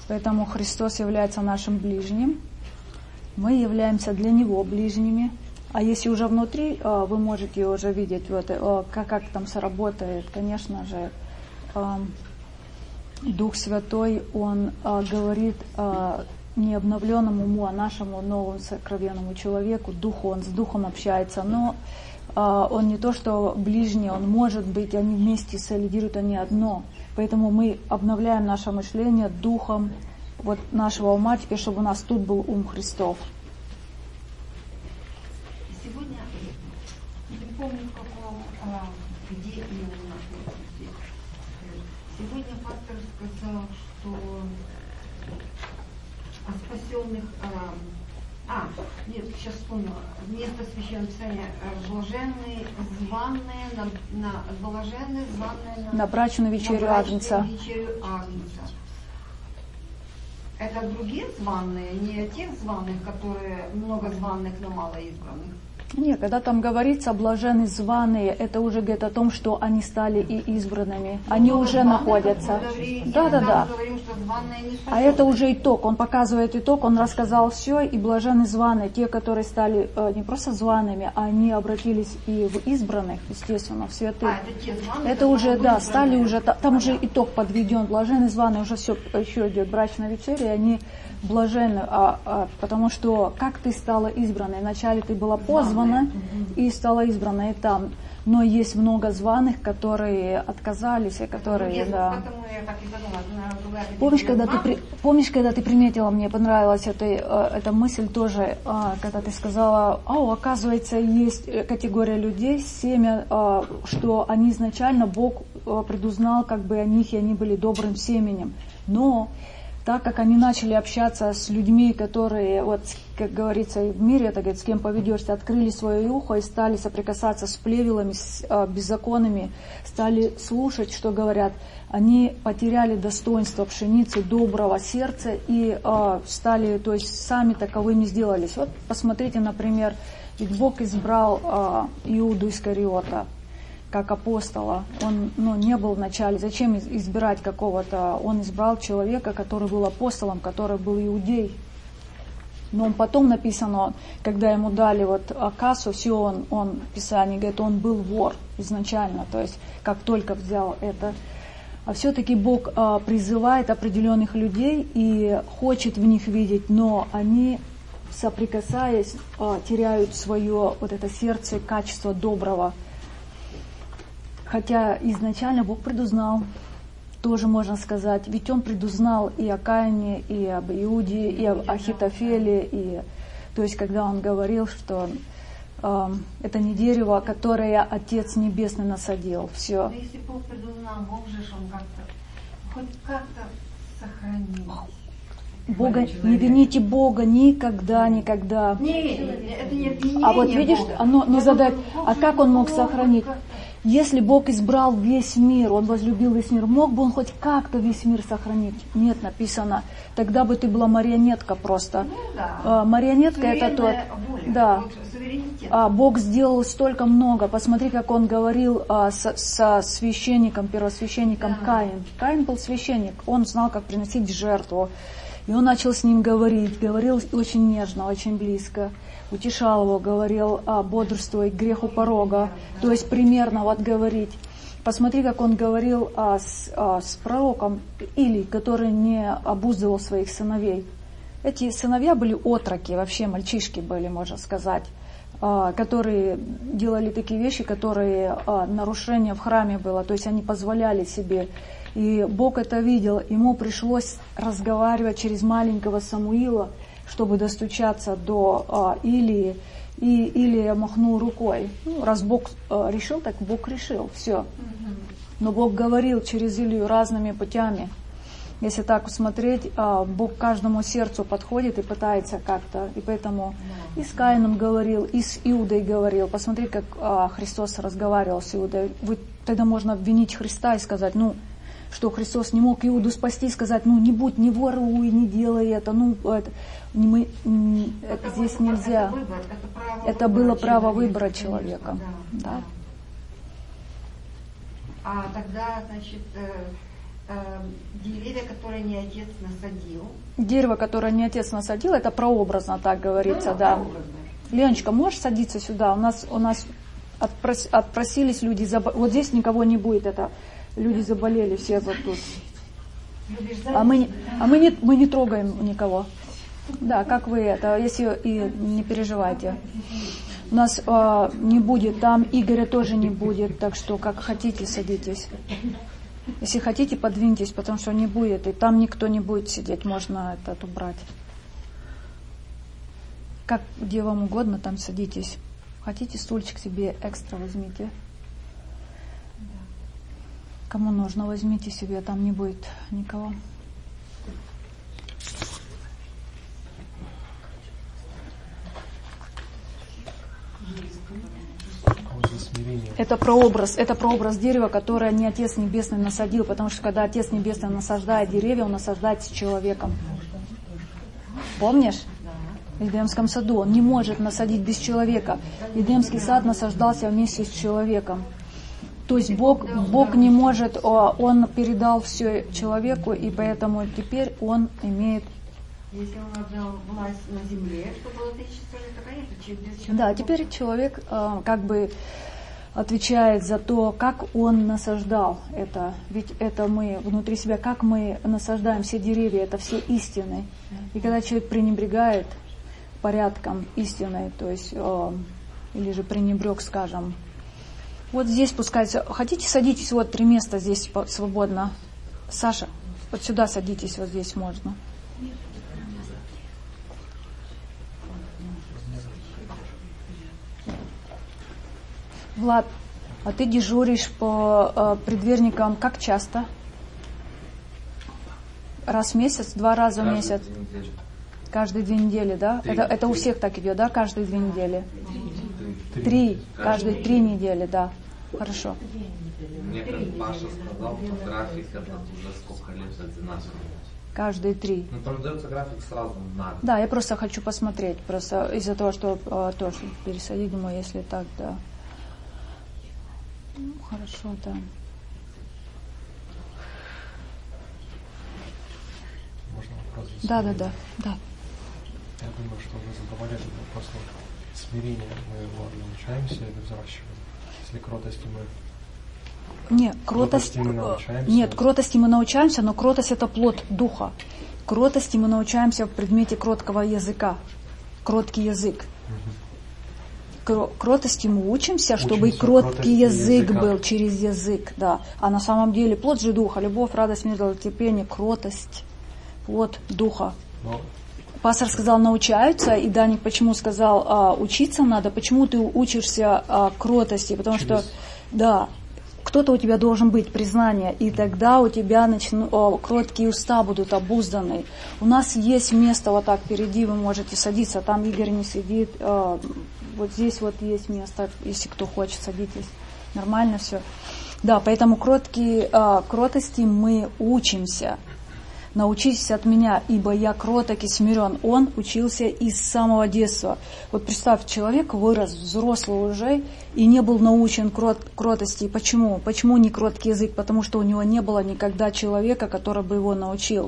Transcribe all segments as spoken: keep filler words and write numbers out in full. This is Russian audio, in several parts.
Поэтому Христос является нашим ближним. Мы являемся для Него ближними. А если уже внутри, вы можете уже видеть, вот, как, как там сработает, конечно же, Дух Святой, Он говорит не обновленному уму, а нашему новому сокровенному человеку, Духу, Он с Духом общается, но Он не то, что ближний, Он может быть, они вместе солидируют, они одно. Поэтому мы обновляем наше мышление Духом вот нашего ума, теперь, чтобы у нас тут был ум Христов. Сегодня, не помню, в каком, а, где именно, сегодня пастор сказал, что о спасенных, а, а, нет, сейчас вспомнила, вместо священного писания блаженные, званные, на, на, блаженные, званные на, на брачную вечерю Агнца. Это другие званые, не тех званых, которые много званых, но мало избранных? Нет, когда там говорится блаженные званые, это уже говорит о том, что они стали и избранными. Они ну, уже находятся. Да, да, да. Говорим, а это уже итог. Он показывает итог, он рассказал все, и блаженные званые, те, которые стали э, не просто зваными, а они обратились и в избранных, естественно, в святых. А, это те званые, это уже, да, стали уже, там понятно. Уже итог подведен. Блаженные званые, уже все, еще идет брачная вечеря, и они блаженны, а, а, потому что как ты стала избранной? Вначале ты была позвана угу. и стала избранной там, но есть много званых, которые отказались, и которые, ну, да. Я так и задумала, помнишь, когда ты, при, помнишь, когда ты приметила, мне понравилась эта, эта мысль тоже, когда ты сказала, а, оказывается, есть категория людей, семя, что они изначально Бог предузнал, как бы о них, и они были добрым семенем, но так как они начали общаться с людьми, которые, вот, как говорится в мире, это говорит, с кем поведешься, открыли свое ухо и стали соприкасаться с плевелами, с э, беззаконными, стали слушать, что говорят, они потеряли достоинство пшеницы, доброго сердца и э, стали, то есть сами таковыми сделались. Вот посмотрите, например, ведь Бог избрал э, Иуду Искариота как апостола. Он ну, не был вначале. Зачем избирать какого-то? Он избрал человека, который был апостолом, который был иудей. Но он потом написано, когда ему дали вот кассу, все он, он Писание говорит, он был вор изначально, то есть как только взял это. А все-таки Бог а, призывает определенных людей и хочет в них видеть, но они, соприкасаясь, а, теряют свое вот это сердце, качество доброго. Хотя изначально Бог предузнал, тоже можно сказать, ведь Он предузнал и о Каине, и об Иуде, и об Ахитофеле, и, то есть когда Он говорил, что э, это не дерево, которое Отец Небесный насадил, все. Но если Бог предузнал, Бог же Он как-то, хоть как-то сохранил. Бога, не вините Бога никогда, никогда. Не, это не обвинение. А вот видишь, оно, но задать, а как Он мог сохранить? Если Бог избрал весь мир, Он возлюбил весь мир, мог бы Он хоть как-то весь мир сохранить? Нет, написано. Тогда бы ты была марионетка просто. Ну, да. а, марионетка суверенная это тот. Воля, да. А, Бог сделал столько много. Посмотри, как Он говорил а, со, со священником, первосвященником да. Каин. Каин был священник, он знал, как приносить жертву. И он начал с ним говорить, говорил очень нежно, очень близко. Утешал его, говорил, а, бодрствуй, к греху порога. То есть примерно вот говорить. Посмотри, как он говорил а, с, а, с пророком Илий, который не обуздывал своих сыновей. Эти сыновья были отроки, вообще мальчишки были, можно сказать, а, которые делали такие вещи, которые а, нарушение в храме было. То есть они позволяли себе. И Бог это видел. Ему пришлось разговаривать через маленького Самуила, чтобы достучаться до а, Илии, и Илия махнул рукой. Ну, раз Бог а, решил, так Бог решил, все. Но Бог говорил через Илию разными путями. Если так смотреть, а, Бог каждому сердцу подходит и пытается как-то. И поэтому и с Каином говорил, и с Иудой говорил. Посмотри, как а, Христос разговаривал с Иудой. Вы, тогда можно обвинить Христа и сказать, ну, что Христос не мог Иуду спасти, сказать, ну не будь, не воруй, не делай это, ну это, не мы, не, это здесь выбор, нельзя. Это, выбор, это, право это было право выбора человека. Да, да. Да. А тогда, значит, э, деревья, которые не отец насадил. Дерево, которое не отец насадил, это прообразно, так говорится, ну, да. Прообразно. Леночка, можешь садиться сюда? У нас, у нас отпрос, отпросились люди, забо... вот здесь никого не будет, это люди заболели все вот тут. А мы, а мы, не, мы не трогаем никого. Да, как вы это, если и не переживайте. У нас э, не будет, там Игоря тоже не будет, так что как хотите, садитесь. Если хотите, подвиньтесь, потому что не будет, и там никто не будет сидеть, можно это убрать. Как где вам угодно, там садитесь. Хотите, стульчик себе экстра возьмите. Кому нужно, возьмите себе, там не будет никого. Это прообраз, это прообраз дерева, которое не Отец Небесный насадил, потому что когда Отец Небесный насаждает деревья, Он насаждает с человеком. Помнишь? В Эдемском саду Он не может насадить без человека. Эдемский сад насаждался вместе с человеком. То есть Бог, Бог не может, Он передал все человеку, и поэтому теперь Он имеет... Если Он отдал власть на земле, что было тысяча лет, то, конечно, без человека... Да, теперь человек как бы отвечает за то, как он насаждал это. Ведь это мы внутри себя, как мы насаждаем все деревья, это все истины. И когда человек пренебрегает порядком истины, то есть, э, или же пренебрег, скажем, вот здесь пускайте, хотите, садитесь, вот три места здесь свободно. Саша, вот сюда садитесь, вот здесь можно. Влад, а ты дежуришь по э, предверникам как часто? Раз в месяц, два раза в месяц? Каждые две недели, да? Это, это у всех так идет, да? Каждые две недели? Три. Три. Каждые три недели, да. Хорошо. Мне, как Паша сказал, график это уже сколько лет, это двенадцать лет. Каждые три. Ну, там дается график сразу на. Да, я просто хочу посмотреть, просто из-за того, что э, тоже пересадить, думаю, если так, да. Ну, хорошо, да. Можно вопрос? Да, да, да, да. Я думаю, что вы задавали этот вопрос. Смирение мы его научаемся или взращиваем? Если кротости мы... Нет, кротость... Кротости мы научаемся. Нет, кротости мы научаемся, но кротость это плод духа. Кротости мы научаемся в предмете кроткого языка. Кроткий язык. Угу. Кротости мы учимся, чтобы учимся, кроткий язык языка. Был через язык, да. А на самом деле плод же духа, любовь, радость, мир, терпение, кротость, плод духа. Но... Пастор сказал, научаются, и Даник почему сказал, а, учиться надо, почему ты учишься а, кротости, потому через... что, да, кто-то у тебя должен быть, признание, и тогда у тебя начну, о, кроткие уста будут обузданы. У нас есть место вот так впереди, вы можете садиться, там Игорь не сидит, а, вот здесь вот есть место, если кто хочет, садитесь, нормально все. Да, поэтому кроткие, а, кротости мы учимся. Научитесь от меня, ибо я кроток и смирен. Он учился из самого детства. Вот представь, человек вырос, взрослый уже, и не был научен крот, кротости. Почему? Почему не кроткий язык? Потому что у него не было никогда человека, который бы его научил.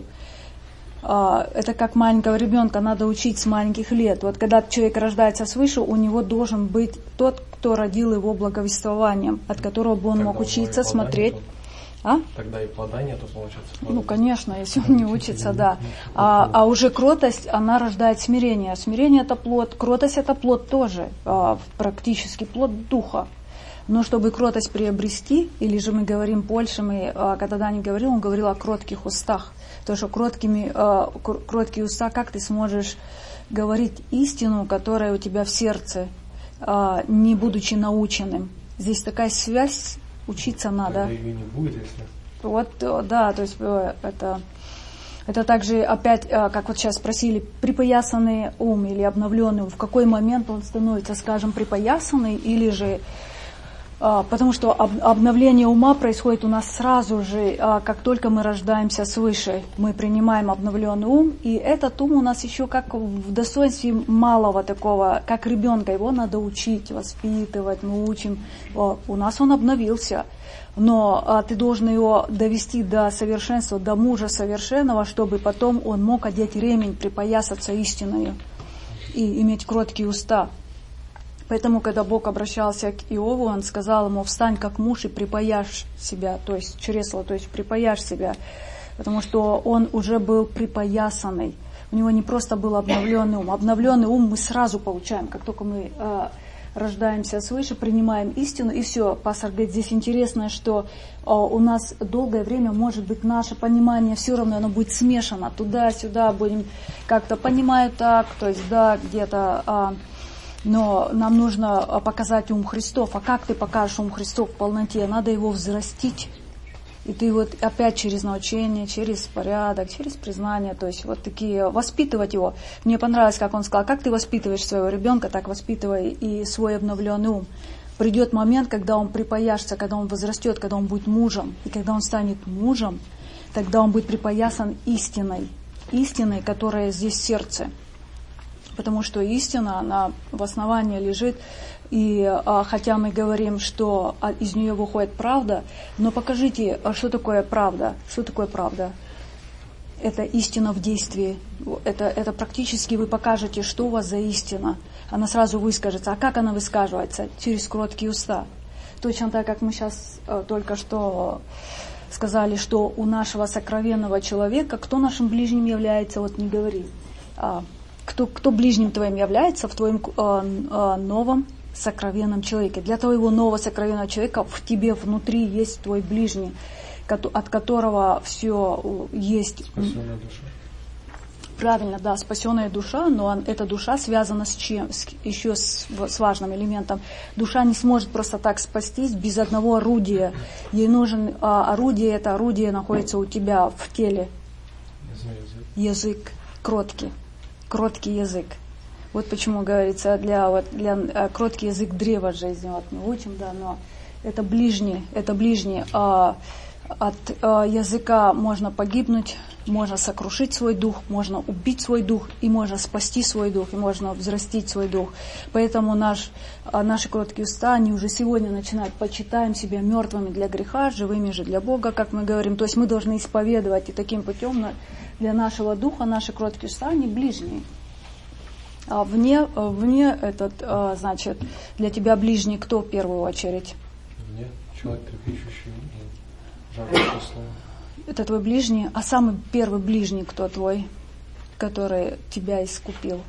Это как маленького ребенка, надо учить с маленьких лет. Вот когда человек рождается свыше, у него должен быть тот, кто родил его благовествованием, от которого бы он Тогда мог учиться, смотреть. Нету. А? Тогда и плода нету, получается. Ну, конечно, если он не учится, да. А, а уже кротость, она рождает смирение. Смирение – это плод, кротость – это плод тоже, а, практически плод духа. Но чтобы кротость приобрести, или же мы говорим больше, мы, а, когда Даня говорил, он говорил о кротких устах. То, что кроткими, а, кроткие уста, как ты сможешь говорить истину, которая у тебя в сердце, а, не будучи наученным. Здесь такая связь. Учиться надо. Это ее не будет, если... Вот, да, то есть это, это также опять, как вот сейчас спросили, припоясанный ум или обновленный ум, в какой момент он становится, скажем, припоясанный или же Потому что обновление ума происходит у нас сразу же, как только мы рождаемся свыше. Мы принимаем обновленный ум, и этот ум у нас еще как в достоинстве малого такого, как ребенка. Его надо учить, воспитывать, мы учим. У нас он обновился, но ты должен его довести до совершенства, до мужа совершенного, чтобы потом он мог одеть ремень, припоясаться истиною и иметь кроткие уста. Поэтому, когда Бог обращался к Иову, Он сказал ему: встань как муж и припаяшь себя, то есть чресло, то есть припаяшь себя, потому что он уже был припоясанный. У него не просто был обновленный ум. Обновленный ум мы сразу получаем, как только мы э, рождаемся свыше, принимаем истину, и все. Пастор говорит, здесь интересно, что э, у нас долгое время, может быть, наше понимание все равно, оно будет смешано, туда-сюда, будем как-то понимать так, то есть, да, где-то... Э, Но нам нужно показать ум Христов. А как ты покажешь ум Христов в полноте? Надо его взрастить. И ты вот опять через научение, через порядок, через признание, то есть вот такие, воспитывать его. Мне понравилось, как он сказал, как ты воспитываешь своего ребенка, так воспитывай и свой обновленный ум. Придет момент, когда он припаяшется, когда он возрастет, когда он будет мужем. И когда он станет мужем, тогда он будет припоясан истиной. Истиной, которая здесь в сердце. Потому что истина, она в основании лежит, и а, хотя мы говорим, что а, из нее выходит правда, но покажите, а что такое правда? Что такое правда? Это истина в действии. Это, это практически вы покажете, что у вас за истина. Она сразу выскажется. А как она высказывается? Через кроткие уста. Точно так, как мы сейчас а, только что сказали, что у нашего сокровенного человека, кто нашим ближним является, вот не говори. А, Кто, кто ближним твоим является в твоем э, э, новом сокровенном человеке. Для твоего нового сокровенного человека в тебе внутри есть твой ближний, от которого все есть. Спасенная душа. Правильно, да, спасенная душа, но он, эта душа связана с чем? С, еще с, с важным элементом. Душа не сможет просто так спастись без одного орудия. Ей нужен а, орудие, это орудие находится у тебя в теле. Язык. Язык кроткий. Кроткий язык. Вот почему говорится, для, вот, для а, кроткий язык древа жизни. Вот мы учим, да, но это ближний, это ближний. А, от а, языка можно погибнуть, можно сокрушить свой дух, можно убить свой дух, и можно спасти свой дух, и можно взрастить свой дух. Поэтому наш, а, наши кроткие уста, они уже сегодня начинают: почитаем себя мертвыми для греха, живыми же для Бога, как мы говорим. То есть мы должны исповедовать, и таким путем для нашего духа наши кроткие уста, они ближние. А вне, вне этот, а, значит, для тебя ближний кто в первую очередь? Вне человек, трепещущий и жаждущий слова. Это твой ближний, а самый первый ближний кто твой, который тебя искупил?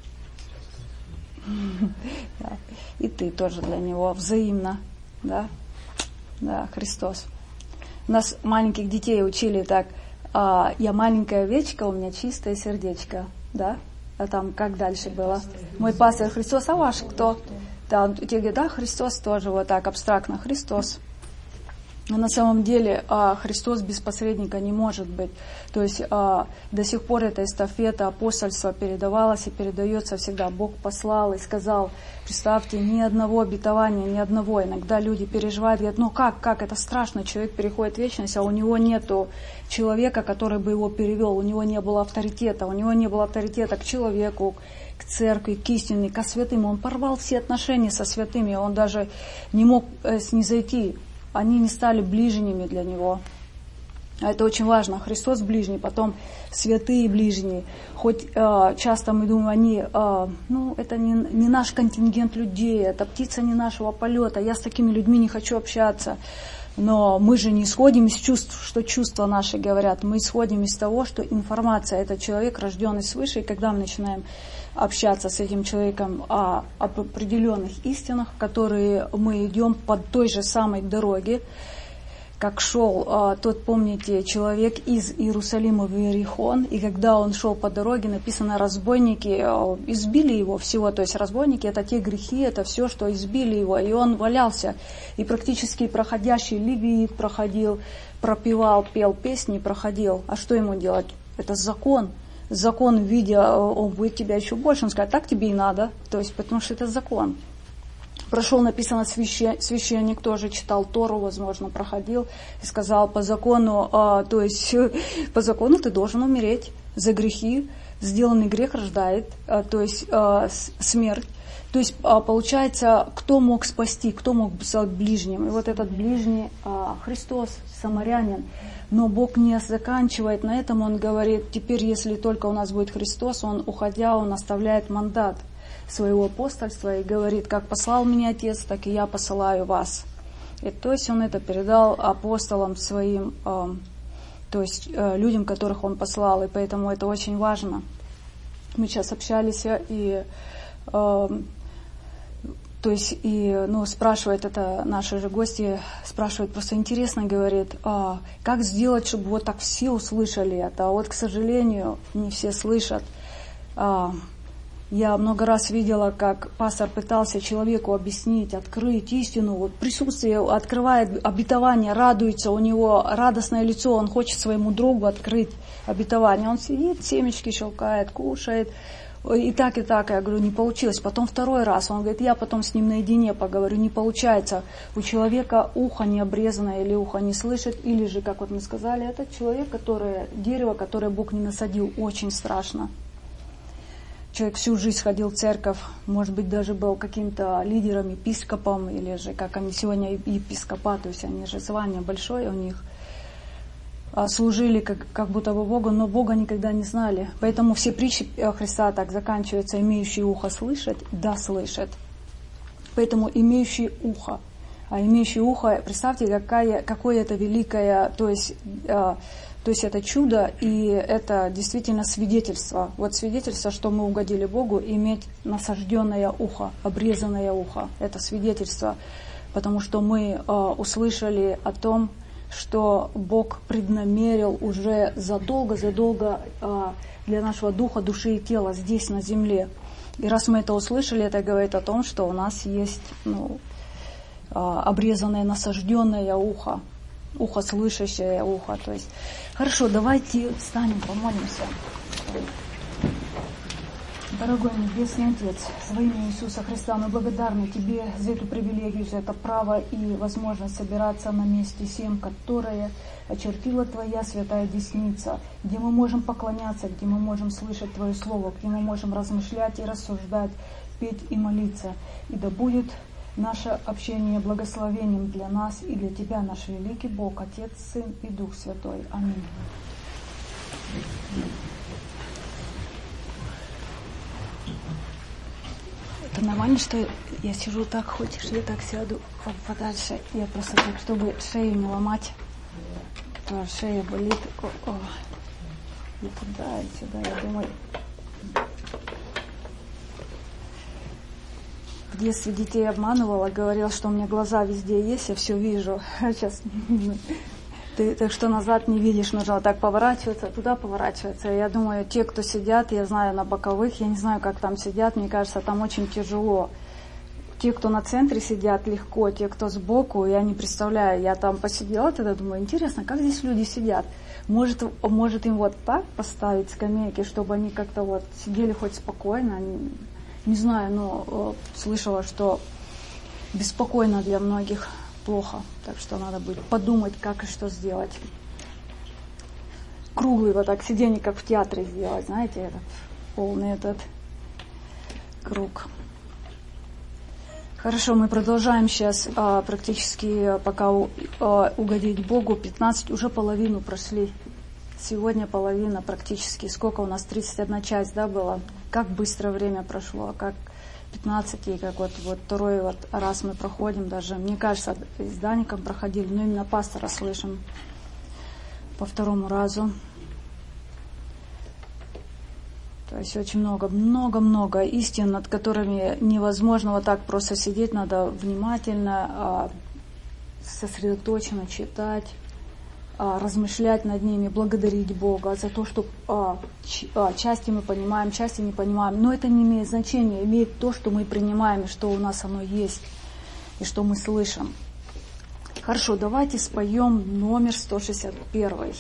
И ты тоже для него взаимно, да? Да, Христос. Нас, маленьких детей, учили так: а, я маленькая овечка, у меня чистое сердечко, да? А там как дальше было? Мой пастырь Христос, а ваш кто? Да, тебе говорят, да, Христос тоже вот так абстрактно, Христос. Но на самом деле а, Христос без посредника не может быть. То есть а, до сих пор эта эстафета апостольства передавалась и передается всегда. Бог послал и сказал, представьте, ни одного обетования, ни одного. Иногда люди переживают, говорят, ну как, как, это страшно, человек переходит в вечность, а у него нету человека, который бы его перевел, у него не было авторитета, у него не было авторитета к человеку, к церкви, к истине, к святым. Он порвал все отношения со святыми, он даже не мог э, снизойти. Они не стали ближними для него. А это очень важно. Христос ближний, потом святые ближние. Хоть э, часто мы думаем, они, э, ну, это не, не наш контингент людей, это птица не нашего полета, я с такими людьми не хочу общаться. Но мы же не исходим из чувств, что чувства наши говорят. Мы исходим из того, что информация, это человек, рожденный свыше, и когда мы начинаем общаться с этим человеком о, об определенных истинах, которые мы идем по той же самой дороге, как шел а, тот, помните, человек из Иерусалима в Иерихон, и когда он шел по дороге, написано, разбойники а, избили его всего, то есть разбойники — это те грехи, это все, что избили его, и он валялся, и практически проходящий левит проходил, пропевал, пел песни, проходил, а что ему делать? Это закон. Закон, видя, он будет тебя еще больше, он скажет, так тебе и надо, то есть потому что это закон. Прошел, написано, священ, священник тоже читал Тору, возможно, проходил и сказал по закону, а, то есть по закону ты должен умереть за грехи, сделанный грех рождает, а, то есть а, смерть. То есть а, получается, кто мог спасти, кто мог стать ближним. И вот этот ближний а, Христос, самарянин. Но Бог не заканчивает на этом, Он говорит, теперь если только у нас будет Христос, Он, уходя, Он оставляет мандат своего апостольства и говорит, как послал меня Отец, так и я посылаю вас. И то есть Он это передал апостолам своим, э, то есть э, людям, которых Он послал, и поэтому это очень важно. Мы сейчас общались, и, э, то есть, и, ну, спрашивает это, наши же гости спрашивают, просто интересно, говорит, а, как сделать, чтобы вот так все услышали это, а вот, к сожалению, не все слышат. А, Я много раз видела, как пастор пытался человеку объяснить, открыть истину. Вот присутствие открывает обетование, радуется, у него радостное лицо, он хочет своему другу открыть обетование. Он сидит, семечки щелкает, кушает. И так, и так, я говорю, не получилось. Потом второй раз, он говорит, я потом с ним наедине поговорю, не получается. У человека ухо не обрезанное или ухо не слышит, или же, как вот мы сказали, это человек, который, дерево, которое Бог не насадил, очень страшно. Человек всю жизнь ходил в церковь, может быть, даже был каким-то лидером, епископом, или же, как они сегодня, епископа, то есть они же звание большое у них, служили как, как будто бы Богу, но Бога никогда не знали. Поэтому все притчи Христа так заканчиваются, имеющий ухо слышать, да слышит. Поэтому имеющий ухо. А имеющий ухо, представьте, какая, какое это великое, то есть... То есть это чудо, и это действительно свидетельство. Вот свидетельство, что мы угодили Богу, иметь насажденное ухо, обрезанное ухо. Это свидетельство, потому что мы э, услышали о том, что Бог преднамерил уже задолго-задолго э, для нашего духа, души и тела здесь, на земле. И раз мы это услышали, это говорит о том, что у нас есть ну, э, обрезанное, насажденное ухо. Ухо слышащее, ухо, то есть. Хорошо, давайте встанем, помолимся. Дорогой Небесный Отец, во имя Иисуса Христа, мы благодарны Тебе за эту привилегию, за это право и возможность собираться на месте всем, которое очертила Твоя святая десница, где мы можем поклоняться, где мы можем слышать Твое Слово, где мы можем размышлять и рассуждать, петь и молиться. И да будет наше общение благословением для нас и для Тебя, наш великий Бог, Отец, Сын и Дух Святой. Аминь. Это нормально, что я сижу так, хочешь, я так сяду подальше. Я просто так, чтобы шею не ломать. То шея болит. О, о. И туда, и сюда, я думаю... В детстве детей обманывала, говорила, что у меня глаза везде есть, я все вижу. А сейчас ты так что назад не видишь, нужно так поворачиваться, туда поворачиваться. Я думаю, те, кто сидят, я знаю на боковых, я не знаю, как там сидят, мне кажется, там очень тяжело. Те, кто на центре сидят, легко, те, кто сбоку, я не представляю. Я там посидела, тогда думаю, интересно, как здесь люди сидят? Может, может им вот так поставить скамейки, чтобы они как-то вот сидели хоть спокойно, они... Не знаю, но э, слышала, что беспокойно для многих плохо. Так что надо будет подумать, как и что сделать. Круглый вот так сиденье, как в театре сделать, знаете, этот полный этот круг. Хорошо, мы продолжаем сейчас э, практически, пока у, э, угодить Богу, пятнадцать, уже половину прошли. Сегодня половина практически. Сколько у нас? тридцать одна часть, да, было? Как быстро время прошло, как пятнадцать, и как вот, вот второй вот раз мы проходим даже. Мне кажется, с Даником проходили, но именно пастора слышим по второму разу. То есть очень много, много-много истин, над которыми невозможно вот так просто сидеть, надо внимательно, сосредоточенно читать, размышлять над ними, благодарить Бога за то, что а, ч, а, части мы понимаем, части не понимаем. Но это не имеет значения, имеет то, что мы принимаем, и что у нас оно есть, и что мы слышим. Хорошо, давайте споем номер сто шестьдесят один.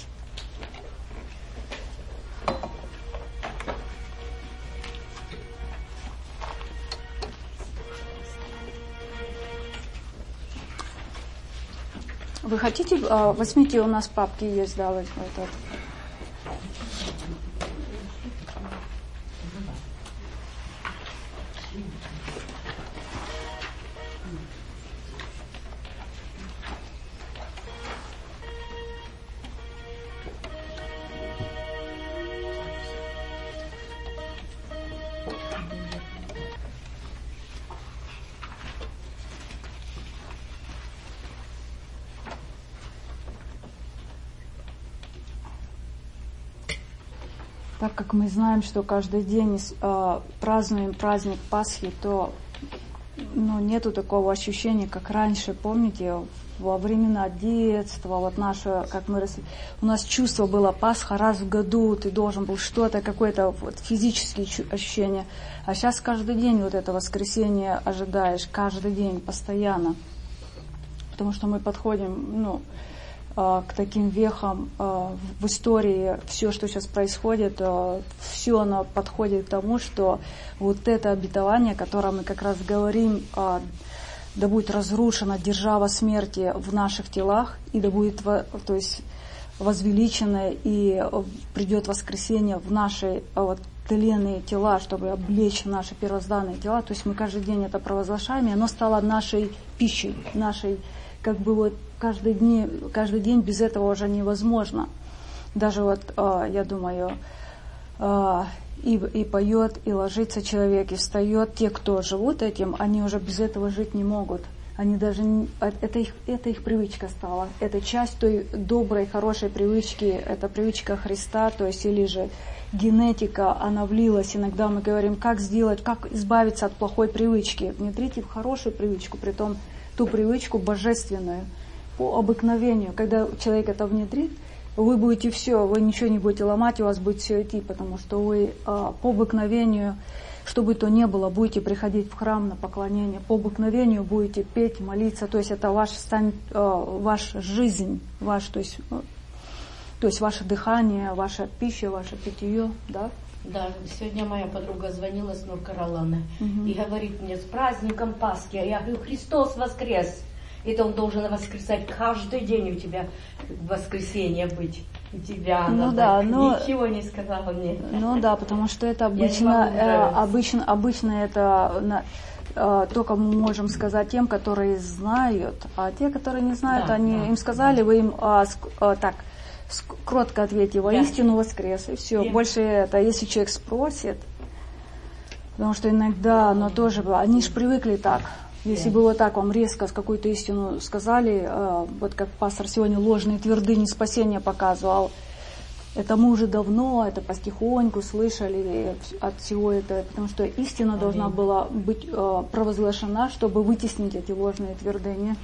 Вы хотите, возьмите, у нас папки есть, да, вот этот. Так как мы знаем, что каждый день э, празднуем праздник Пасхи, то ну, нету такого ощущения, как раньше. Помните, во времена детства, вот наше, как мы росли, у нас чувство было Пасха раз в году, ты должен был что-то, какое-то вот физические ощущения. А сейчас каждый день вот это воскресенье ожидаешь, каждый день, постоянно. Потому что мы подходим, ну, к таким вехам в истории, все, что сейчас происходит, все оно подходит к тому, что вот это обетование, о котором мы как раз говорим, да будет разрушена держава смерти в наших телах, и да будет, то есть, возвеличено, и придет воскресенье в наши вот, тленные тела, чтобы облечь наши первозданные тела. То есть мы каждый день это провозглашаем, и оно стало нашей пищей, нашей, как бы вот каждый день, каждый день без этого уже невозможно. Даже вот, э, я думаю, э, и, и поет, и ложится человек, и встает. Те, кто живут этим, они уже без этого жить не могут. Они даже не, это, их, это их привычка стала. Это часть той доброй, хорошей привычки, это привычка Христа, то есть или же генетика, она влилась. Иногда мы говорим, как сделать, как избавиться от плохой привычки. Внедрите в хорошую привычку, притом ту привычку божественную, по обыкновению. Когда человек это внедрит, вы будете все, вы ничего не будете ломать, у вас будет все идти, потому что вы а, по обыкновению, что бы то ни было, будете приходить в храм на поклонение, по обыкновению будете петь, молиться, то есть это ваш, станет, а, ваша жизнь, ваш, то есть, то есть ваше дыхание, ваша пища, ваше питье, да? Да, сегодня моя подруга звонила с Нур-Кароланы угу. и говорит мне, с праздником Пасхи. Я говорю, Христос воскрес. Это Он должен воскресать каждый день у тебя в воскресенье быть. У тебя ну, она да, так но, ничего не сказала мне. Ну да, потому что это обычно, э, обычно, обычно это на, э, только мы можем сказать тем, которые знают. А те, которые не знают, да, они да, им сказали, да. Вы им э, э, так кротко ответьте, воистину воскрес, и все. Yeah. Больше это, если человек спросит, потому что иногда, оно тоже было, они же привыкли так. Если yeah. было так, вам резко какую-то истину сказали, э, вот как пастор сегодня ложные твердыни спасения показывал, это мы уже давно, это потихоньку слышали от всего этого, потому что истина Аминь. Должна была быть э, провозглашена, чтобы вытеснить эти ложные твердыни.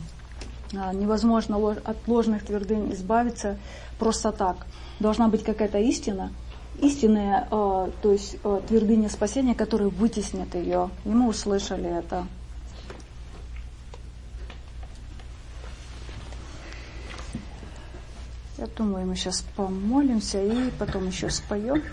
Невозможно от ложных твердынь избавиться просто так. Должна быть какая-то истина, истинная, э, то есть э, твердыня спасения, которая вытеснит ее. И мы услышали это. Я думаю, мы сейчас помолимся и потом еще споем.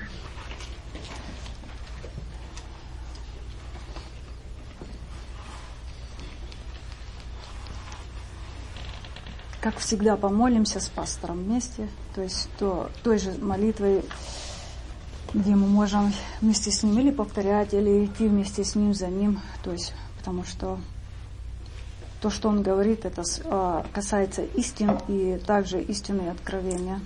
Как всегда, помолимся с пастором вместе, то есть то, той же молитвой, где мы можем вместе с ним или повторять, или идти вместе с ним, за ним, то есть, потому что то, что он говорит, это касается истин и также истины и откровения.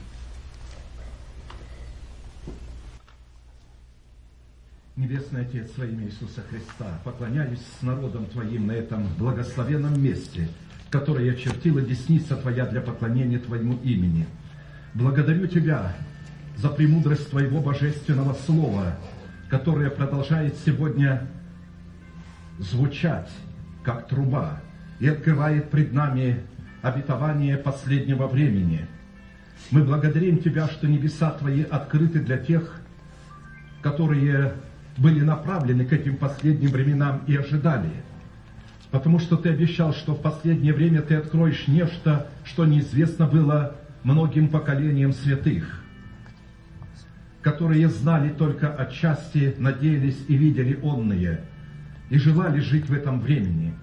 Небесный Отец, во имя Иисуса Христа, поклоняюсь с народом Твоим на этом благословенном месте, которое очертила десница Твоя для поклонения Твоему имени. Благодарю Тебя за премудрость Твоего божественного слова, которое продолжает сегодня звучать, как труба, и открывает пред нами обетование последнего времени. Мы благодарим Тебя, что небеса Твои открыты для тех, которые были направлены к этим последним временам и ожидали. Потому что Ты обещал, что в последнее время Ты откроешь нечто, что неизвестно было многим поколениям святых, которые знали только отчасти, надеялись и видели онные, и желали жить в этом времени.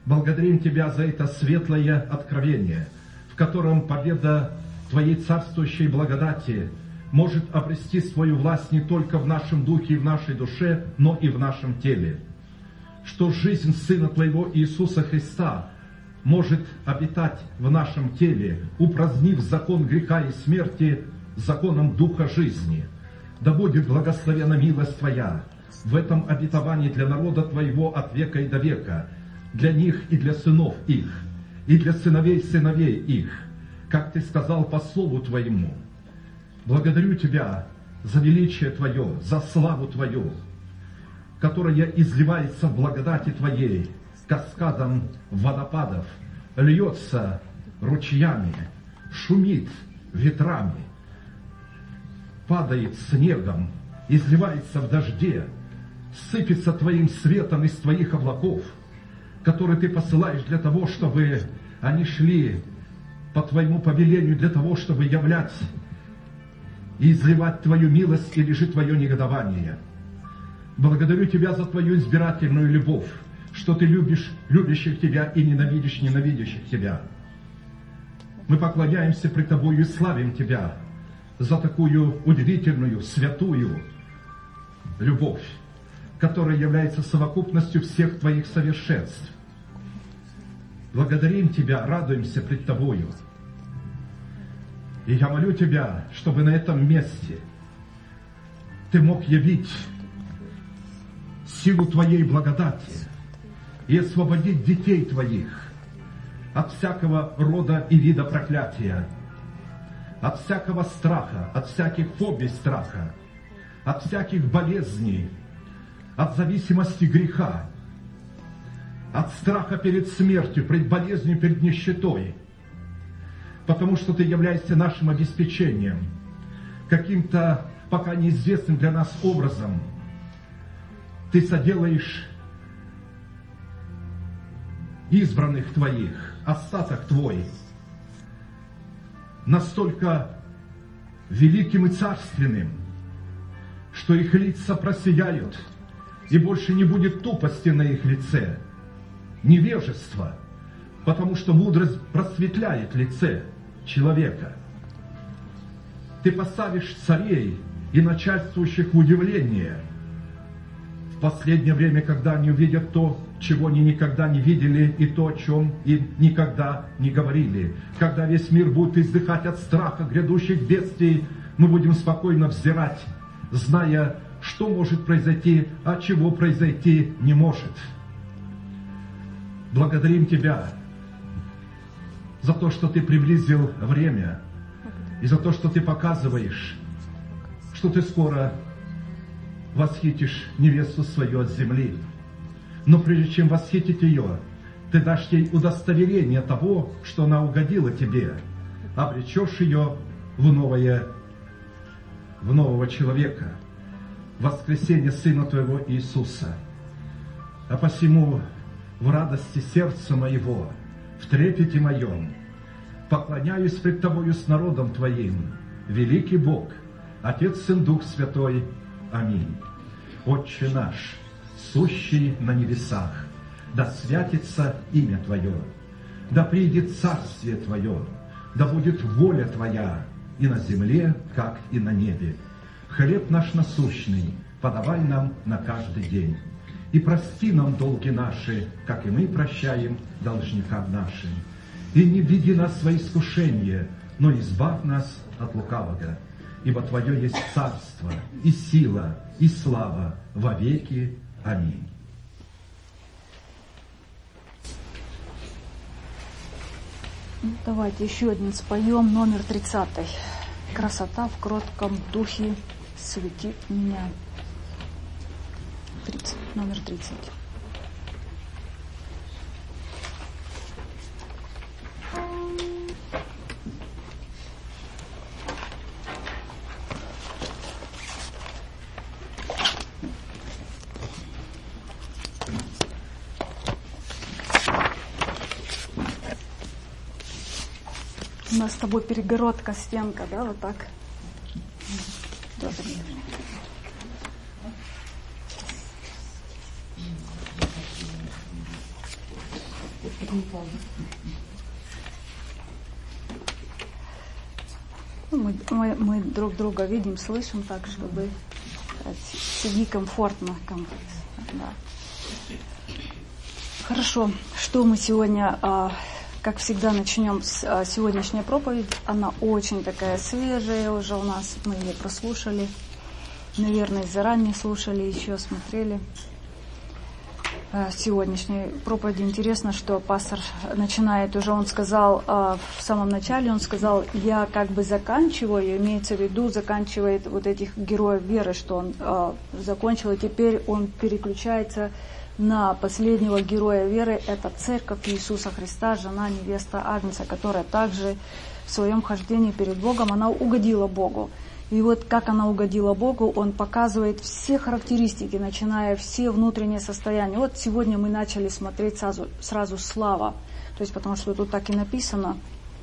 Благодарим Тебя за это светлое откровение, в котором победа Твоей царствующей благодати может обрести свою власть не только в нашем духе и в нашей душе, но и в нашем теле. Что жизнь Сына Твоего Иисуса Христа может обитать в нашем теле, упразднив закон греха и смерти законом Духа жизни. Да будет благословена милость Твоя в этом обетовании для народа Твоего от века и до века, для них и для сынов их, и для сыновей сыновей их, как Ты сказал по слову Твоему. Благодарю Тебя за величие Твое, за славу Твою, которая изливается в благодати Твоей, каскадом водопадов, льется ручьями, шумит ветрами, падает снегом, изливается в дожде, сыпется Твоим светом из Твоих облаков, которые Ты посылаешь для того, чтобы они шли по Твоему повелению, для того, чтобы являть и изливать Твою милость или же Твое негодование. Благодарю Тебя за Твою избирательную любовь, что Ты любишь любящих Тебя и ненавидишь ненавидящих Тебя. Мы поклоняемся пред Тобою и славим Тебя за такую удивительную, святую любовь, которая является совокупностью всех Твоих совершенств. Благодарим Тебя, радуемся пред Тобою. И я молю Тебя, чтобы на этом месте Ты мог явить силу Твоей благодати и освободить детей Твоих от всякого рода и вида проклятия, от всякого страха, от всяких фобий страха, от всяких болезней, от зависимости греха, от страха перед смертью, перед болезнью, перед нищетой, потому что Ты являешься нашим обеспечением, каким-то пока неизвестным для нас образом. Ты соделаешь избранных Твоих, остаток Твой, настолько великим и царственным, что их лица просияют, и больше не будет тупости на их лице, невежества, потому что мудрость просветляет лице человека. Ты поставишь царей и начальствующих в удивление в последнее время, когда они увидят то, чего они никогда не видели, и то, о чем им никогда не говорили. Когда весь мир будет издыхать от страха грядущих бедствий, мы будем спокойно взирать, зная, что может произойти, а чего произойти не может. Благодарим Тебя за то, что Ты приблизил время, и за то, что Ты показываешь, что Ты скоро восхитишь невесту свою от земли. Но прежде чем восхитить ее, Ты дашь ей удостоверение того, что она угодила Тебе, обречешь ее в новое, в нового человека, в воскресение Сына Твоего Иисуса. А посему в радости сердца моего, в трепете моем, поклоняюсь пред Тобою с народом Твоим, великий Бог, Отец, Сын, Дух Святой. Аминь. Отче наш, сущий на небесах, да святится имя Твое, да придет царствие Твое, да будет воля Твоя и на земле, как и на небе. Хлеб наш насущный подавай нам на каждый день. И прости нам долги наши, как и мы прощаем должникам нашим. И не введи нас в свои искушения, но избавь нас от лукавого. Ибо Твое есть царство, и сила, и слава во веки. Аминь. Давайте еще один споем, номер тридцатый. «Красота в кротком духе светит меня». тридцать, номер тридцать. У нас с тобой перегородка, стенка, да, вот так. Добрый. Ну, мы, мы, мы друг друга видим, слышим так, чтобы сиди комфортно. комфортно да. Хорошо, что мы сегодня, как всегда, начнем с сегодняшней проповеди. Она очень такая свежая уже у нас, мы ее прослушали. Наверное, заранее слушали, еще смотрели. Сегодняшней проповеди интересно, что пастор начинает уже, он сказал в самом начале, он сказал, я как бы заканчиваю, имеется в виду, заканчивает вот этих героев веры, что он закончил, и теперь он переключается на последнего героя веры, это церковь Иисуса Христа, жена, невеста Агнца, которая также в своем хождении перед Богом, она угодила Богу. И вот как она угодила Богу, он показывает все характеристики, начиная все внутренние состояния. Вот сегодня мы начали смотреть сразу, сразу слава. То есть потому что тут так и написано,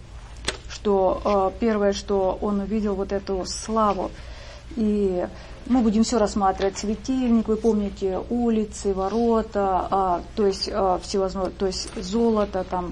что э, первое, что он увидел, вот эту славу. И мы будем все рассматривать. Светильник, вы помните, улицы, ворота, э, то есть э, всевозможные, то есть золото, там,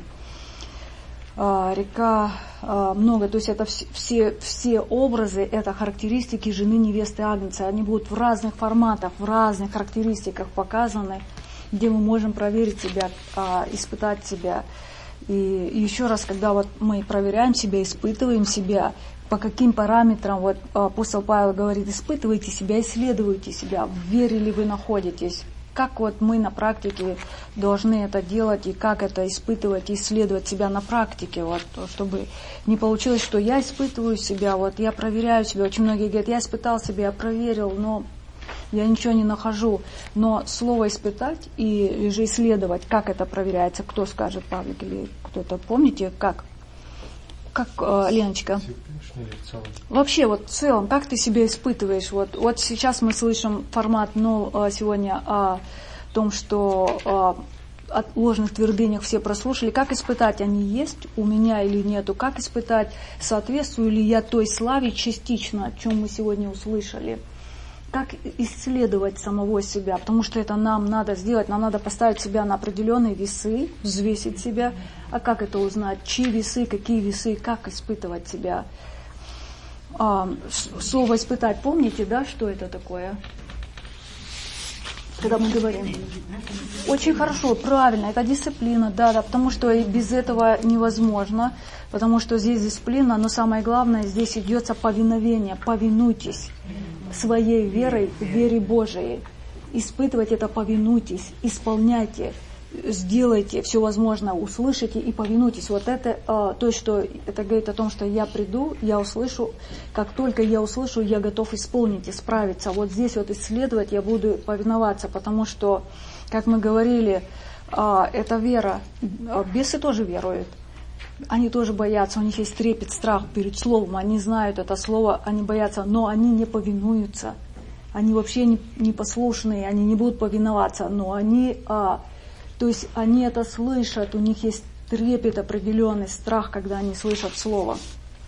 э, река, много, то есть это все, все образы, это характеристики жены невесты Агнца, они будут в разных форматах, в разных характеристиках показаны, где мы можем проверить себя, испытать себя. И еще раз, когда вот мы проверяем себя, испытываем себя, по каким параметрам, вот апостол Павел говорит, испытывайте себя, исследуйте себя, в вере ли вы находитесь. Как вот мы на практике должны это делать и как это испытывать и исследовать себя на практике, вот, чтобы не получилось, что я испытываю себя, вот я проверяю себя. Очень многие говорят, я испытал себя, я проверил, но я ничего не нахожу. Но слово испытать и же исследовать, как это проверяется, кто скажет, Павлик или кто-то, помните, как? Как, э, Леночка? Вообще, вот в целом, как ты себя испытываешь? Вот, вот сейчас мы слышим формат, ну, сегодня о том, что о ложных твердынях все прослушали. Как испытать, они есть у меня или нету? Как испытать, соответствую ли я той славе частично, о чем мы сегодня услышали? Как исследовать самого себя? Потому что это нам надо сделать. Нам надо поставить себя на определенные весы, взвесить себя. А как это узнать? Чьи весы, какие весы, как испытывать себя? А, слово «испытать», помните, да, что это такое? Когда мы говорим. Очень хорошо, правильно, это дисциплина, да, да, потому что и без этого невозможно, потому что здесь дисциплина, но самое главное, здесь идется повиновение, повинуйтесь своей верой, вере Божией. Испытывать это повинуйтесь, исполняйте, сделайте все возможное, услышите и повинуйтесь. Вот это а, то, что это говорит о том, что я приду, я услышу, как только я услышу, я готов исполнить, исправиться. Вот здесь вот исследовать я буду повиноваться, потому что, как мы говорили, а, это вера. Бесы тоже веруют. Они тоже боятся, у них есть трепет, страх перед словом, они знают это слово, они боятся, но они не повинуются. Они вообще не, не послушные, они не будут повиноваться, но они... А, То есть они это слышат, у них есть трепет определенный, страх, когда они слышат слово.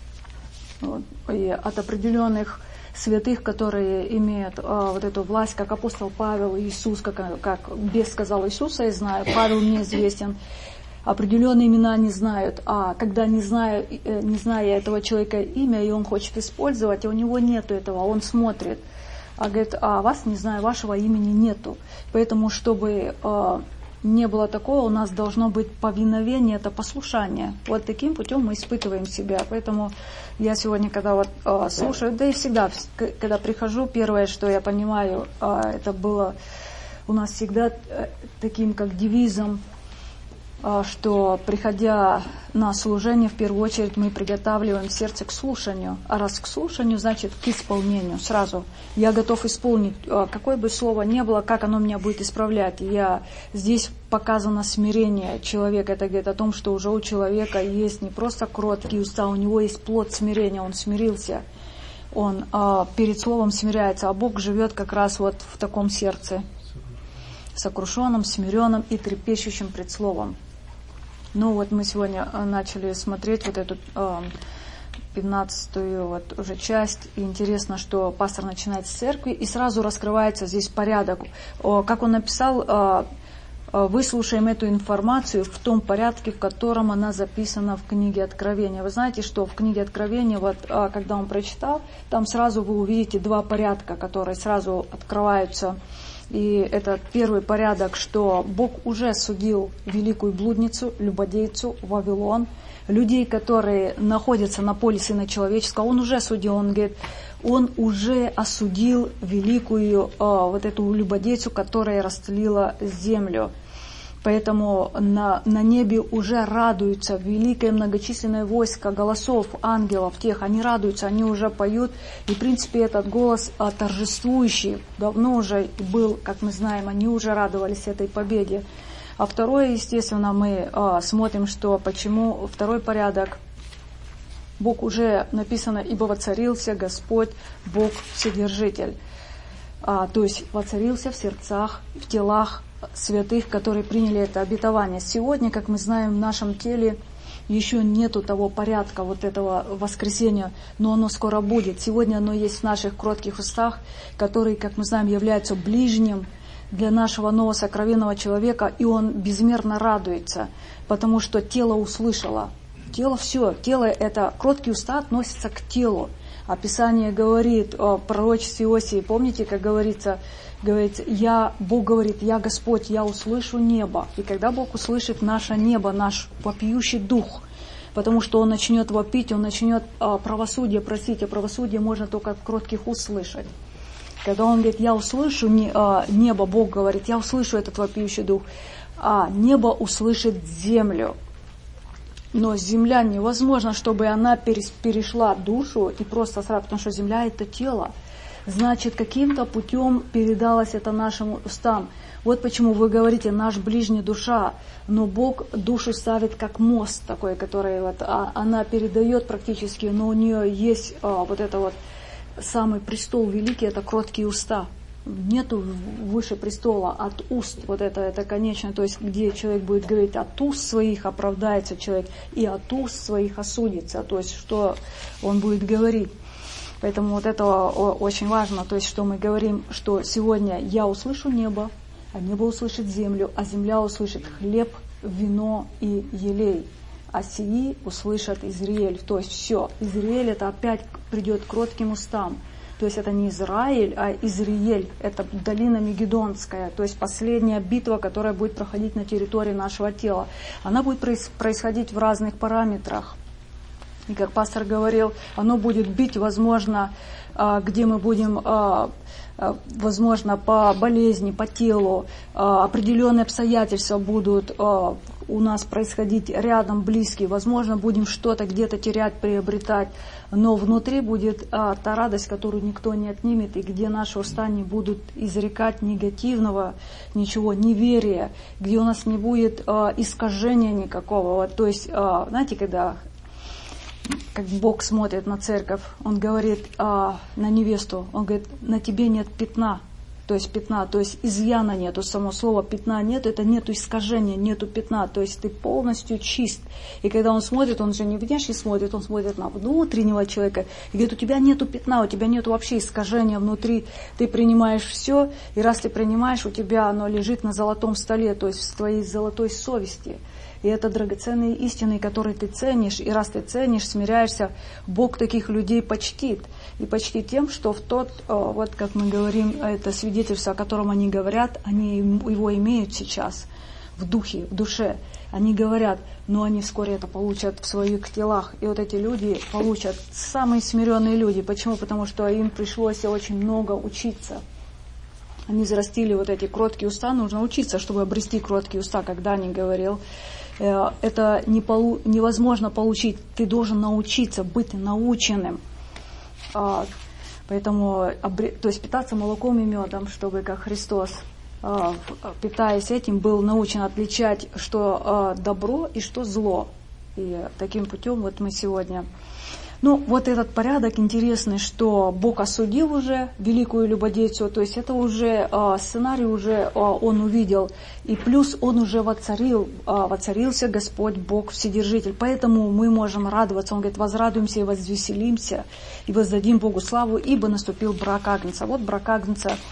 Вот. И от определенных святых, которые имеют а, вот эту власть, как апостол Павел, Иисус, как, как бес сказал, Иисуса я знаю, Павел мне известен, определенные имена не знают, а когда не, знаю, не зная этого человека имя, и он хочет использовать, а у него нету этого, он смотрит, а говорит, а вас не знаю, вашего имени нету. Поэтому, чтобы... А, не было такого, у нас должно быть повиновение, это послушание. Вот таким путем мы испытываем себя. Поэтому я сегодня, когда вот э, слушаю, да и всегда, когда прихожу, первое, что я понимаю, э, это было у нас всегда э, таким как девизом, э, что приходя на служение, в первую очередь мы приготавливаем сердце к слушанию. А раз к слушанию, значит к исполнению. Сразу я готов исполнить, э, какое бы слово ни было, как оно меня будет исправлять. Я, здесь показано смирение человека. Это говорит о том, что уже у человека есть не просто кроткие уста, у него есть плод смирения, он смирился. Он э, перед словом смиряется, а Бог живет как раз вот в таком сердце. Сокрушенном, смиренном и трепещущем пред словом. Ну вот мы сегодня начали смотреть вот эту э, пятнадцатую вот уже часть. И интересно, что пастор начинает с церкви, и сразу раскрывается здесь порядок. О, как он написал, э, выслушаем эту информацию в том порядке, в котором она записана в книге Откровения. Вы знаете, что в книге Откровения, вот, когда он прочитал, там сразу вы увидите два порядка, которые сразу открываются. И это первый порядок, что Бог уже судил великую блудницу, любодейцу, Вавилон, людей, которые находятся на поле Сына Человеческого, Он уже судил, Он говорит, Он уже осудил великую вот эту любодейцу, которая растлила землю. Поэтому на, на небе уже радуются великое многочисленное войско голосов ангелов тех, они радуются, они уже поют. И, в принципе, этот голос а, торжествующий давно уже был, как мы знаем, они уже радовались этой победе. А второе, естественно, мы а, смотрим, что почему второй порядок. Бог уже написано, ибо воцарился Господь, Бог Вседержитель. А, то есть воцарился в сердцах, в телах святых, которые приняли это обетование. Сегодня, как мы знаем, в нашем теле еще нету того порядка, вот этого воскресения, но оно скоро будет. Сегодня оно есть в наших кротких устах, которые, как мы знаем, являются ближним для нашего нового сокровенного человека, и он безмерно радуется, потому что тело услышало. Тело все, тело это, кроткие уста относятся к телу. А Писание говорит о пророчестве Иосии, помните, как говорится, говорит, я, Бог говорит, я Господь, я услышу небо. И когда Бог услышит наше небо, наш вопиющий дух, потому что Он начнет вопить, Он начнет а, правосудие просить, а правосудие можно только в кротких услышать. Когда Он говорит, я услышу не, а, небо, Бог говорит, я услышу этот вопиющий дух, а небо услышит землю. Но земля невозможно, чтобы она перешла душу и просто сразу, потому что земля это тело. Значит, каким-то путем передалось это нашим устам. Вот почему вы говорите, наш ближний душа, но Бог душу ставит как мост такой, который вот, а, она передает практически, но у нее есть а, вот это вот самый престол великий, это кроткие уста. Нету выше престола от уст, вот это, это конечно, то есть где человек будет говорить, от уст своих оправдается человек, и от уст своих осудится, то есть что он будет говорить. Поэтому вот это очень важно, то есть что мы говорим, что сегодня я услышу небо, а небо услышит землю, а земля услышит хлеб, вино и елей, а сии услышат Израиль. То есть все, Израиль это опять придет к кротким устам. То есть это не Израиль, а Изриель, это долина Мегидонская, то есть последняя битва, которая будет проходить на территории нашего тела. Она будет происходить в разных параметрах. И как пастор говорил, оно будет бить, возможно, где мы будем, возможно, по болезни, по телу, определенные обстоятельства будут у нас происходить рядом, близкие, возможно, будем что-то где-то терять, приобретать, но внутри будет а, та радость, которую никто не отнимет, и где наши уста не будут изрекать негативного ничего, неверия, где у нас не будет а, искажения никакого. Вот, то есть, а, знаете, когда как Бог смотрит на церковь, Он говорит а, на невесту, Он говорит, на тебе нет пятна. То есть пятна, то есть изъяна нету, само слово пятна нету, это нету искажения, нету пятна, то есть ты полностью чист. И когда он смотрит, он же не внешне смотрит, он смотрит на внутреннего человека и говорит, у тебя нету пятна, у тебя нету вообще искажения внутри, ты принимаешь все, и раз ты принимаешь, у тебя оно лежит на золотом столе, то есть в твоей золотой совести. И это драгоценные истины, которые ты ценишь. И раз ты ценишь, смиряешься, Бог таких людей почтит. И почтит тем, что в тот, вот как мы говорим, это свидетельство, о котором они говорят, они его имеют сейчас в духе, в душе. Они говорят, но они вскоре это получат в своих телах. И вот эти люди получат, самые смиренные люди. Почему? Потому что им пришлось очень много учиться. Они взрастили вот эти кроткие уста, нужно учиться, чтобы обрести кроткие уста, как Дани говорил. Это не полу, невозможно получить, ты должен научиться быть наученным. Поэтому, то есть питаться молоком и медом, чтобы как Христос, питаясь этим, был научен отличать, что добро и что зло. И таким путем вот мы сегодня... Ну, вот этот порядок интересный, что Бог осудил уже великую любодейцу, то есть это уже э, сценарий уже э, он увидел, и плюс он уже воцарил, э, воцарился Господь Бог Вседержитель, поэтому мы можем радоваться, он говорит, возрадуемся и возвеселимся, и воздадим Богу славу, ибо наступил брак Агнца. Вот брак Агнца,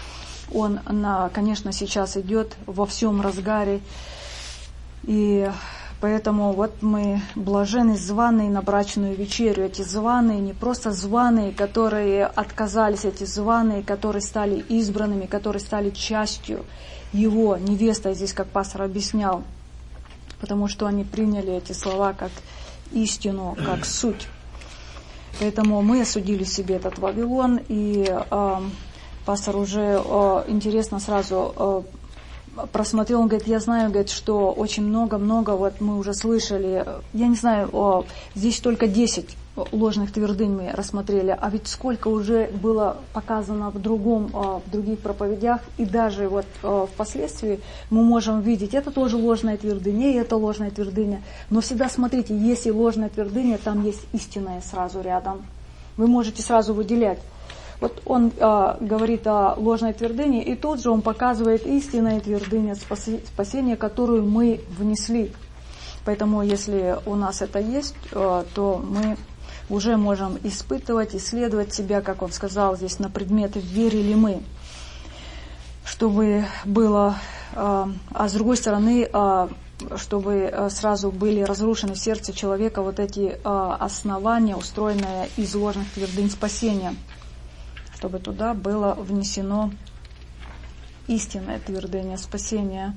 он, на, конечно, сейчас идет во всем разгаре. И поэтому вот мы блаженны, званые на брачную вечерю. Эти званые, не просто званые, которые отказались, эти званые, которые стали избранными, которые стали частью его невесты, здесь, как пастор объяснял, потому что они приняли эти слова как истину, как суть. Поэтому мы осудили себе этот Вавилон, и э, пастор уже э, интересно сразу э, просмотрел, он говорит, я знаю, говорит, что очень много-много, вот мы уже слышали, я не знаю, о, здесь только десять ложных твердынь мы рассмотрели, а ведь сколько уже было показано в, другом, о, в других проповедях, и даже вот о, впоследствии мы можем видеть, это тоже ложная твердыня, и это ложная твердыня, но всегда смотрите, если ложная твердыня, там есть истинная сразу рядом, вы можете сразу выделять. Вот он э, говорит о ложной твердыне, и тут же он показывает истинную твердыню спасения, которую мы внесли. Поэтому, если у нас это есть, э, то мы уже можем испытывать, исследовать себя, как он сказал здесь, на предмет, верили мы, чтобы было, э, а с другой стороны, э, чтобы э, сразу были разрушены в сердце человека вот эти э, основания, устроенные из ложных твердынь спасения, чтобы туда было внесено истинное твердыня спасения.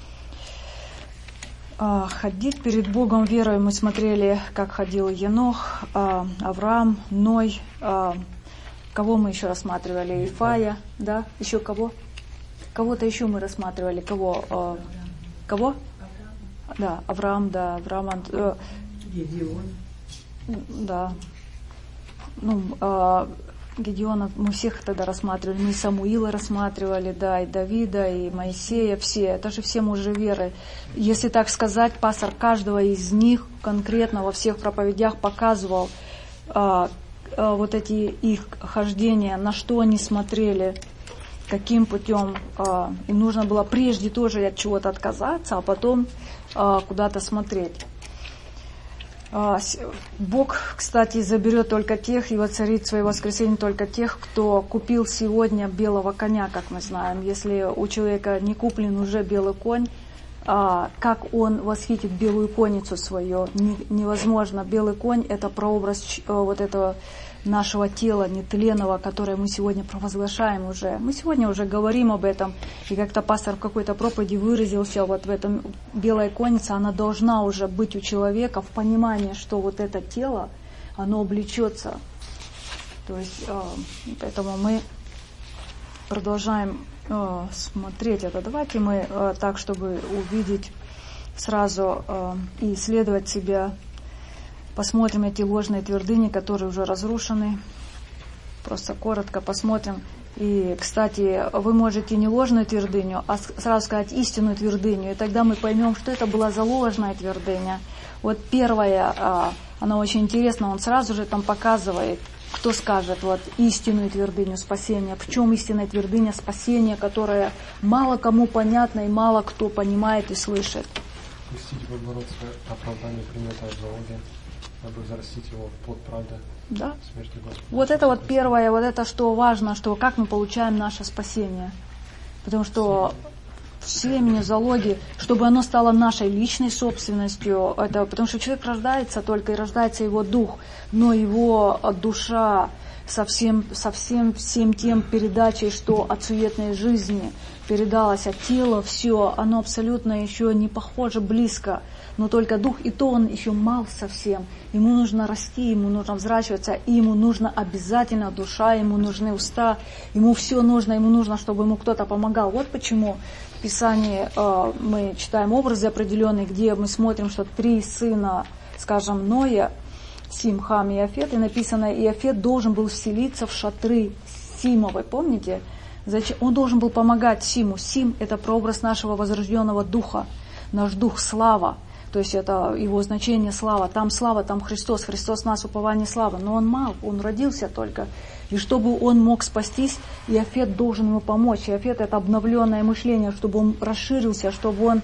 А, ходить перед Богом верой, мы смотрели, как ходил Енох, а, Авраам, Ной, а, кого мы еще рассматривали, Ифая, да, еще кого? Кого-то еще мы рассматривали, кого? А, кого? Да, Авраам, да, Авраам, э, да, ну, а, Гедеона, мы всех тогда рассматривали, мы и Самуила рассматривали, да, и Давида, и Моисея, все, это же все мужи веры. Если так сказать, пастор каждого из них конкретно во всех проповедях показывал а, а, вот эти их хождения, на что они смотрели, каким путем, а, и нужно было прежде тоже от чего-то отказаться, а потом а, куда-то смотреть. Бог, кстати, заберет только тех и воцарит свое воскресенье только тех, кто купил сегодня белого коня, как мы знаем. Если у человека не куплен уже белый конь, как он восхитит белую конницу свою? Невозможно. Белый конь – это прообраз вот этого нашего тела нетленного, которое мы сегодня провозглашаем уже. Мы сегодня уже говорим об этом, и как-то пастор в какой-то проповеди выразился вот в этом. Белая конница, она должна уже быть у человека в понимании, что вот это тело, оно облечется. То есть, поэтому мы продолжаем смотреть это. Давайте мы так, чтобы увидеть сразу и исследовать себя, посмотрим эти ложные твердыни, которые уже разрушены. Просто коротко посмотрим. И, кстати, вы можете не ложную твердыню, а сразу сказать истинную твердыню. И тогда мы поймем, что это была за ложная твердыня. Вот первая, она очень интересна, он сразу же там показывает, кто скажет вот истинную твердыню спасения. В чем истинная твердыня спасения, которая мало кому понятна и мало кто понимает и слышит. Пустить в оборот свое оправдание примета от залоги, дабы взрастить его в плод правды. Да. Смерти Господа. Вот это вот первое, вот это что важно, что как мы получаем наше спасение. Потому что в семени, залоги, чтобы оно стало нашей личной собственностью, это, потому что человек рождается только, и рождается его дух, но его душа со всем, со всем, всем тем передачей, что от суетной жизни передалось от тела, все, оно абсолютно еще не похоже близко, но только дух, и то он еще мал совсем. Ему нужно расти, ему нужно взращиваться, и ему нужно обязательно душа, ему нужны уста, ему все нужно, ему нужно, чтобы ему кто-то помогал. Вот почему в Писании э, мы читаем образы определенные, где мы смотрим, что три сына, скажем, Ноя, Сим, Хам и Иафет, и написано, Иафет должен был вселиться в шатры Симовы, помните? Зачем? Он должен был помогать Симу. Сим – это прообраз нашего возрожденного духа, наш дух слава. То есть это его значение слава. Там слава, там Христос. Христос нас упование славы. Но он мал, он родился только. И чтобы он мог спастись, Иафет должен ему помочь. Иафет – это обновленное мышление, чтобы он расширился, чтобы он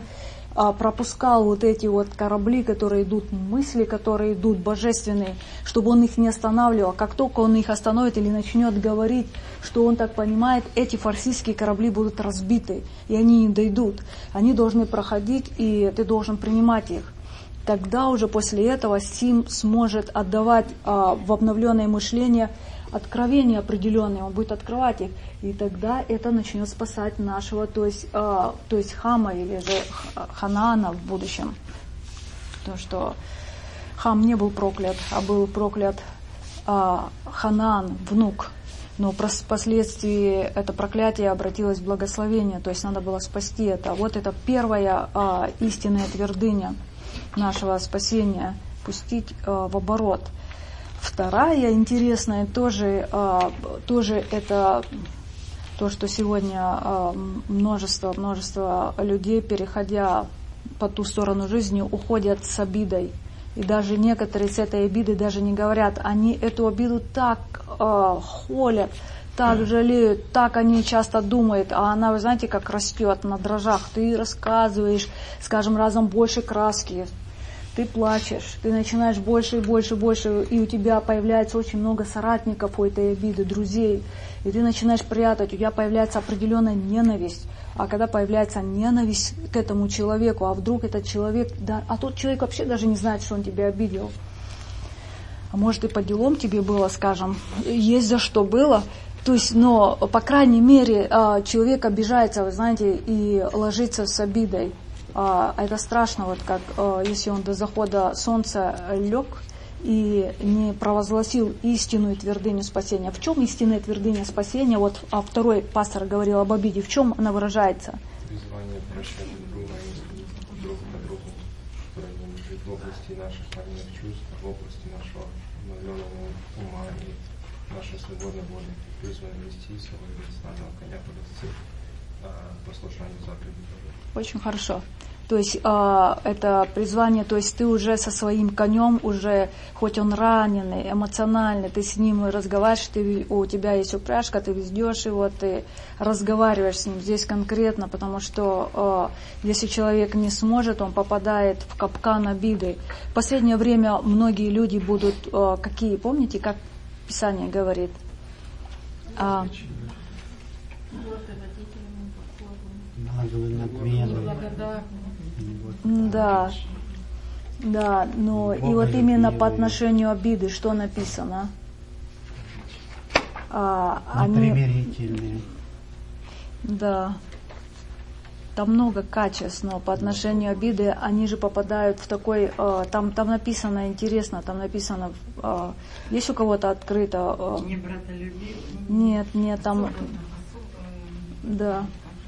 а, пропускал вот эти вот корабли, которые идут, мысли, которые идут божественные, чтобы он их не останавливал. Как только он их остановит или начнет говорить, что он так понимает, эти фарсийские корабли будут разбиты, и они не дойдут. Они должны проходить, и ты должен принимать их. Тогда уже после этого Сим сможет отдавать а, в обновленное мышление откровения определенные, он будет открывать их, и тогда это начнет спасать нашего, то есть, а, то есть Хама или же Ханаана в будущем. Потому что Хам не был проклят, а был проклят а, Ханаан, внук. Но впоследствии это проклятие обратилось в благословение, то есть надо было спасти это. Вот это первая а, истинная твердыня нашего спасения, пустить а, в оборот. Вторая интересная тоже, а, тоже это то, что сегодня а, множество, множество людей, переходя по ту сторону жизни, уходят с обидой. И даже некоторые с этой обидой даже не говорят, они эту обиду так э, холят, так жалеют, так они часто думают, а она, вы знаете, как растет на дрожжах. Ты рассказываешь, скажем, разом больше краски, ты плачешь, ты начинаешь больше и больше и больше, и у тебя появляется очень много соратников у этой обиды, друзей, и ты начинаешь прятать, у тебя появляется определенная ненависть. А когда появляется ненависть к этому человеку, а вдруг этот человек, да, а тот человек вообще даже не знает, что он тебя обидел. А может и по делам тебе было, скажем, есть за что было. То есть, но, по крайней мере, человек обижается, вы знаете, и ложится с обидой. Это страшно, вот как если он до захода солнца лег и не провозгласил истинную твердыню спасения. В чем истинная твердыня спасения? Вот а второй пастор говорил об обиде. В чем она выражается? Призвание прощать друг друга, друг на другу, которое лежит в области наших нравственных чувств, в области нашего обновленного ума и нашей свободной воли. Призвание вести своего бессмертного коня по послушанию заповедей. Очень хорошо. То есть э, это призвание, то есть ты уже со своим конем, уже, хоть он раненый, эмоциональный, ты с ним разговариваешь, ты, у тебя есть упряжка, ты везешь его, ты разговариваешь с ним здесь конкретно, потому что э, если человек не сможет, он попадает в капкан обиды. В последнее время многие люди будут, э, какие, помните, как Писание говорит? А, Да, да, но и вот именно по отношению обиды, что написано? А, они, примирительные. Да, там много качеств, но по отношению обиды они же попадают в такой, э, там, там написано, интересно, там написано, э, есть у кого-то открыто? Э, Не братолюбивый. Нет, нет, там, да.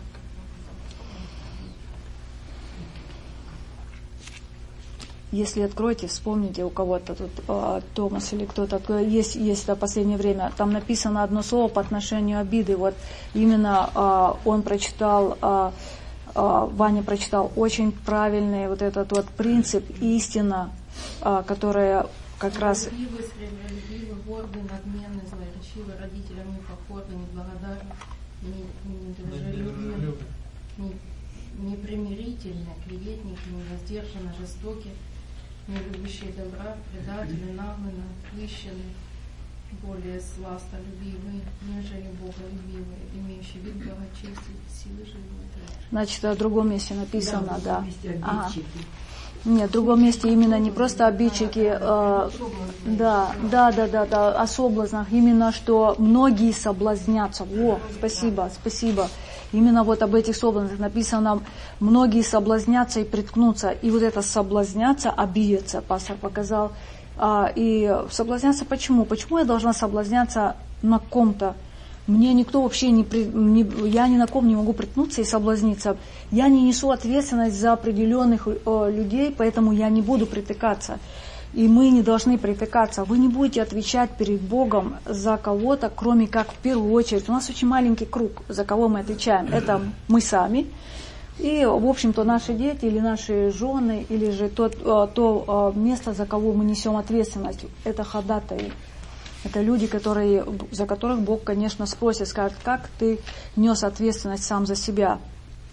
Если откроете, вспомните у кого-то тут, э, Томас или кто-то, есть, есть в последнее время, там написано одно слово по отношению обиды. Вот именно э, он прочитал, э, э, Ваня прочитал очень правильный вот этот вот принцип, истина, э, которая как раз... Любивый, сребролюбивый, гордый, надменный, злоречивый, родителям непокорный, неблагодарный, недружелюбный, непримирительный, клеветники, невоздержанный, жестокий, не любящие добра, предатели, наглые, напыщенные, более сластолюбивые, нежели боголюбивые, имеющие вид благочестия, силы жизни. Значит, в другом месте написано, да. Да. Ага. Нет, в другом месте именно не просто обидчики, э, да, да, да, да, да, о соблазнах, именно что многие соблазнятся. Во, спасибо, спасибо. Именно вот об этих соблазнах написано, многие соблазнятся и приткнутся. И вот это соблазняться, обидеться, пастор показал. А, и соблазняться почему? Почему я должна соблазняться на ком-то? Мне никто вообще не, не... Я ни на ком не могу приткнуться и соблазниться. Я не несу ответственность за определенных э, людей, поэтому я не буду притыкаться. И мы не должны притыкаться. Вы не будете отвечать перед Богом за кого-то, кроме как в первую очередь. У нас очень маленький круг, за кого мы отвечаем. Это мы сами. И, в общем-то, наши дети или наши жены, или же тот, то место, за кого мы несем ответственность. Это ходатаи. Это люди, которые, за которых Бог, конечно, спросит, скажет, как ты нес ответственность сам за себя.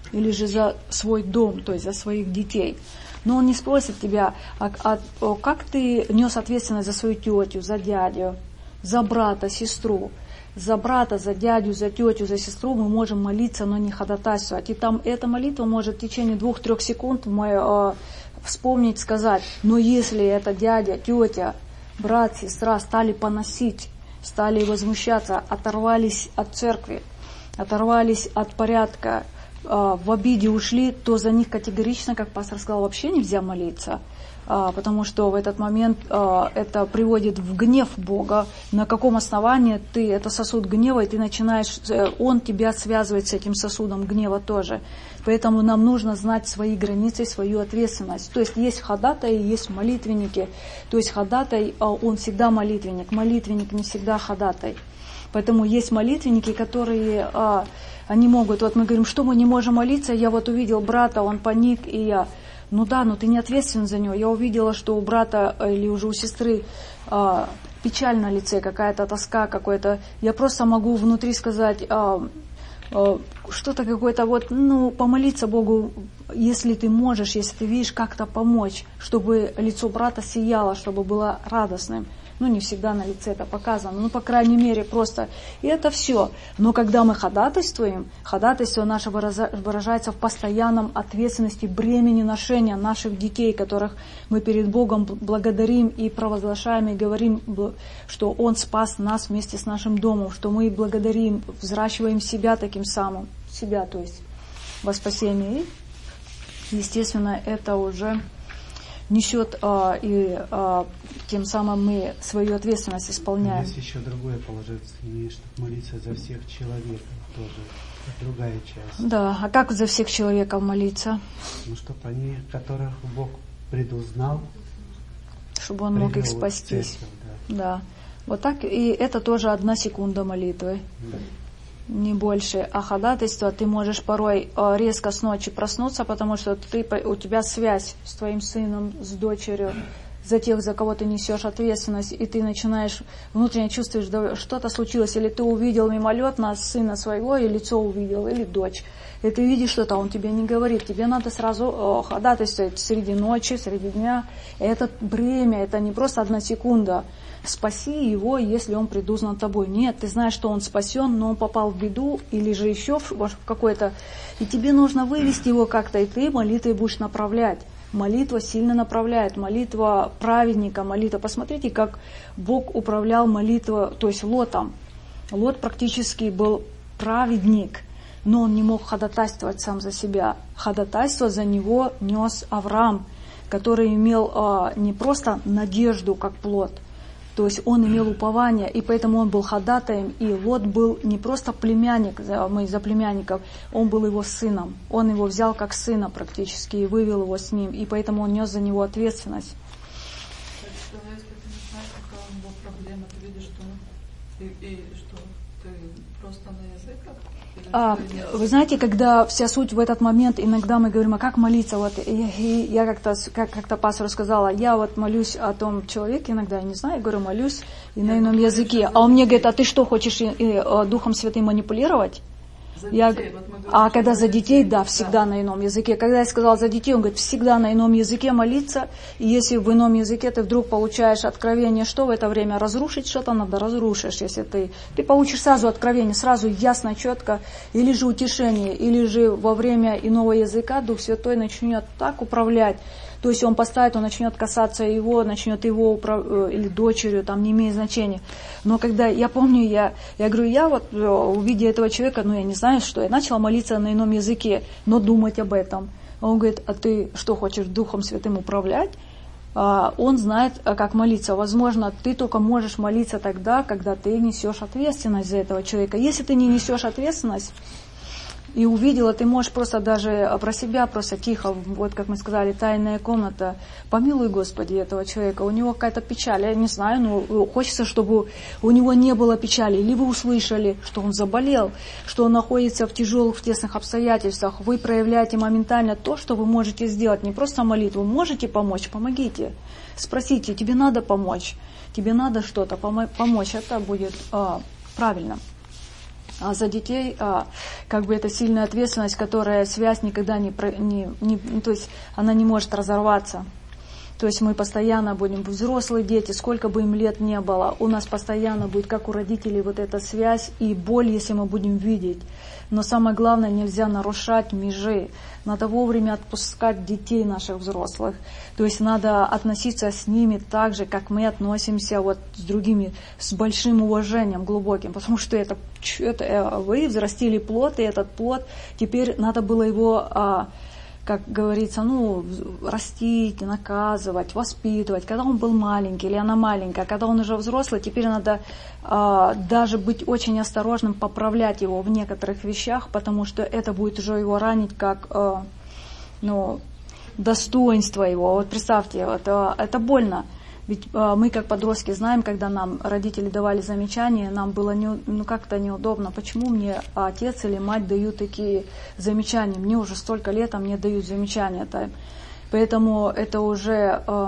или же за свой дом, то есть за своих детей. Но он не спросит тебя, а, а, а как ты нес ответственность за свою тетю, за дядю, за брата, сестру. За брата, за дядю, за тетю, за сестру мы можем молиться, но не ходатайствовать. И там эта молитва может в течение двух-трех секунд мы, э, вспомнить, сказать. Но если это дядя, тетя, брат, сестра стали поносить, стали возмущаться, оторвались от церкви, оторвались от порядка, э, в обиде ушли, то за них категорично, как пастор сказал, вообще нельзя молиться. Потому что в этот момент а, это приводит в гнев Бога. На каком основании ты, это сосуд гнева, и ты начинаешь, Он тебя связывает с этим сосудом гнева тоже. Поэтому нам нужно знать свои границы, свою ответственность. То есть есть ходатаи, есть молитвенники. То есть ходатай, а, он всегда молитвенник, молитвенник не всегда ходатай. Поэтому есть молитвенники, которые, а, они могут, вот мы говорим, что мы не можем молиться, я вот увидел брата, он паник, и я... Ну да, но ты не ответственен за него. Я увидела, что у брата или уже у сестры э, печаль на лице, какая-то тоска, какой-то. Я просто могу внутри сказать э, э, что-то какое-то вот, ну, помолиться Богу, если ты можешь, если ты видишь, как-то помочь, чтобы лицо брата сияло, чтобы было радостным. Ну, не всегда на лице это показано, ну, по крайней мере, просто. И это все. Но когда мы ходатайствуем, ходатайство наше выражается в постоянном ответственности, бремени ношения наших детей, которых мы перед Богом благодарим и провозглашаем, и говорим, что Он спас нас вместе с нашим домом, что мы благодарим, взращиваем себя таким самым, себя, то есть во спасении. И, естественно, это уже... несет, а, и а, тем самым мы свою ответственность исполняем. Есть еще другое положение, чтобы молиться за всех человеков тоже, другая часть. Да, а как за всех человеков молиться? Ну, чтобы они, которых Бог предузнал, чтобы Он мог их спастись. Церковь, да. да, вот так, и это тоже одна секунда молитвы. Да. Не больше. А ходатайство ты можешь порой резко с ночи проснуться, потому что ты, у тебя связь с твоим сыном, с дочерью, за тех, за кого ты несешь ответственность, и ты начинаешь внутренне чувствуешь, да, что-то случилось, или ты увидел мимолетно сына своего, и лицо увидел, или дочь. И ты видишь что-то, он тебе не говорит, тебе надо сразу ходатайствовать среди ночи, среди дня. Это бремя, это не просто одна секунда. Спаси его, если он предузнан тобой. Нет, ты знаешь, что он спасен, но он попал в беду или же еще в какой-то... И тебе нужно вывести его как-то, и ты молитвой будешь направлять. Молитва сильно направляет, молитва праведника, молитва. Посмотрите, как Бог управлял молитвой, то есть Лотом. Лот практически был праведник, но он не мог ходатайствовать сам за себя. Ходатайство за него нес Авраам, который имел а, не просто надежду, как плод, то есть он имел упование, и поэтому он был ходатаем, и Лот был не просто племянник, мы за племянников, он был его сыном. Он его взял как сына практически и вывел его с ним, и поэтому он нес за него ответственность. Что, если ты не знаешь, какая у него проблема, ты видишь, что, и, и, что ты просто на языках? А, вы знаете, когда вся суть в этот момент, иногда мы говорим, а как молиться? Вот, и, и я как-то, как, как-то пастору сказала, я вот молюсь о том человеке, иногда я не знаю, я говорю, молюсь и на ином языке. А он мне говорит, а ты что, хочешь и, и, Духом Святым манипулировать? Я, вот говорим, а когда за детей, да, всегда на ином языке. Когда я сказала за детей, он говорит, всегда на ином языке молиться. И если в ином языке ты вдруг получаешь откровение, что в это время разрушить что-то надо, разрушишь. Если ты, ты получишь сразу откровение, сразу ясно, четко, или же утешение, или же во время иного языка Дух Святой начнет так управлять. То есть он поставит, он начнет касаться его, начнет его управ... или дочерью, там не имеет значения. Но когда, я помню, я, я говорю, я вот, увидя этого человека, ну я не знаю, что, я начала молиться на ином языке, но думать об этом. Он говорит, а ты что, хочешь Духом Святым управлять? А, он знает, как молиться. Возможно, ты только можешь молиться тогда, когда ты несешь ответственность за этого человека. Если ты не несешь ответственность, и увидела, ты можешь просто даже про себя, просто тихо, вот как мы сказали, тайная комната. Помилуй, Господи, этого человека. У него какая-то печаль, я не знаю, но хочется, чтобы у него не было печали. Или вы услышали, что он заболел, что он находится в тяжелых, в тесных обстоятельствах. Вы проявляете моментально то, что вы можете сделать. Не просто молитву. Можете помочь? Помогите. Спросите, тебе надо помочь? Тебе надо что-то помочь? Это будет а, правильно. А за детей, а, как бы это сильная ответственность, которая связь никогда не, не, не, то есть она не может разорваться. То есть мы постоянно будем, взрослые дети, сколько бы им лет не было, у нас постоянно будет, как у родителей, вот эта связь и боль, если мы будем видеть. Но самое главное, нельзя нарушать межи. Надо вовремя отпускать детей наших взрослых. То есть надо относиться с ними так же, как мы относимся вот с другими, с большим уважением глубоким. Потому что это, это вы взрастили плод, и этот плод, теперь надо было его... А, как говорится, ну, растить, наказывать, воспитывать, когда он был маленький или она маленькая, когда он уже взрослый, теперь надо э, даже быть очень осторожным, поправлять его в некоторых вещах, потому что это будет уже его ранить как, э, ну, достоинство его. Вот представьте, вот, э, это больно. Ведь э, мы, как подростки, знаем, когда нам родители давали замечания, нам было не, ну, как-то неудобно. Почему мне отец или мать дают такие замечания? Мне уже столько лет, а мне дают замечания. -то. Поэтому это уже э,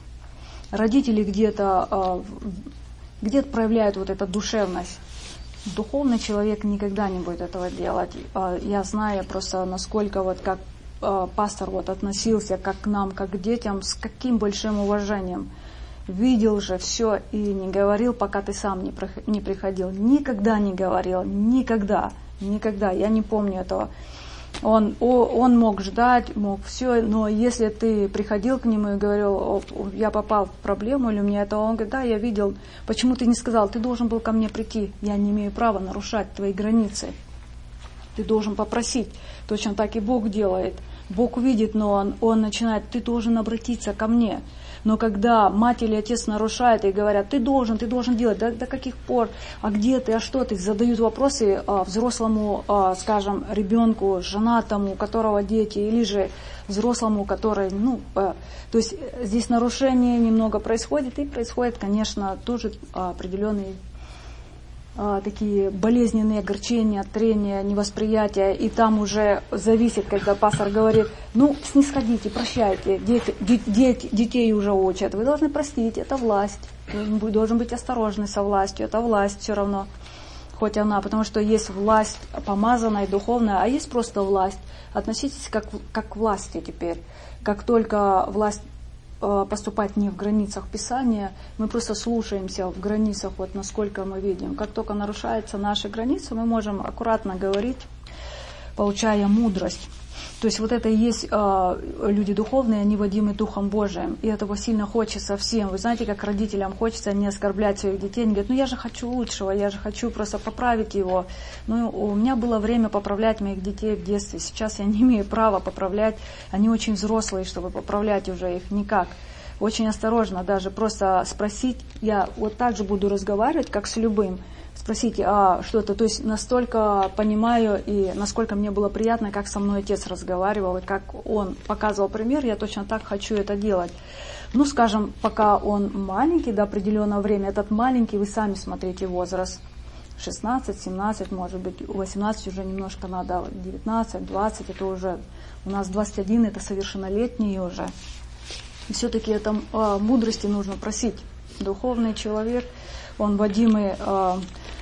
родители где-то э, где-то проявляют вот эту душевность. Духовный человек никогда не будет этого делать. Э, я знаю просто, насколько вот как э, пастор вот относился как к нам, как к детям, с каким большим уважением. Видел же все и не говорил, пока ты сам не, не приходил. Никогда не говорил, никогда, никогда. Я не помню этого. Он, он мог ждать, мог все, но если ты приходил к нему и говорил, я попал в проблему или мне это, он говорит, да, я видел, почему ты не сказал, ты должен был ко мне прийти, я не имею права нарушать твои границы. Ты должен попросить. Точно так и Бог делает. Бог видит, но он, он начинает, ты должен обратиться ко мне. Но когда мать или отец нарушают и говорят, ты должен, ты должен делать, до, до каких пор, а где ты, а что ты, задают вопросы а, взрослому, а, скажем, ребенку, женатому, у которого дети, или же взрослому, который, ну, а, то есть здесь нарушение немного происходит, и происходит, конечно, тоже а, определенные а, такие болезненные огорчения, трения, невосприятия, и там уже зависит, когда пастор говорит, ну, снисходите, прощайте, дети, дети, детей уже учат, вы должны простить, это власть, должен быть осторожный со властью, это власть все равно, хоть она, потому что есть власть помазанная, духовная, а есть просто власть, относитесь как, как к власти теперь, как только власть поступать не в границах Писания, мы просто слушаемся в границах, вот насколько мы видим. Как только нарушаются наши границы, мы можем аккуратно говорить, получая мудрость. То есть вот это и есть э, люди духовные, они водимы Духом Божиим. И этого сильно хочется всем. Вы знаете, как родителям хочется не оскорблять своих детей. Они говорят, ну я же хочу лучшего, я же хочу просто поправить его. Ну, у меня было время поправлять моих детей в детстве. Сейчас я не имею права поправлять. Они очень взрослые, чтобы поправлять уже их никак. Очень осторожно даже просто спросить. Я вот так же буду разговаривать, как с любым. Спросите, а что-то, то есть настолько понимаю и насколько мне было приятно, как со мной отец разговаривал, и как он показывал пример, я точно так хочу это делать. Ну, скажем, пока он маленький, до определенного времени, этот маленький, вы сами смотрите возраст, шестнадцать, семнадцать, может быть, восемнадцать уже немножко надо, девятнадцать, двадцать, это уже, у нас двадцать один, это совершеннолетний уже. И все-таки это э, мудрости нужно просить. Духовный человек, он водимый э,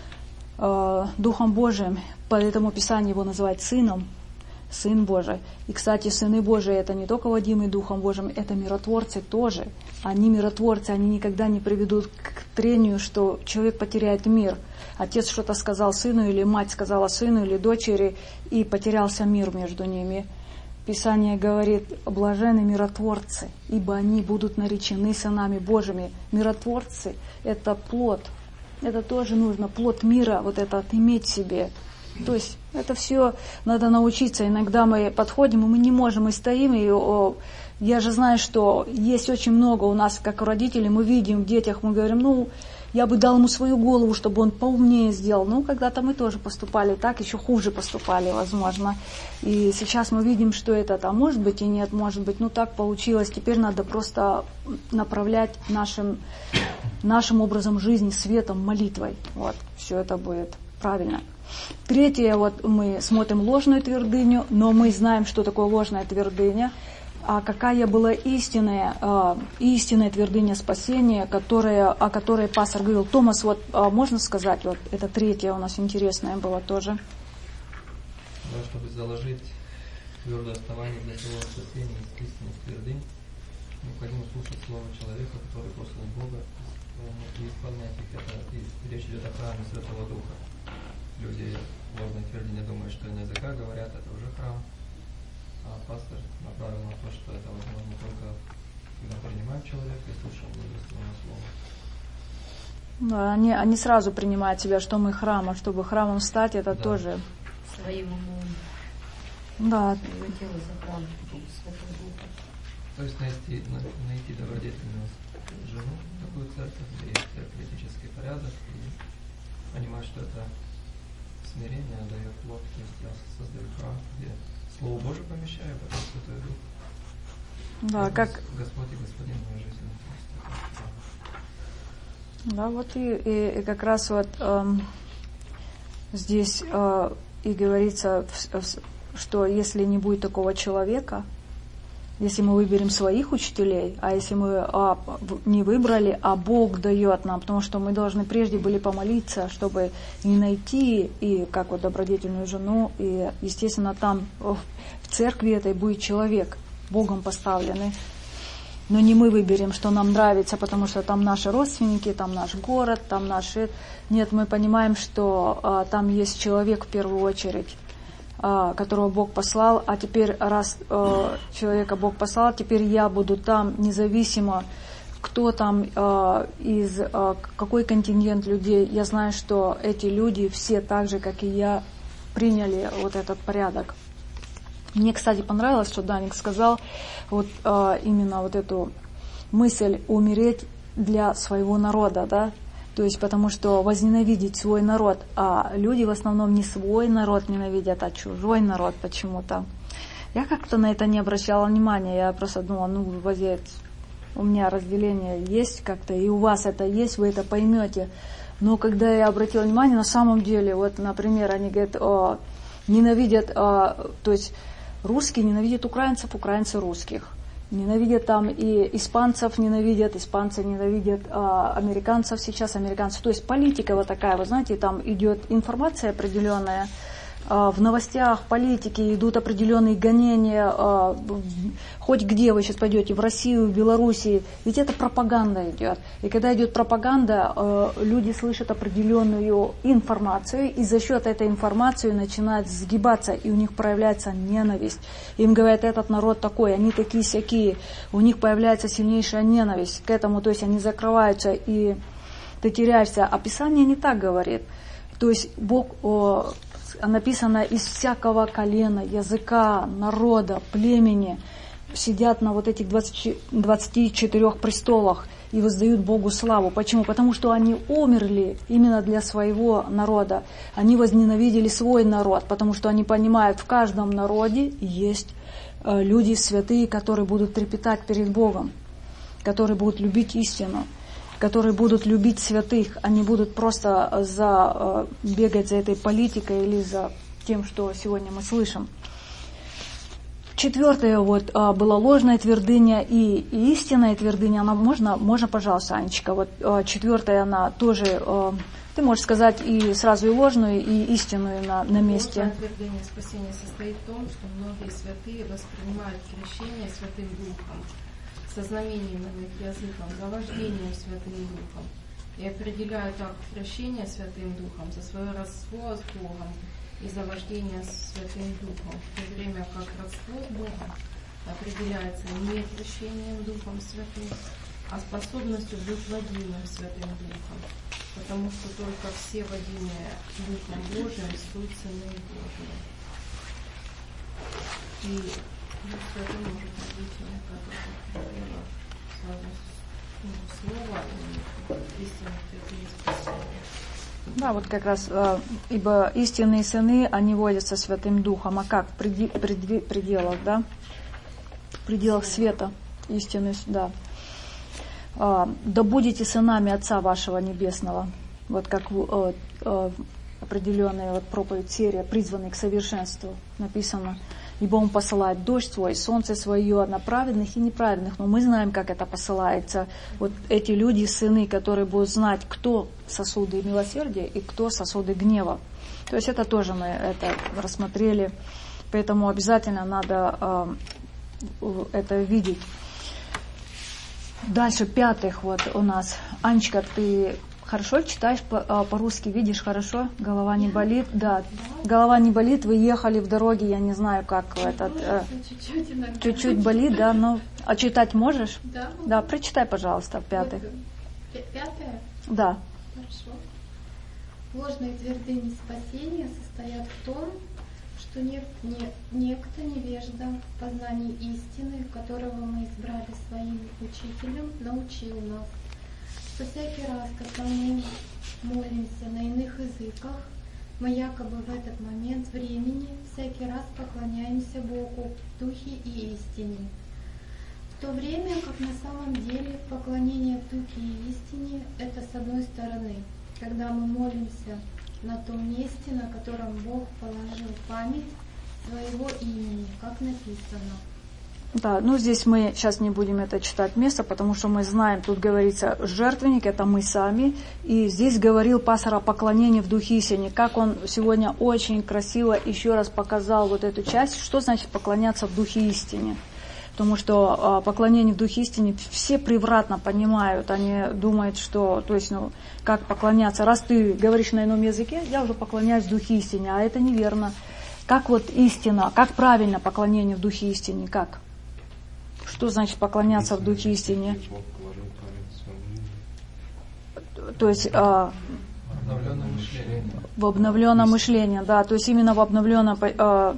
э, Духом Божиим, поэтому Писание его называет Сыном, Сын Божий. И, кстати, Сыны Божии это не только водимые Духом Божиим, это миротворцы тоже. Они миротворцы, они никогда не приведут к трению, что человек потеряет мир. Отец что-то сказал сыну, или мать сказала сыну, или дочери, и потерялся мир между ними. Писание говорит, блаженны миротворцы, ибо они будут наречены сынами Божьими. Миротворцы – это плод. Это тоже нужно, плод мира, вот этот иметь в себе. То есть это все надо научиться. Иногда мы подходим, и мы не можем, мы стоим, и о, я же знаю, что есть очень много у нас, как у родителей, мы видим в детях, мы говорим, ну, я бы дал ему свою голову, чтобы он поумнее сделал. Ну, когда-то мы тоже поступали так, еще хуже поступали, возможно. И сейчас мы видим, что это, а может быть и нет, может быть, ну так получилось. Теперь надо просто направлять нашим, нашим образом жизни, светом, молитвой. Вот, все это будет правильно. Третье, вот мы смотрим ложную твердыню, но мы знаем, что такое ложная твердыня. а какая была истинная, а, истинная твердыня спасения, которая, о которой пастор говорил. Томас, вот а, можно сказать, вот это третье у нас интересное было тоже. Да, чтобы заложить твердое основание для своего спасения из истинных твердынь, необходимо слушать слово человека, который послал Бога, и исполнять их. Это, и речь идет о храме Святого Духа. Люди ложной твердыни думают, что на языках говорят, это уже храм. А пастор направил на то, что это возможно только когда принимает человека и слушает божественное слово. Да, они, они сразу принимают себя, что мы храм, а чтобы храмом стать, это да. тоже... Своим умом. Да. То есть найти, найти добродетельную жену, такую церковь, где есть этический порядок, и понимать, что это смирение дает плод, то есть я создаю храм, где Слово Божие помещаю, а потом Святой Дух. Да, я как... Господь и Господин в моей жизни. Да, вот и, и, и как раз вот эм, здесь э, и говорится, что если не будет такого человека, если мы выберем своих учителей, а если мы а, не выбрали, а Бог дает нам, потому что мы должны прежде были помолиться, чтобы не найти и как вот добродетельную жену, и естественно там в церкви этой будет человек, Богом поставленный. Но не мы выберем, что нам нравится, потому что там наши родственники, там наш город, там наши... Нет, мы понимаем, что а, там есть человек в первую очередь, а, которого Бог послал, а теперь, раз а, человека Бог послал, теперь я буду там независимо, кто там, а, из а, какой контингент людей. Я знаю, что эти люди все так же, как и я, приняли вот этот порядок. Мне, кстати, понравилось, что Даник сказал вот э, именно вот эту мысль умереть для своего народа, да, то есть потому что возненавидеть свой народ, а люди в основном не свой народ ненавидят, а чужой народ почему-то. Я как-то на это не обращала внимания, я просто думала, ну, вот у меня разделение есть как-то, и у вас это есть, вы это поймете. Но когда я обратила внимание, на самом деле, вот, например, они говорят, о, ненавидят, о, то есть русские ненавидят украинцев, украинцы русских. Ненавидят там и испанцев, ненавидят, испанцы ненавидят а, американцев сейчас, американцев. То есть политика вот такая, вы знаете, там идет информация определенная, а, в новостях политики идут определенные гонения, а, хоть где вы сейчас пойдете, в Россию, в Белоруссию, ведь это пропаганда идет. И когда идет пропаганда, а, люди слышат определенную информацию, и за счет этой информации начинают сгибаться, и у них проявляется ненависть. Им говорят, этот народ такой, они такие-сякие, у них появляется сильнейшая ненависть к этому, то есть они закрываются, и ты теряешься. А Писание не так говорит. То есть Бог... О, написано, из всякого колена, языка, народа, племени сидят на вот этих двадцати четырёх престолах и воздают Богу славу. Почему? Потому что они умерли именно для своего народа. Они возненавидели свой народ, потому что они понимают, в каждом народе есть люди святые, которые будут трепетать перед Богом, которые будут любить истину, которые будут любить святых, они будут просто за, бегать за этой политикой или за тем, что сегодня мы слышим. Четвертое вот была ложная твердыня и, и истинная твердыня. Она можно, можно, пожалуйста, Анечка. Вот четвертая, она тоже, ты можешь сказать и сразу и ложную, и истинную на, на месте. Ложная твердыня спасения состоит в том, что многие святые воспринимают крещение Святым Духом со знамением на их языком, завождением Святым Духом, и определяют акт крещения Святым Духом за свое родство с Богом и завождение Святым Духом, в то время как родство с Богом определяется не крещением Духом Святым, а способностью быть водимым Святым Духом, потому что только все водимые Духом Божиим суть сыны Божии. И что это может быть, как это было слово и истинных твердынь спасения. Да, вот как раз, ибо истинные сыны, они водятся Святым Духом. А как? В пределах, да? В пределах света. Истинный, да. Да будете сынами Отца вашего Небесного. Вот как определенная вот проповедь, серия, призванные к совершенству, написано. ибо Он посылает дождь свой, солнце свое на праведных и неправедных. Но мы знаем, как это посылается. Вот эти люди, сыны, которые будут знать, кто сосуды милосердия и кто сосуды гнева. То есть это тоже мы это рассмотрели. Поэтому обязательно надо э, это видеть. Дальше пятых вот у нас. Анечка, ты хорошо читаешь по- по-русски, видишь хорошо? Голова не болит? Да. Голова не болит, вы ехали в дороге, я не знаю, как этот... Э, чуть-чуть иногда. Чуть-чуть болит, да, но... А читать можешь? Да. Да, прочитай, пожалуйста, пятый. Пятое? Да. Хорошо. Ложные твердыни спасения состоят в том, что не, не, некто невежда в познании истины, которого мы избрали своим учителем, научил нас, что всякий раз, когда мы молимся на иных языках, мы якобы в этот момент времени всякий раз поклоняемся Богу в духе и истине. В то время как на самом деле поклонение в духе и истине — это с одной стороны, когда мы молимся на том месте, на котором Бог положил память своего имени, как написано. Да, ну здесь мы сейчас не будем это читать место, потому что мы знаем, тут говорится, жертвенник — это мы сами, и здесь говорил пастор о поклонении в духе истине, как он сегодня очень красиво еще раз показал вот эту часть, что значит поклоняться в духе истине. Потому что э, поклонение в духе истине все превратно понимают, они думают, что, то есть, ну, как поклоняться, раз ты говоришь на ином языке, я уже поклоняюсь в духе истине, а это неверно. Как вот истина, как правильно поклонение в духе истине, как? Что значит поклоняться в духе истине? То есть... Э, Обновленное мышление. В обновленном мышлении, да, то есть именно в обновленном... Э,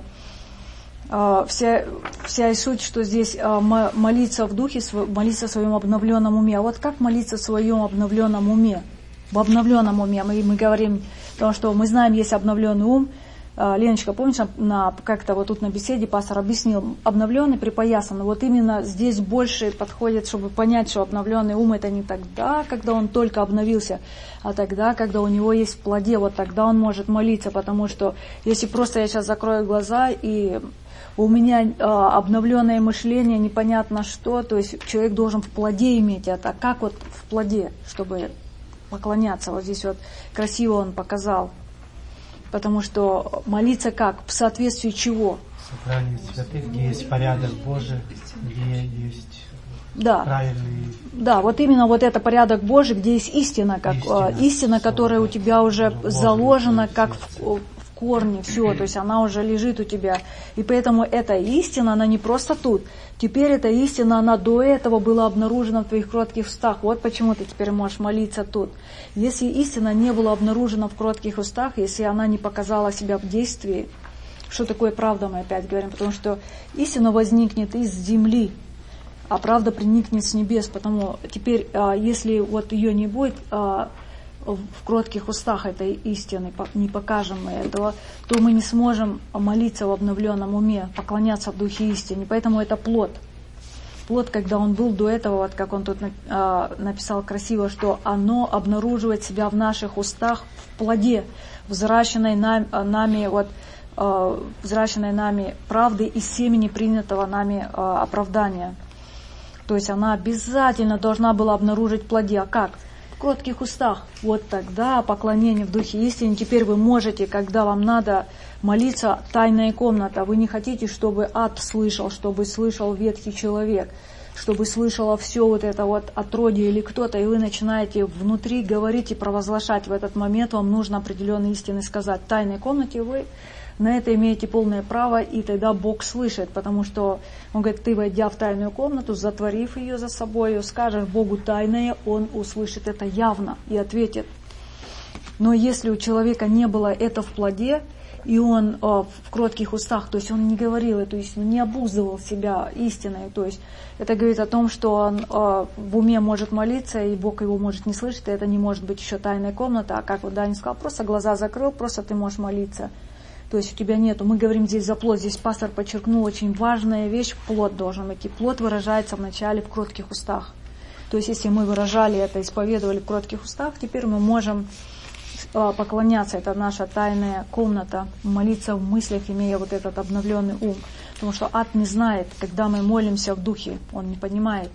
Вся, вся суть, что здесь молиться в духе, молиться в своем обновленном уме. А вот как молиться в своем обновленном уме? В обновленном уме. Мы, мы говорим, потому что мы знаем, есть обновленный ум. Леночка, помнишь, на, как-то вот тут на беседе пастор объяснил, обновленный, припоясанный. Вот именно здесь больше подходит, чтобы понять, что обновленный ум — это не тогда, когда он только обновился, а тогда, когда у него есть в плоде. Вот тогда он может молиться, потому что если просто я сейчас закрою глаза и... у меня э, обновленное мышление, непонятно что, то есть человек должен в плоде иметь это. Как вот в плоде, чтобы поклоняться? Вот здесь вот красиво он показал. Потому что молиться как? В соответствии чего? Собрание святых, где есть порядок Божий, где есть да. правильный... Да, вот именно вот это порядок Божий, где есть истина, как истина, истина которая у тебя уже заложена, как в, корни, все, то есть она уже лежит у тебя. И поэтому эта истина, она не просто тут. Теперь эта истина, она до этого была обнаружена в твоих кротких устах. Вот почему ты теперь можешь молиться тут. Если истина не была обнаружена в кротких устах, если она не показала себя в действии, что такое правда, мы опять говорим, потому что истина возникнет из земли, а правда приникнет с небес. Потому теперь, если вот ее не будет в кротких устах этой истины, не покажем мы этого, то мы не сможем молиться в обновленном уме, поклоняться в духе истине. Поэтому это плод. Плод, когда он был до этого, вот как он тут написал красиво, что оно обнаруживает себя в наших устах в плоде, взращенной нами, вот, взращенной нами правды и семени принятого нами оправдания. То есть она обязательно должна была обнаружить в плоде. А как? В кротких устах. Вот тогда поклонение в духе истины. Теперь вы можете, когда вам надо молиться, тайная комната. Вы не хотите, чтобы ад слышал, чтобы слышал ветхий человек, чтобы слышало все вот это вот отродье или кто-то, и вы начинаете внутри говорить и провозглашать. В этот момент вам нужно определенные истины сказать. В тайной комнате вы на это имеете полное право, и тогда Бог слышит, потому что Он говорит, ты, войдя в тайную комнату, затворив ее за собой, скажешь Богу тайное, Он услышит это явно и ответит. Но если у человека не было это в плоде, и он э, в кротких устах, то есть он не говорил эту истину, не обуздывал себя истиной, то есть это говорит о том, что он э, в уме может молиться, и Бог его может не слышать, и это не может быть еще тайная комната, а как вот Даня сказал, просто глаза закрыл, просто ты можешь молиться. То есть у тебя нету. Мы говорим здесь за плод. Здесь пастор подчеркнул очень важная вещь. Плод должен идти. Плод выражается вначале в кротких устах. То есть если мы выражали это, исповедовали в кротких устах, теперь мы можем поклоняться, это наша тайная комната, молиться в мыслях, имея вот этот обновленный ум. Потому что ад не знает, когда мы молимся в духе, он не понимает.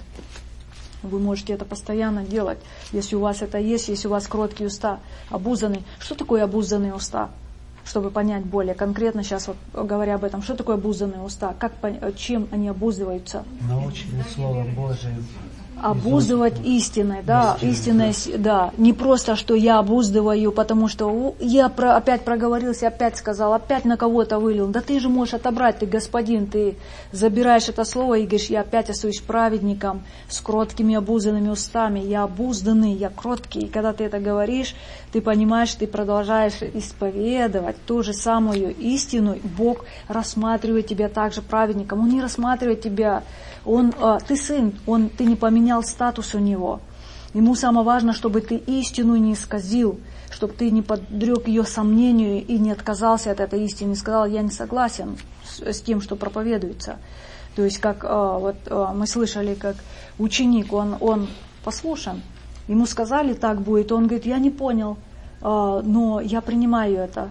Вы можете это постоянно делать, если у вас это есть, если у вас кроткие уста, обузанные. Что такое обузанные уста? Чтобы понять более конкретно, сейчас вот говоря об этом, что такое обузанные уста, как, чем они обузываются? Научены Словом Божиим. Обуздывать истиной, да, истинной, да, не просто, что я обуздываю, потому что я про, опять проговорился, опять сказал, опять на кого-то вылил. Да ты же можешь отобрать, ты господин, ты забираешь это слово и говоришь, я опять остаюсь праведником с кроткими обузданными устами, я обузданный, я кроткий. И когда ты это говоришь, ты понимаешь, ты продолжаешь исповедовать ту же самую истину, Бог рассматривает тебя также праведником, Он не рассматривает тебя, он, ты сын, он, ты не поменял статус у него. Ему самое важное, чтобы ты истину не исказил, чтобы ты не подрек ее сомнению и не отказался от этой истины, не сказал, я не согласен с, с тем, что проповедуется. То есть, как вот, мы слышали, как ученик, он, он послушен, ему сказали, так будет, он говорит, я не понял, но я принимаю это.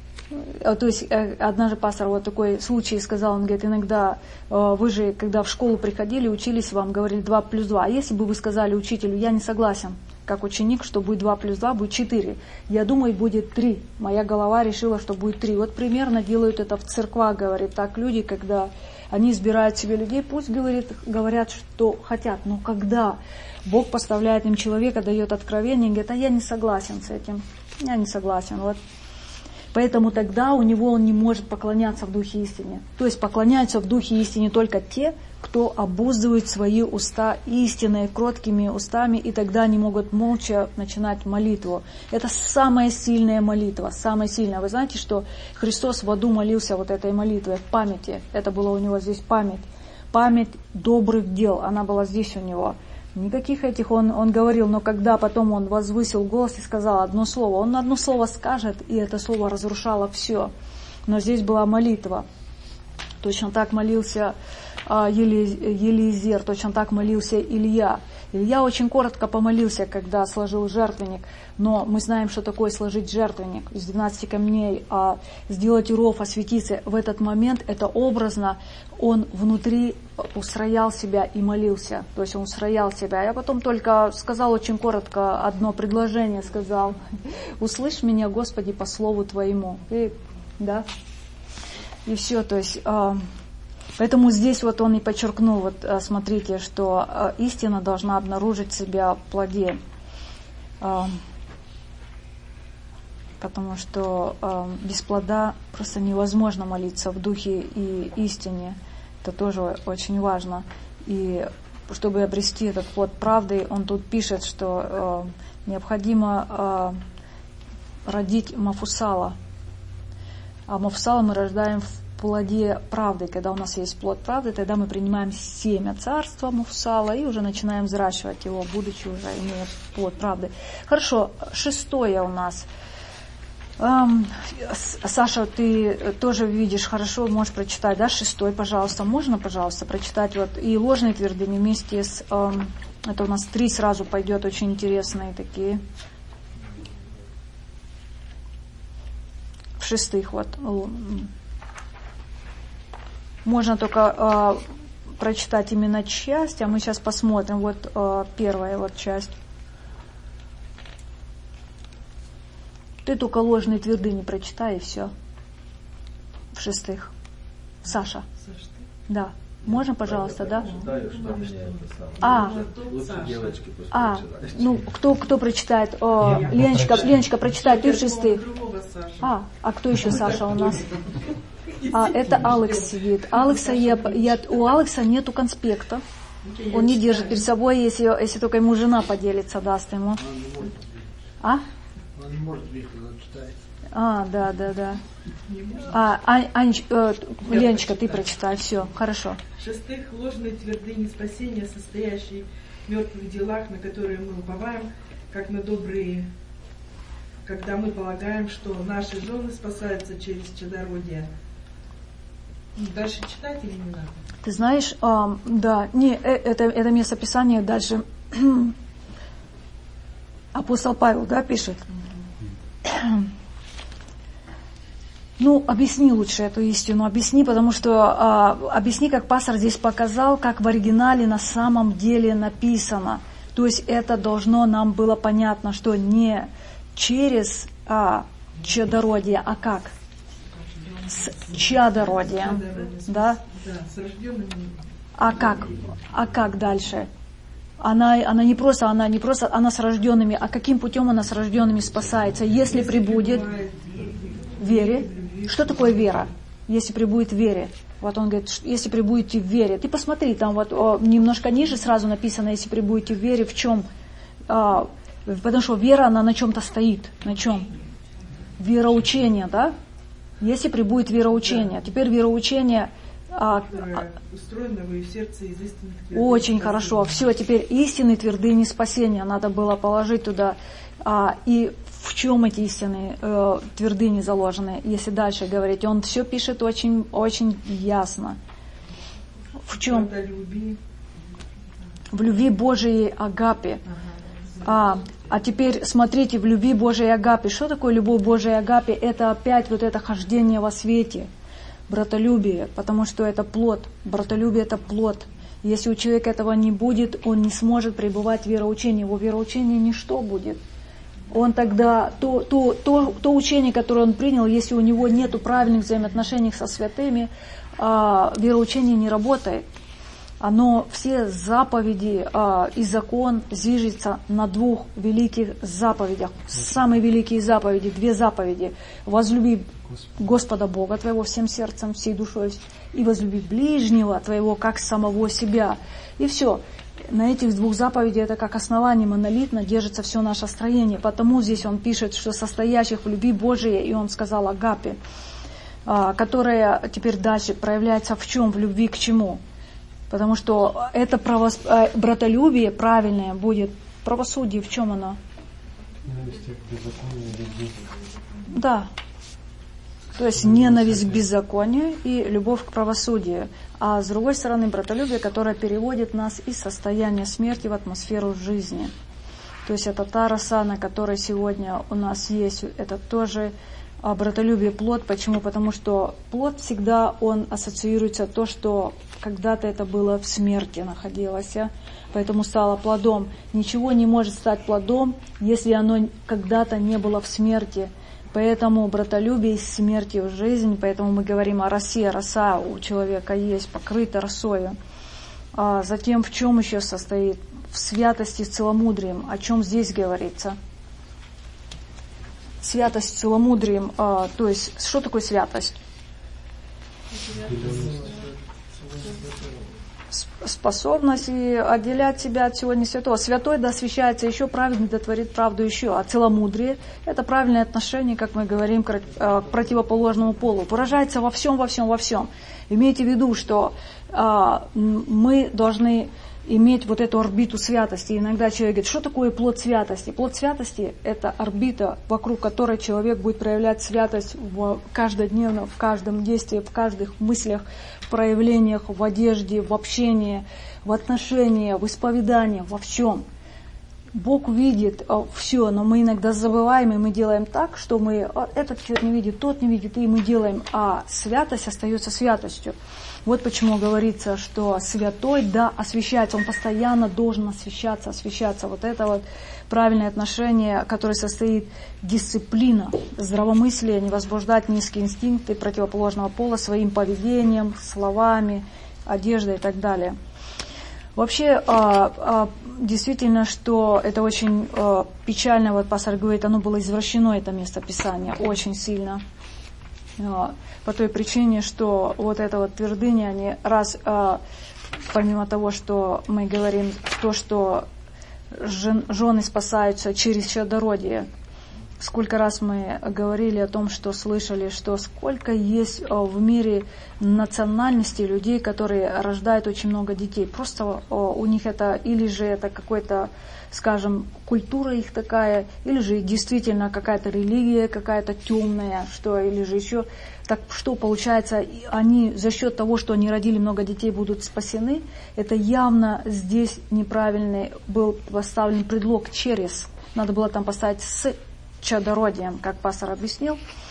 То есть однажды пастор вот такой случай сказал, он говорит, иногда вы же, когда в школу приходили, учились, вам говорили два плюс два. А если бы вы сказали учителю, я не согласен, как ученик, что будет два плюс два, будет четыре. Я думаю, будет три. Моя голова решила, что будет три. Вот примерно делают это в церквах, говорит, так люди, когда они избирают себе людей, пусть говорит, говорят, что хотят, но когда Бог поставляет им человека, дает откровение, говорит, а я не согласен с этим, я не согласен, вот. Поэтому тогда у него он не может поклоняться в духе истине. То есть поклоняются в духе истине только те, кто обуздывает свои уста истиной, кроткими устами, и тогда они могут молча начинать молитву. Это самая сильная молитва, самая сильная. Вы знаете, что Христос в аду молился вот этой молитвой в памяти. Это была у него здесь память. Память добрых дел, она была здесь у него. Никаких этих он, он говорил, но когда потом он возвысил голос и сказал одно слово, он одно слово скажет, и это слово разрушало все. Но здесь была молитва. Точно так молился а, Ели, Елизер, точно так молился Илья. Илья очень коротко помолился, когда сложил жертвенник, но мы знаем, что такое сложить жертвенник из двенадцати камней, а сделать ров, осветиться. В этот момент, это образно, он внутри устроял себя и молился. То есть он устроял себя. Я потом только сказал очень коротко одно предложение, сказал, услышь меня, Господи, по слову Твоему. И, да, и все, то есть... Поэтому здесь вот он и подчеркнул, вот смотрите, что истина должна обнаружить себя в плоде. Потому что без плода просто невозможно молиться в духе и истине. Это тоже очень важно. И чтобы обрести этот плод правды, он тут пишет, что необходимо родить Мафусала. А Мафусала мы рождаем в плоде правды. Когда у нас есть плод правды, тогда мы принимаем семя царства Мафусала и уже начинаем взращивать его, будучи уже имея плод правды. Хорошо, шестое у нас. Эм, Саша, ты тоже видишь хорошо, можешь прочитать, да, шестой, пожалуйста. Можно, пожалуйста, прочитать вот и ложные твердыни вместе с... Эм, это у нас три сразу пойдет, очень интересные такие. В шестых вот. Можно только э, прочитать именно часть, а мы сейчас посмотрим. Вот э, первая вот часть. Ты только ложные твердыни прочитай, и все. В шестых. Саша. Да. Можно, пожалуйста, да? А, а, ну, кто, кто прочитает? О, Леночка, Леночка, прочитай, ты в шестых. А, а кто еще Саша у нас? А, это Алекс сидит. Алекса я, я, у Алекса нету конспекта. Он не держит перед собой, если, если только ему жена поделится, даст ему. А? Он не может видеть, когда читает. А, да, да, да. А, Ань, Анч, э, Леночка, ты прочитай, все, хорошо. Шестых, ложные твердыни спасения, состоящие в мертвых делах, на которые мы уповаем, как на добрые, когда мы полагаем, что наши жены спасаются через чадородие. Дальше читать или не надо? Ты знаешь, э, да, не, э, это, это место Писания дальше. Апостол Павел, да, пишет? Ну, объясни лучше эту истину, объясни, потому что а, объясни, как пастор здесь показал, как в оригинале на самом деле написано. То есть это должно нам было понятно, что не через а, чадородие, а как? С чадородием, да? А как? А как дальше? Она, она не просто, она не просто, она с рожденными, а каким путем она с рожденными спасается? Если прибудет в вере. Что такое вера? Если прибудет в вере. Вот он говорит, если прибудете в вере. Ты посмотри, там вот о, немножко ниже сразу написано, если прибудете в вере, в чем? А, потому что вера, она на чем-то стоит. На чем? Вероучение, да? Если прибудет вероучение. Теперь вероучение... А, устроено в сердце из истинных твердынь. Очень хорошо. Все, теперь истинные твердыни спасения надо было положить туда. А, и в чем эти истинные э, твердыни заложены, если дальше говорить? Он все пишет очень, очень ясно. В чем? В любви Божией агапе. А, а теперь смотрите, в любви Божией агапе. Что такое любовь Божией агапе? Это опять вот это хождение во свете. Братолюбие, потому что это плод. Братолюбие — это плод. Если у человека этого не будет, он не сможет пребывать в вероучении. Его вероучение ничто будет. Он тогда, то, то, то, то учение, которое он принял, если у него нет правильных взаимоотношений со святыми, а, вероучение не работает. Оно, все заповеди а, и закон зиждется на двух великих заповедях. Самые великие заповеди, две заповеди. Возлюби Господа Бога твоего всем сердцем, всей душой, и возлюби ближнего твоего, как самого себя. И все. На этих двух заповедях это как основание монолитно держится все наше строение. Потому здесь он пишет, что состоящих в любви Божией, и он сказал агапе, а, которая теперь дальше проявляется в чем? В любви к чему? Потому что это правос... братолюбие правильное будет. Правосудие в чем оно? Да. То есть ненависть к беззаконию и любовь к правосудию. А с другой стороны, братолюбие, которое переводит нас из состояния смерти в атмосферу жизни. То есть это та роса, на которой сегодня у нас есть. Это тоже братолюбие, плод. Почему? Потому что плод всегда он ассоциируется то, что когда-то это было в смерти находилось. Поэтому стало плодом. Ничего не может стать плодом, если оно когда-то не было в смерти. Поэтому братолюбие из смерти в жизнь, поэтому мы говорим о росе. Роса у человека есть, покрыта росою. А затем в чем еще состоит? В святости с целомудрием. О чем здесь говорится? Святость с целомудрием. А, то есть, что такое святость? Способность и отделять себя от всего не святого. Святой да освящается еще, праведный да творит правду еще. А целомудрие – это правильное отношение, как мы говорим, к противоположному полу. Выражается во всем, во всем, во всем. Имейте в виду, что а, мы должны иметь вот эту орбиту святости. И иногда человек говорит, что такое плод святости? Плод святости – это орбита, вокруг которой человек будет проявлять святость в каждодневно, в каждом действии, в каждых мыслях, в проявлениях, в одежде, в общении, в отношении, в исповедании, во всем. Бог видит все, но мы иногда забываем, и мы делаем так, что мы, этот человек не видит, тот не видит, и мы делаем, а святость остается святостью. Вот почему говорится, что святой, да, освящается, он постоянно должен освящаться, освящаться. Вот это вот правильное отношение, которое состоит дисциплина, здравомыслие, не возбуждать низкие инстинкты противоположного пола своим поведением, словами, одеждой и так далее. Вообще, действительно, что это очень печально, вот пастор говорит, оно было извращено, это место Писания, очень сильно. По той причине, что вот эта вот твердыня, они раз, помимо того, что мы говорим, то, что жен, жены спасаются через чадородие, сколько раз мы говорили о том, что слышали, что сколько есть в мире национальностей людей, которые рождают очень много детей. Просто у них это, или же это какой-то, скажем, культура их такая, или же действительно какая-то религия какая-то темная, что, или же еще. Так что получается, они за счет того, что они родили много детей, будут спасены. Это явно здесь неправильный был поставлен предлог через. Надо было там поставить с чадородием, как пастор объяснил.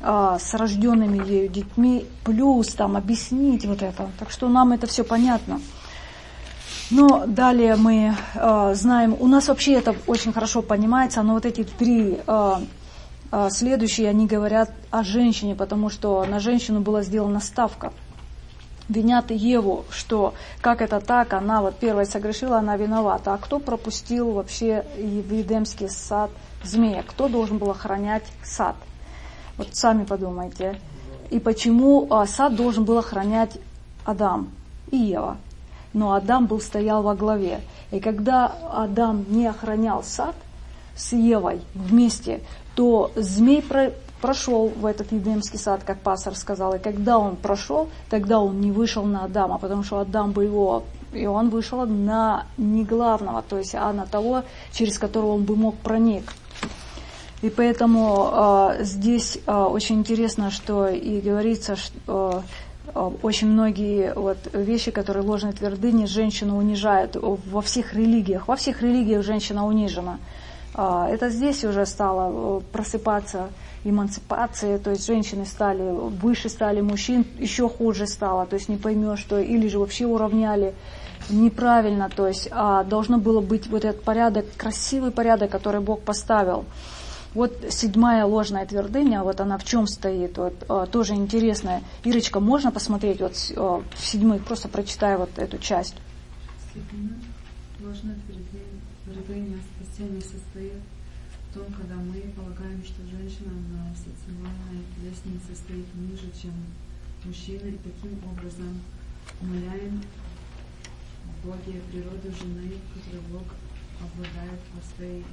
а, с рожденными ею детьми, плюс там объяснить вот это. Так что нам это все понятно. Но далее мы э, знаем, у нас вообще это очень хорошо понимается, но вот эти три э, э, следующие, они говорят о женщине, потому что на женщину была сделана ставка. Винят Еву, что как это так, она вот первая согрешила, она виновата. А кто пропустил вообще в Едемский сад змея? Кто должен был охранять сад? Вот сами подумайте. И почему э, сад должен был охранять Адам и Ева? Но Адам был, стоял во главе. И когда Адам не охранял сад с Евой вместе, то змей про, прошел в этот Едемский сад, как пастор сказал. И когда он прошел, тогда он не вышел на Адама, потому что Адам был его, и он вышел на не главного, то есть а на того, через которого он бы мог проник. И поэтому э, здесь э, очень интересно, что и говорится, что... Э, очень многие вот вещи, которые ложные твердыни, женщину унижают во всех религиях. Во всех религиях женщина унижена. Это здесь уже стало просыпаться эмансипация, то есть женщины стали выше, стали мужчин, еще хуже стало, то есть не поймешь, что или же вообще уравняли неправильно, то есть а должно было быть вот этот порядок, красивый порядок, который Бог поставил. Вот седьмая ложная твердыня, вот она в чем стоит, вот, а, тоже интересная. Ирочка, можно посмотреть вот а, в седьмых, просто прочитай вот эту часть. Седьмая ложная твердыня спасения состоит в том, когда мы полагаем, что женщина на социальной лестнице стоит ниже, чем мужчина, и таким образом умаляем в Боге природу жены, которую Бог обладает по своей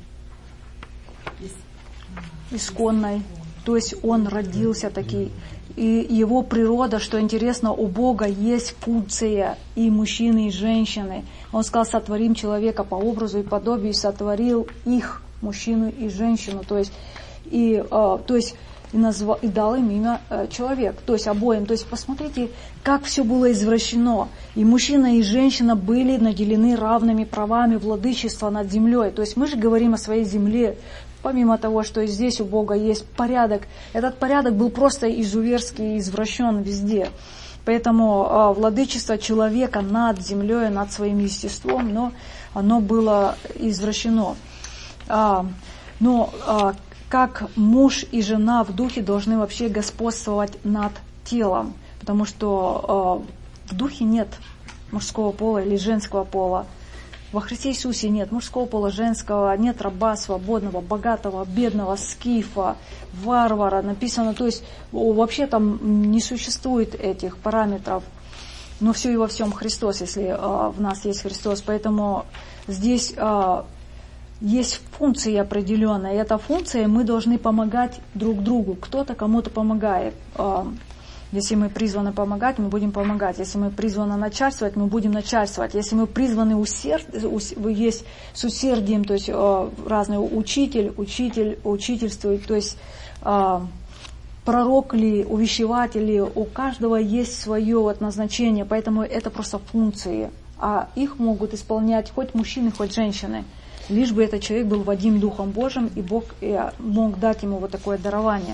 исконной, то есть он родился такой, и его природа, что интересно, у Бога есть функция и мужчины, и женщины. Он сказал, сотворим человека по образу и подобию, и сотворил их, мужчину и женщину, то есть, и, э, то есть и, назвал, и дал им имя э, человек, то есть обоим. То есть посмотрите, как все было извращено. И мужчина, и женщина были наделены равными правами владычества над землей. То есть мы же говорим о своей земле. Помимо того, что здесь у Бога есть порядок, этот порядок был просто изуверский и извращен везде. Поэтому э, владычество человека над землей, над своим естеством, но оно было извращено. А, но а, как муж и жена в духе должны вообще господствовать над телом, потому что э, в духе нет мужского пола или женского пола. Во Христе Иисусе нет мужского пола, женского, нет раба, свободного, богатого, бедного, скифа, варвара. Написано, то есть вообще там не существует этих параметров. Но все и во всем Христос, если э, в нас есть Христос. Поэтому здесь э, есть функция определенная. И эта функция, мы должны помогать друг другу. Кто-то кому-то помогает. Э, Если мы призваны помогать, мы будем помогать. Если мы призваны начальствовать, мы будем начальствовать. Если мы призваны усерд... есть с усердием, то есть э, разный учитель, учитель, учительствует, то есть э, пророк ли, увещеватель ли, у каждого есть свое вот назначение, поэтому это просто функции. А их могут исполнять хоть мужчины, хоть женщины. Лишь бы этот человек был водим Духом Божьим, и Бог э, мог дать ему вот такое дарование.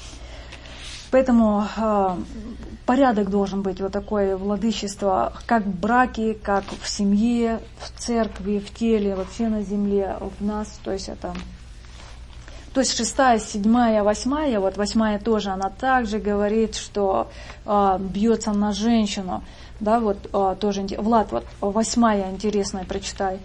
Поэтому э, порядок должен быть, вот такое владычество, как в браке, как в семье, в церкви, в теле, вообще на земле, в нас. То есть это, то есть шестая, седьмая, восьмая, вот восьмая тоже, она также говорит, что э, бьется на женщину, да, вот э, тоже. Влад, вот восьмая интересная, прочитай.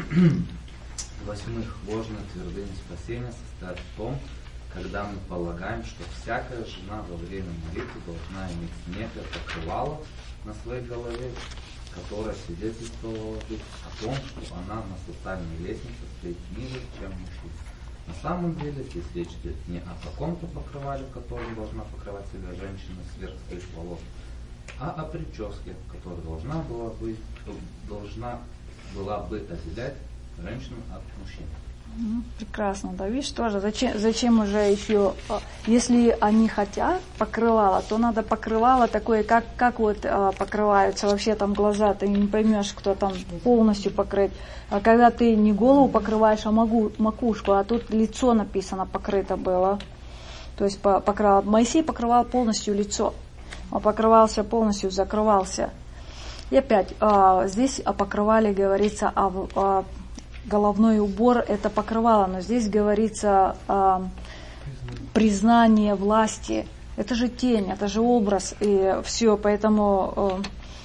Восьмых, ложная твердыня спасения состоит в том, когда мы полагаем, что всякая жена во время молитвы должна иметь некое покрывало на своей голове, которое свидетельствовало о том, что она на социальной лестнице стоит ниже, чем мужчина. На самом деле здесь речь идет не о каком-то покрывале, которым должна покрывать себя женщина сверх своих волос, а о прическе, которая должна была быть, должна была бы отделять женщину от мужчины. Прекрасно, да, видишь, тоже, зачем, зачем уже еще, если они хотят покрывало, то надо покрывало такое, как, как вот покрываются вообще там глаза, ты не поймешь, кто там полностью покрыт. А когда ты не голову покрываешь, а могу, макушку, а тут лицо написано покрыто было. То есть покрывал. Моисей покрывал полностью лицо. Он покрывался полностью, закрывался. И опять, а, здесь покрывали, говорится, о, о головной убор, это покрывало, но здесь говорится о признание власти. Это же тень, это же образ, и все, поэтому,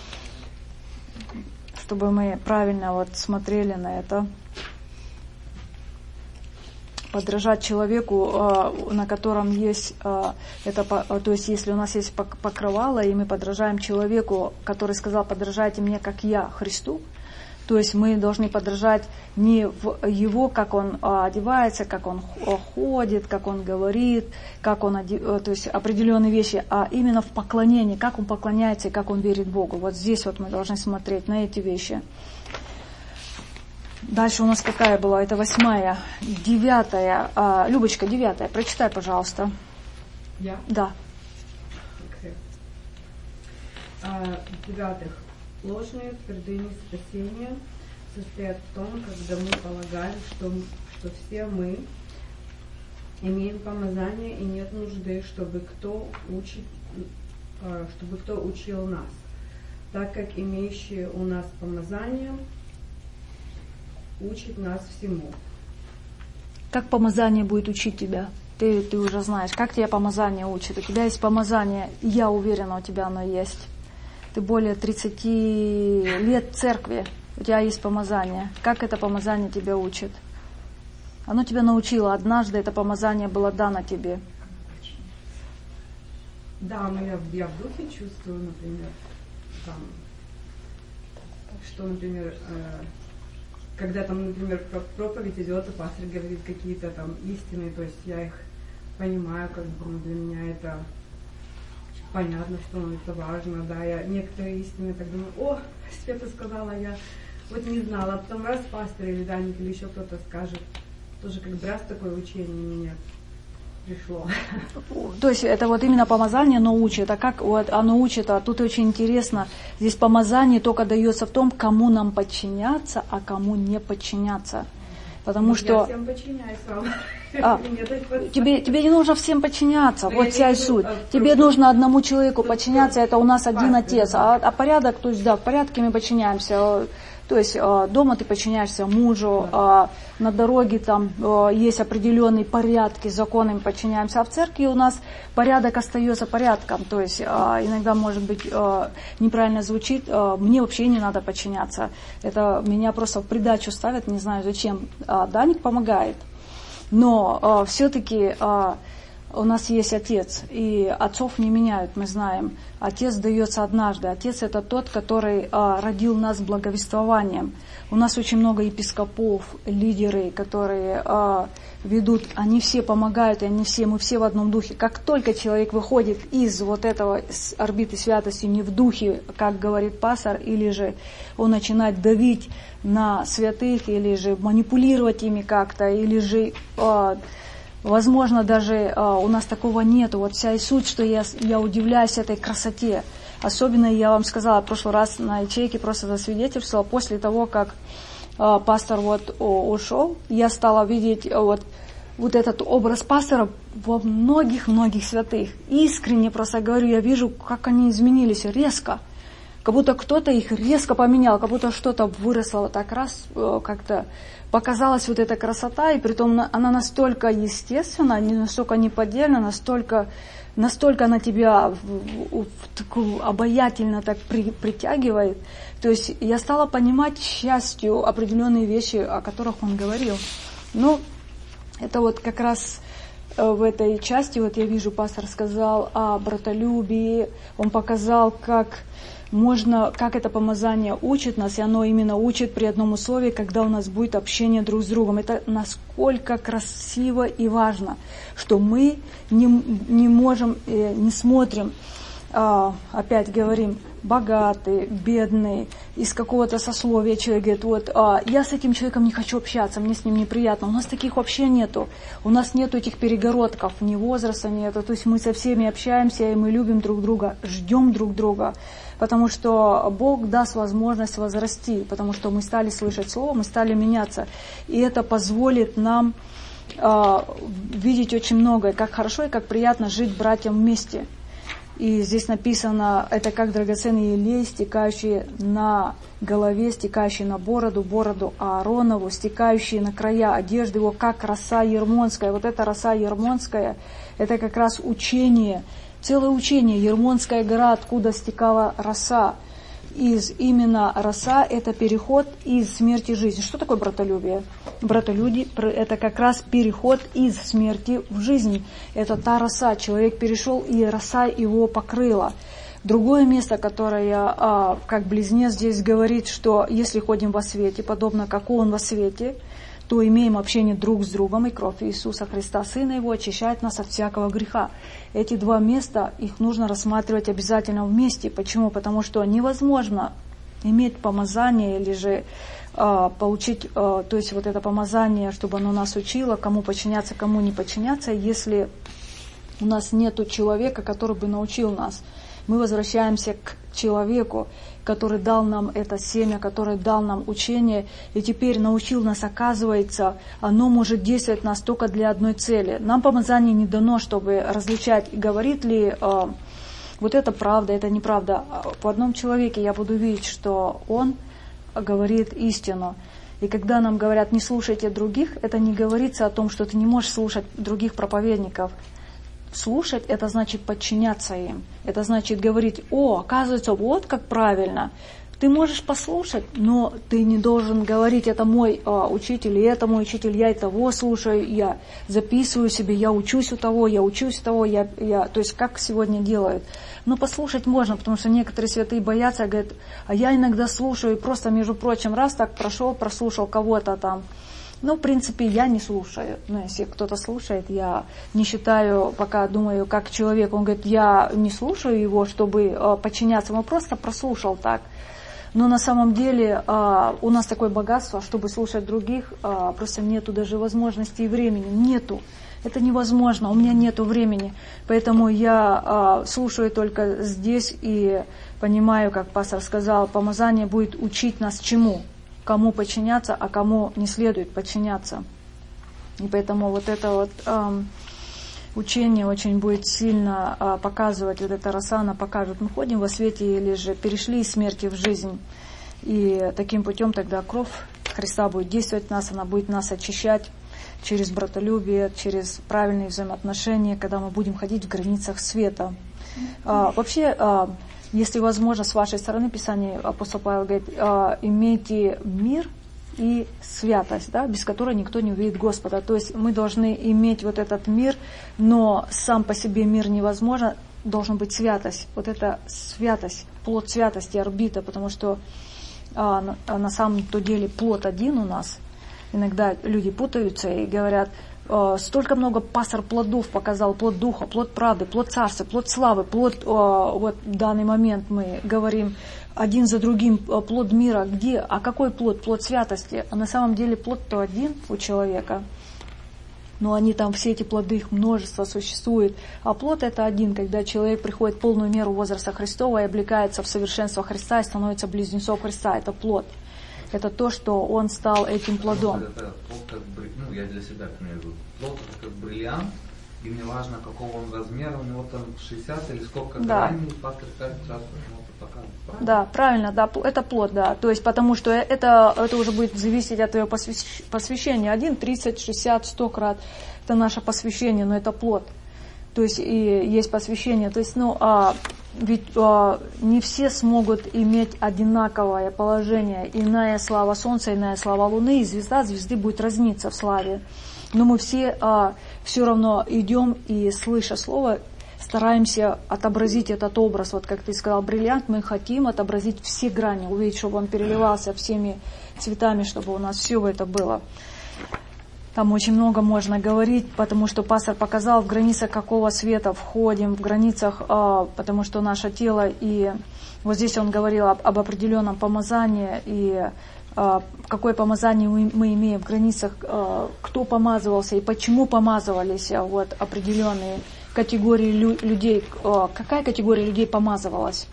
чтобы мы правильно вот смотрели на это, подражать человеку, на котором есть это, то есть если у нас есть покрывало, и мы подражаем человеку, который сказал: подражайте мне, как я Христу, то есть мы должны подражать не в его, как он одевается, как он ходит, как он говорит, как он одев... то есть определенные вещи, а именно в поклонении, как он поклоняется и как он верит Богу. Вот здесь вот мы должны смотреть на эти вещи. Дальше у нас какая была? Это восьмая, девятая. А, Любочка, девятая. Прочитай, пожалуйста. Я? Да. Okay. А, в-девятых, ложные твердыни спасения состоят в том, когда мы полагаем, что, что все мы имеем помазание и нет нужды, чтобы кто учит, чтобы кто учил нас, так как имеющие у нас помазание учит нас всему. Как помазание будет учить тебя? Ты, ты уже знаешь, как тебя помазание учит. У тебя есть помазание, и я уверена, у тебя оно есть. Ты более тридцати лет в церкви, у тебя есть помазание. Как это помазание тебя учит? Оно тебя научило. Однажды это помазание было дано тебе. Да, но я, я в духе чувствую, например, там, что, например, э, когда там, например, проповедь идет, и пастор говорит какие-то там истины, то есть я их понимаю, как бы, ну, для меня это понятно, что ну, это важно, да, я некоторые истины так думаю: о, Света сказала, я вот не знала, а потом раз пастор или Даник или еще кто-то скажет, тоже как бы раз такое учение мне пришло. То есть это вот именно помазание, оно учит. А как вот оно учит? А тут очень интересно. Здесь помазание только дается в том, кому нам подчиняться, а кому не подчиняться. Потому ну, что... Я всем подчиняюсь вам. А, тебе, тебе не нужно всем подчиняться. Но вот вся и суть. Тебе нужно одному человеку подчиняться. Это у нас один отец. А, а порядок, то есть да, в порядке мы подчиняемся. То есть дома ты подчиняешься мужу, да. На дороге там есть определенные порядки, законы мы подчиняемся, а в церкви у нас порядок остается порядком. То есть иногда, может быть, неправильно звучит, мне вообще не надо подчиняться. Это меня просто в придачу ставят, не знаю зачем. Даник помогает, но все-таки... У нас есть отец, и отцов не меняют, мы знаем. Отец дается однажды. Отец — это тот, который а, родил нас благовествованием. У нас очень много епископов, лидеры, которые а, ведут, они все помогают, и они все, мы все в одном духе. Как только человек выходит из вот этого с орбиты святости не в духе, как говорит пастор, или же он начинает давить на святых, или же манипулировать ими как-то, или же... А, возможно, даже а, у нас такого нету. Вот вся и суть, что я, я удивляюсь этой красоте. Особенно я вам сказала в прошлый раз на ячейке, просто засвидетельствовала, после того, как а, пастор вот о, ушел, я стала видеть вот, вот этот образ пастора во многих-многих святых. Искренне просто говорю, я вижу, как они изменились резко. Как будто кто-то их резко поменял, как будто что-то выросло вот так раз, как-то показалась вот эта красота, и притом она настолько естественна, настолько неподдельна, настолько, настолько она тебя в, в, в такую обаятельно так при, притягивает. То есть я стала понимать, к счастью, определенные вещи, о которых он говорил. Ну, это вот как раз в этой части, вот я вижу, пастор сказал о братолюбии, он показал, как... Можно, как это помазание учит нас, и оно именно учит при одном условии, когда у нас будет общение друг с другом. Это насколько красиво и важно, что мы не, не можем, не смотрим, опять говорим, богатый, бедный, из какого-то сословия человек говорит, вот, я с этим человеком не хочу общаться, мне с ним неприятно. У нас таких вообще нету. У нас нету этих перегородков, ни возраста нету. То есть мы со всеми общаемся, и мы любим друг друга, ждем друг друга. Потому что Бог даст возможность возрасти, потому что мы стали слышать Слово, мы стали меняться. И это позволит нам э, видеть очень многое, как хорошо и как приятно жить братьям вместе. И здесь написано, это как драгоценный елей, стекающий на голове, стекающий на бороду, бороду Ааронову, стекающий на края одежды его, как роса ермонская. Вот эта роса ермонская, это как раз учение, целое учение, Ермонская гора, откуда стекала роса. Из именно роса это переход из смерти в жизнь. Что такое братолюбие? Братолюбие это как раз переход из смерти в жизнь. Это та роса. Человек перешел, и роса его покрыла. Другое место, которое как близнец здесь говорит, что если ходим во свете, подобно как он во свете, то имеем общение друг с другом, и кровь Иисуса Христа, Сына Его, очищает нас от всякого греха. Эти два места, их нужно рассматривать обязательно вместе. Почему? Потому что невозможно иметь помазание или же э, получить, э, то есть вот это помазание, чтобы оно нас учило, кому подчиняться, кому не подчиняться, если у нас нету человека, который бы научил нас. Мы возвращаемся к человеку, который дал нам это семя, который дал нам учение, и теперь научил нас, оказывается, оно может действовать нас только для одной цели. Нам помазание не дано, чтобы различать, говорит ли э, вот это правда, это неправда. В одном человеке я буду видеть, что он говорит истину. И когда нам говорят, не слушайте других, это не говорится о том, что ты не можешь слушать других проповедников. Слушать – это значит подчиняться им. Это значит говорить, о, оказывается, вот как правильно. Ты можешь послушать, но ты не должен говорить, это мой а, учитель, и это мой учитель, я и того слушаю, я записываю себе, я учусь у того, я учусь у того, я, я, то есть как сегодня делают. Но послушать можно, потому что некоторые святые боятся, говорят, а я иногда слушаю, и просто, между прочим, раз так прошел, прослушал кого-то там. Ну, в принципе, я не слушаю. Но если кто-то слушает, я не считаю, пока думаю, как человек. Он говорит, я не слушаю его, чтобы э, подчиняться. Он просто прослушал так. Но на самом деле э, у нас такое богатство, чтобы слушать других, э, просто нету даже возможности и времени. Нету. Это невозможно. У меня нету времени. Поэтому я э, слушаю только здесь и понимаю, как пастор сказал, помазание будет учить нас чему? Кому подчиняться, а кому не следует подчиняться. И поэтому вот это вот э, учение очень будет сильно э, показывать, вот эта роса, она покажет, мы ходим во свете или же перешли из смерти в жизнь. И таким путем тогда кровь Христа будет действовать в нас, она будет нас очищать через братолюбие, через правильные взаимоотношения, когда мы будем ходить в границах света. Э, вообще, э, если возможно, с вашей стороны, Писание апостол Павел говорит, э, имейте мир и святость, да, без которой никто не увидит Господа. То есть мы должны иметь вот этот мир, но сам по себе мир невозможно, должна быть святость. Вот это святость, плод святости, орбита, потому что э, на, на самом-то деле плод один у нас. Иногда люди путаются и говорят, столько много пастор плодов показал, плод духа, плод правды, плод царства, плод славы, плод, вот в данный момент мы говорим один за другим, плод мира, где, а какой плод? Плод святости. А на самом деле плод-то один у человека, но они там, все эти плоды, их множество существует. А плод это один, когда человек приходит в полную меру возраста Христова и облекается в совершенство Христа и становится близнецом Христа. Это плод. Это то, что он стал этим плодом. Это плод как, ну, я для себя, к примеру, плод это как бриллиант, и мне важно, какого он размера, у него там шестьдесят или сколько да. граней, пастор скажет, сразу показывает. Правильно? Да, правильно, да, это плод, да. То есть, потому что это, это уже будет зависеть от твоего посвящения. Один, тридцать, шестьдесят, сто крат. Это наше посвящение, но это плод. То есть, и есть посвящение. То есть, ну, а, ведь а, не все смогут иметь одинаковое положение. Иная слава солнца, иная слава луны, и звезда звезды будет разниться в славе. Но мы все а, все равно идем и, слыша слово, стараемся отобразить этот образ. Вот как ты сказал, бриллиант, мы хотим отобразить все грани, увидеть, чтобы он переливался всеми цветами, чтобы у нас все это было. Там очень много можно говорить, потому что пастор показал, в границах какого света входим, в границах, э, потому что наше тело, и вот здесь он говорил об, об определенном помазании, и э, какое помазание мы, мы имеем в границах, э, кто помазывался и почему помазывались вот, определенные категории лю, людей. Э, какая категория людей помазывалась?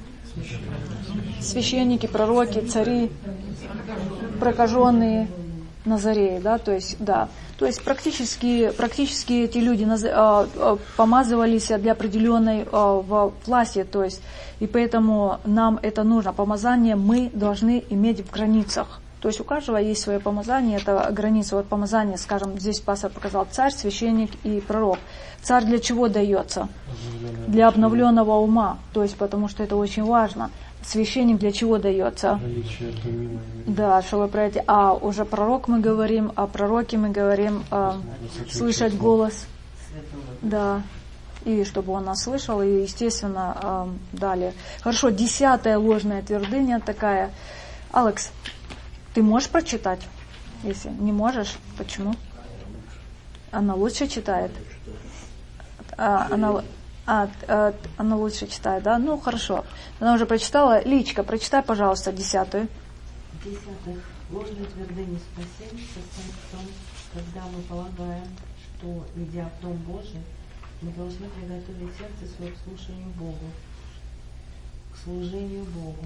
Священники, пророки, цари, прокаженные. Назареи, да, то есть, да, то есть практически, практически эти люди помазывались для определенной власти, то есть, и поэтому нам это нужно. Помазание мы должны иметь в границах. То есть у каждого есть свое помазание, это граница. Вот помазание, скажем, здесь пастор показал царь, священник и пророк. Царь для чего дается? Для обновленного ума, то есть потому что это очень важно. Священник для чего дается? Да, чтобы пройти. А уже пророк мы говорим, о пророке мы говорим, а, слышать голос. Да. И чтобы он нас слышал, и, естественно, а, далее. Хорошо, десятая ложная твердыня такая. Алекс, ты можешь прочитать? Если не можешь, почему? Она лучше читает. А, она... А, а, она лучше читает, да? Ну, хорошо. Она уже прочитала. Личка, прочитай, пожалуйста, десятую. Десятых. Ложная твердыня спасения состоит в том, когда мы полагаем, что, идя в Дом Божий, мы должны приготовить сердце свое к слушанию Богу, к служению Богу,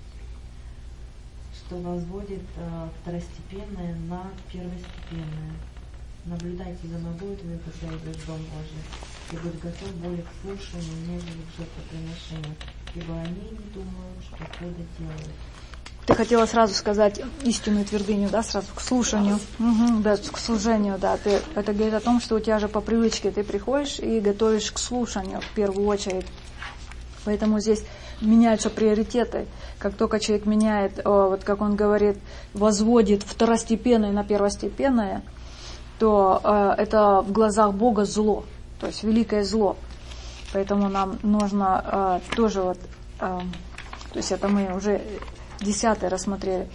что возводит а, второстепенное на первостепенное. Наблюдайте за ногой твою, когда идешь в Дом Божий, и будь готов более к слушанию, нежели к жертвоприношению, ибо они не думают, что худо делают. Ты хотела сразу сказать истинную твердыню, да, сразу к слушанию, угу, да, к служению, да. Ты, это говорит о том, что у тебя же по привычке ты приходишь и готовишь к слушанию в первую очередь. Поэтому здесь меняются приоритеты. Как только человек меняет, вот как он говорит, возводит второстепенное на первостепенное, то э, это в глазах Бога зло, то есть великое зло. Поэтому нам нужно э, тоже вот, э, то есть это мы уже десятое рассмотрели.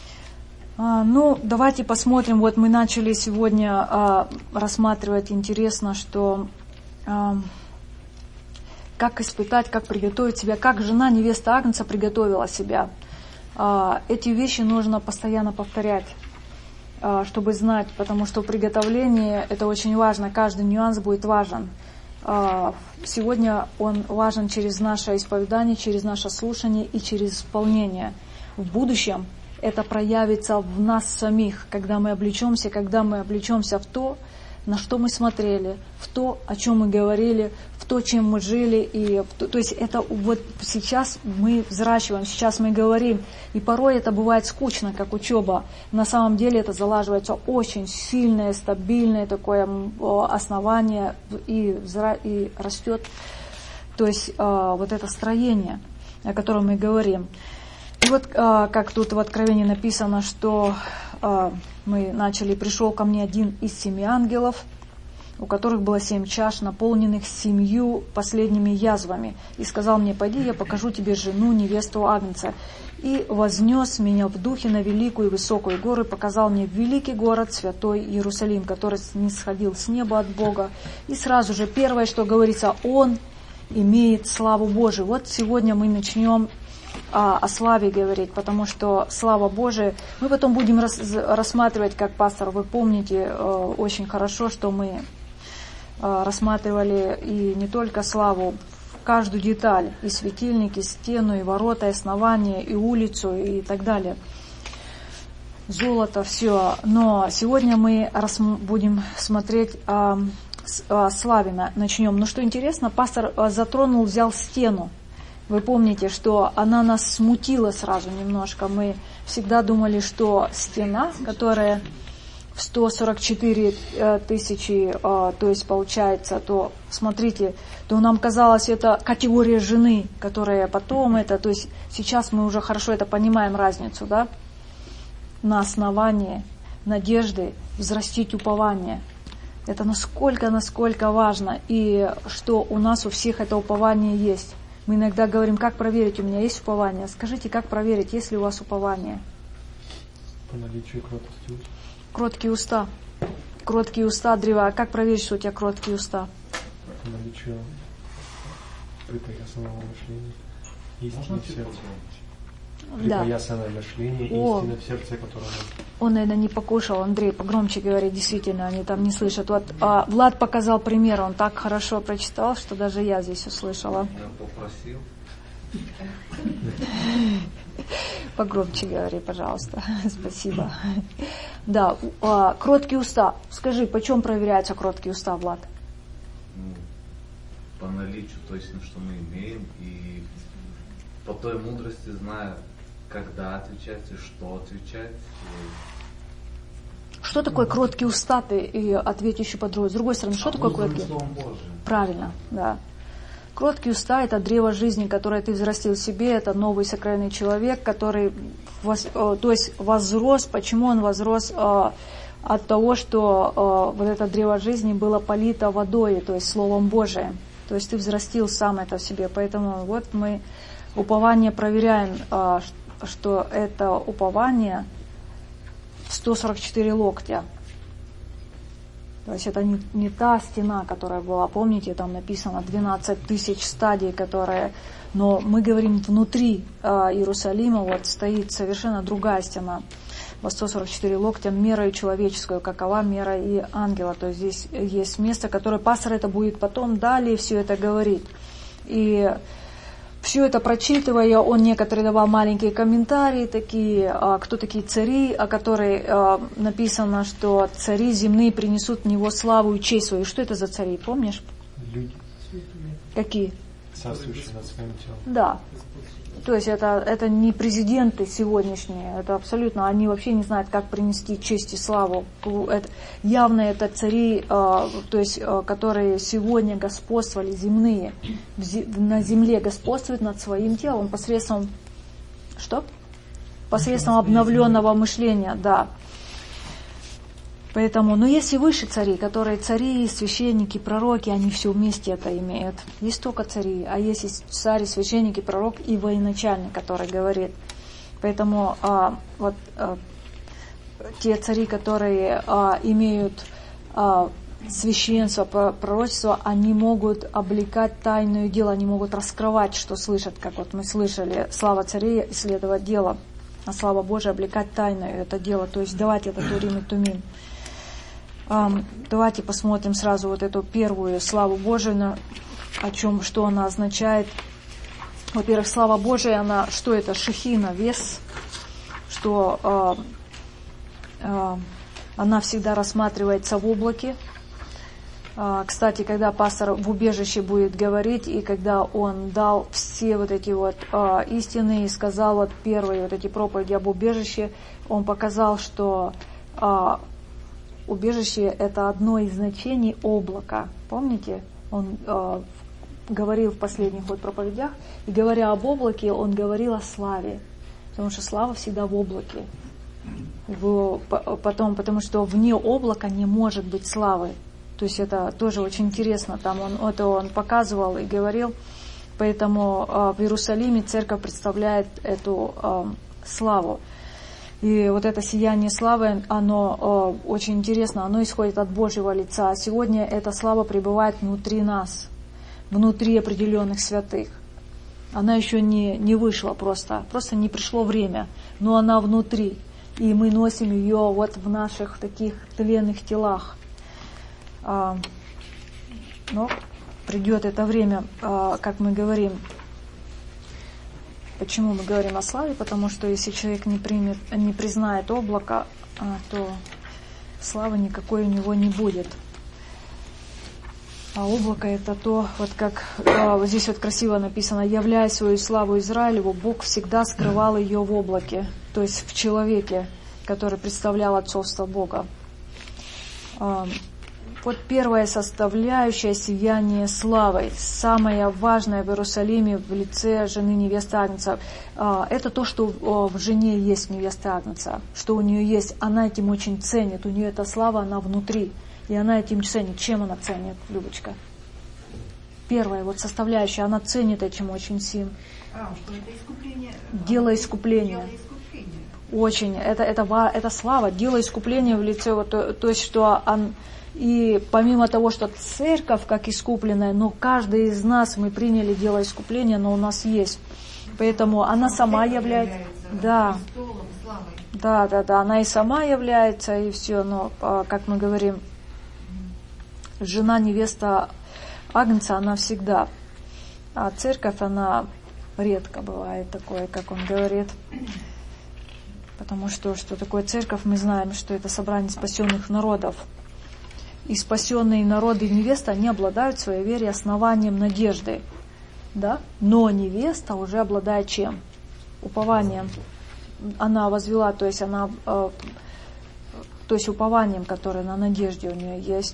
А, ну, давайте посмотрим, вот мы начали сегодня э, рассматривать, интересно, что э, как испытать, как приготовить себя, как жена невеста Агнца приготовила себя. Э, эти вещи нужно постоянно повторять, чтобы знать, потому что приготовление это очень важно, каждый нюанс будет важен. Сегодня он важен через наше исповедание, через наше слушание и через исполнение. В будущем это проявится в нас самих, когда мы облечемся, когда мы облечемся в то, на что мы смотрели, в то, о чем мы говорили, в то, чем мы жили. И то, то есть это вот сейчас мы взращиваем, сейчас мы говорим. И порой это бывает скучно, как учеба. На самом деле это залаживается очень сильное, стабильное такое основание и, взра... и растет. То есть вот это строение, о котором мы говорим. И вот как тут в Откровении написано, что мы начали, пришел ко мне один из семи ангелов, у которых было семь чаш, наполненных семью последними язвами. И сказал мне: пойди, я покажу тебе жену, невесту Агнца. И вознес меня в духе на великую и высокую гору, и показал мне великий город, святой Иерусалим, который нисходил с неба от Бога. И сразу же первое, что говорится, он имеет славу Божию. Вот сегодня мы начнем о славе говорить, потому что слава Божия, мы потом будем рас, рассматривать, как пастор, вы помните очень хорошо, что мы рассматривали и не только славу, каждую деталь, и светильник, и стену, и ворота, и основание, и улицу, и так далее. Золото, все. Но сегодня мы будем смотреть о, о славе, начнем. Но что интересно, пастор затронул, взял стену. Вы помните, что она нас смутила сразу немножко. Мы всегда думали, что стена, которая в сто сорок четыре тысячи, то есть получается, то, смотрите, то нам казалось, это категория жены, которая потом это, то есть сейчас мы уже хорошо это понимаем, разницу, да? На основании надежды взрастить упование. Это насколько, насколько важно, и что у нас у всех это упование есть. Мы иногда говорим, как проверить, у меня есть упование. Скажите, как проверить, есть ли у вас упование? По наличию кротости уст. Кроткие уста. Кроткие уста, древа. А как проверить, что у тебя кроткие уста? По наличию припоясанного мышления. Истины в сердце. Припоясанное мышление, истины в сердце, которое... Он, наверное, не покушал. Андрей, погромче говори, действительно, они там не слышат. Вот а, Влад показал пример, он так хорошо прочитал, что даже я здесь услышала. Я попросил. Погромче говори, пожалуйста. Спасибо. Да, а, кроткие уста. Скажи, почем проверяются кроткие уста, Влад? Ну, по наличию точно, что мы имеем, и по той мудрости, зная, когда отвечать и что отвечать. Что такое кроткие уста? Ты и ответь еще по-другому. С другой стороны, что а такое кроткие? Правильно, да. Кроткие уста – это древо жизни, которое ты взрастил в себе, это новый сакральный человек, который, воз, то есть возрос. Почему он возрос? От того, что вот это древо жизни было полито водой, то есть Словом Божиим. То есть ты взрастил сам это в себе. Поэтому вот мы упование проверяем, что это упование сто сорок четыре локтя. То есть это не, не та стена, которая была, помните, там написано двенадцать тысяч стадий, которые... Но мы говорим, внутри э, Иерусалима вот стоит совершенно другая стена. Во сто сорок четыре локтя мерою человеческую, какова мера и ангела. То есть здесь есть место, которое пастор это будет потом далее все это говорит. И все это прочитывая, он некоторые давал маленькие комментарии, такие, кто такие цари, о которых написано, что цари земные принесут в него славу и честь свою. Что это за цари, помнишь? Люди. Какие? Царствующие над своим телом. Да. То есть это, это не президенты сегодняшние, это абсолютно, они вообще не знают, как принести честь и славу. Это, явно это цари, э, то есть, э, которые сегодня господствовали, земные, на земле господствуют над своим телом посредством, что? Посредством обновленного мышления, да. Поэтому, но есть и выше цари, которые цари, священники, пророки, они все вместе это имеют. Есть только цари, а есть и царь, священники, пророк и военачальник, который говорит. Поэтому а, вот а, те цари, которые а, имеют а, священство, пророчество, они могут облекать тайное дело, они могут раскрывать, что слышат, как вот мы слышали, слава царей исследовать дело, а слава Божия облекать тайное это дело, то есть давать это турим и тумим. Давайте посмотрим сразу вот эту первую славу Божию, о чем, что она означает. Во-первых, слава Божия, она, что это? Шехина, вес, что э, э, она всегда рассматривается в облаке. Э, кстати, когда пастор в убежище будет говорить, и когда он дал все вот эти вот э, истины и сказал вот первые вот эти проповеди об убежище, он показал, что э, убежище – это одно из значений облака. Помните? Он э, говорил в последних вот проповедях, и говоря об облаке, он говорил о славе. Потому что слава всегда в облаке. В, потом, потому что вне облака не может быть славы. То есть это тоже очень интересно. Там он, это он показывал и говорил. Поэтому э, в Иерусалиме церковь представляет эту э, славу. И вот это сияние славы, оно э, очень интересно, оно исходит от Божьего лица. А сегодня эта слава пребывает внутри нас, внутри определенных святых. Она еще не, не вышла просто, просто не пришло время, но она внутри. И мы носим ее вот в наших таких тленных телах. А, но придет это время, а, как мы говорим. Почему мы говорим о славе? Потому что если человек не примет, не признает облако, то славы никакой у него не будет. А облако это то, вот как вот здесь вот красиво написано, являя свою славу Израилеву, Бог всегда скрывал ее в облаке, то есть в человеке, который представлял отцовство Бога. Вот первая составляющая сияние славы, самая важная в Иерусалиме в лице жены невесты Агнца. Это то, что в жене есть невеста Агнца, что у нее есть, она этим очень ценит, у нее эта слава, она внутри, и она этим ценит. Чем она ценит, Любочка? Первая вот составляющая, она ценит этим очень сильно. А, что это искупление? Дело искупления. Дело искупления. Очень, это, это, это слава, дело искупления в лице, вот, то, то есть, что он... И помимо того, что церковь как искупленная, но каждый из нас, мы приняли дело искупления, но у нас есть. Поэтому она сама является... Да, да, да, да, она и сама является, и все, но, как мы говорим, жена, невеста Агнца, она всегда. А церковь, она редко бывает такое, как он говорит. Потому что, что такое церковь, мы знаем, что это собрание спасенных народов. И спасенные народы и невеста, они обладают в своей вере основанием надежды. Да? Но невеста уже обладает чем? Упованием. Она возвела, то есть она, э, то есть упованием, которое на надежде у нее есть.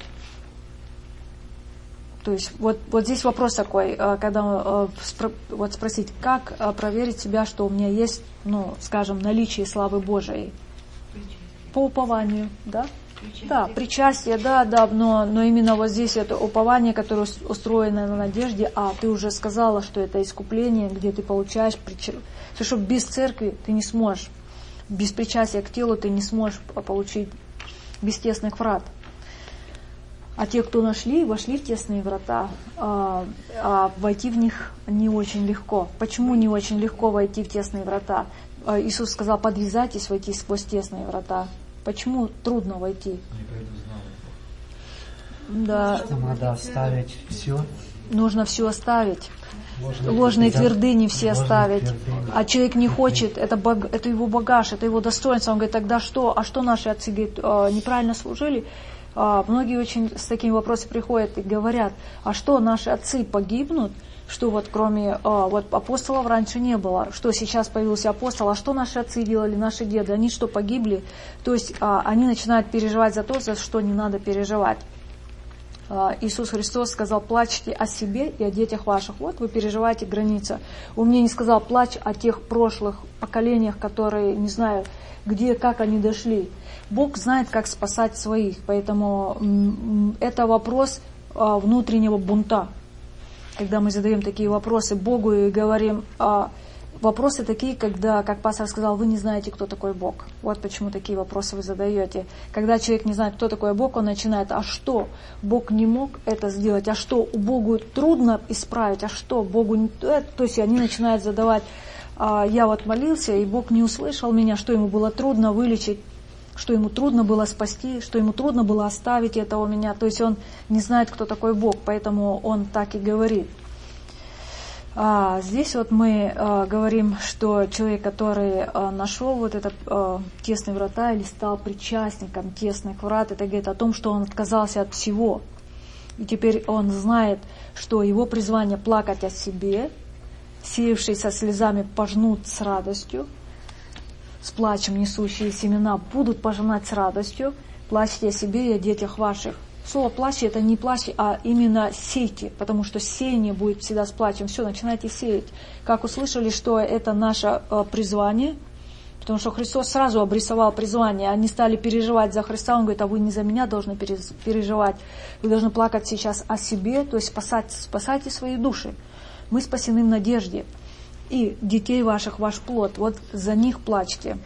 То есть вот, вот здесь вопрос такой, э, когда э, спро, вот спросить, как э, проверить себя, что у меня есть, ну, скажем, наличие славы Божией? По упованию, да? Причастие. Да, причастие, да, да, но, но именно вот здесь это упование, которое устроено на надежде, а ты уже сказала, что это искупление, где ты получаешь причастие. Потому что без церкви ты не сможешь, без причастия к телу ты не сможешь получить без тесных врат. А те, кто нашли, вошли в тесные врата, а, а войти в них не очень легко. Почему не очень легко войти в тесные врата? А Иисус сказал, подвязайтесь войти сквозь тесные врата. Почему трудно войти? Да. Надо оставить все. Нужно все оставить. Ложные, Ложные твердыни все оставить. Твердыни. А человек не хочет, это, баг, это его багаж, это его достоинство. Он говорит, тогда что? А что наши отцы говорит, неправильно служили? Многие очень с такими вопросами приходят и говорят, а что наши отцы погибнут? Что вот кроме вот апостолов раньше не было, что сейчас появился апостол, а что наши отцы делали, наши деды, они что, погибли? То есть они начинают переживать за то, за что не надо переживать. Иисус Христос сказал, плачьте о себе и о детях ваших. Вот вы переживаете границы. Он мне не сказал, плачь о тех прошлых поколениях, которые, не знаю, где, как они дошли. Бог знает, как спасать своих, поэтому это вопрос внутреннего бунта. Когда мы задаем такие вопросы Богу и говорим, а, вопросы такие, когда, как пастор сказал, вы не знаете, кто такой Бог. Вот почему такие вопросы вы задаете. Когда человек не знает, кто такой Бог, он начинает, а что? Бог не мог это сделать, а что? Богу трудно исправить, а что? Богу не... То есть они начинают задавать, а, я вот молился, и Бог не услышал меня, что ему было трудно вылечить, что ему трудно было спасти, что ему трудно было оставить это у меня. То есть он не знает, кто такой Бог, поэтому он так и говорит. А здесь вот мы а, говорим, что человек, который а, нашел вот этот а, тесные врата или стал причастником тесных врат, это говорит о том, что он отказался от всего. И теперь он знает, что его призвание плакать о себе, сеявшие со слезами пожнут с радостью, с плачем несущие семена будут пожинать с радостью. Плачьте о себе и о детях ваших. Слово плачьте это не плачьте, а именно сейте, потому что сеяние будет всегда с плачем. Все, начинайте сеять. Как услышали, что это наше э, призвание, потому что Христос сразу обрисовал призвание. Они стали переживать за Христа. Он говорит, а вы не за меня должны переживать. Вы должны плакать сейчас о себе, то есть спасать, спасайте свои души. Мы спасены в надежде. И детей ваших ваш плод, вот за них плачьте.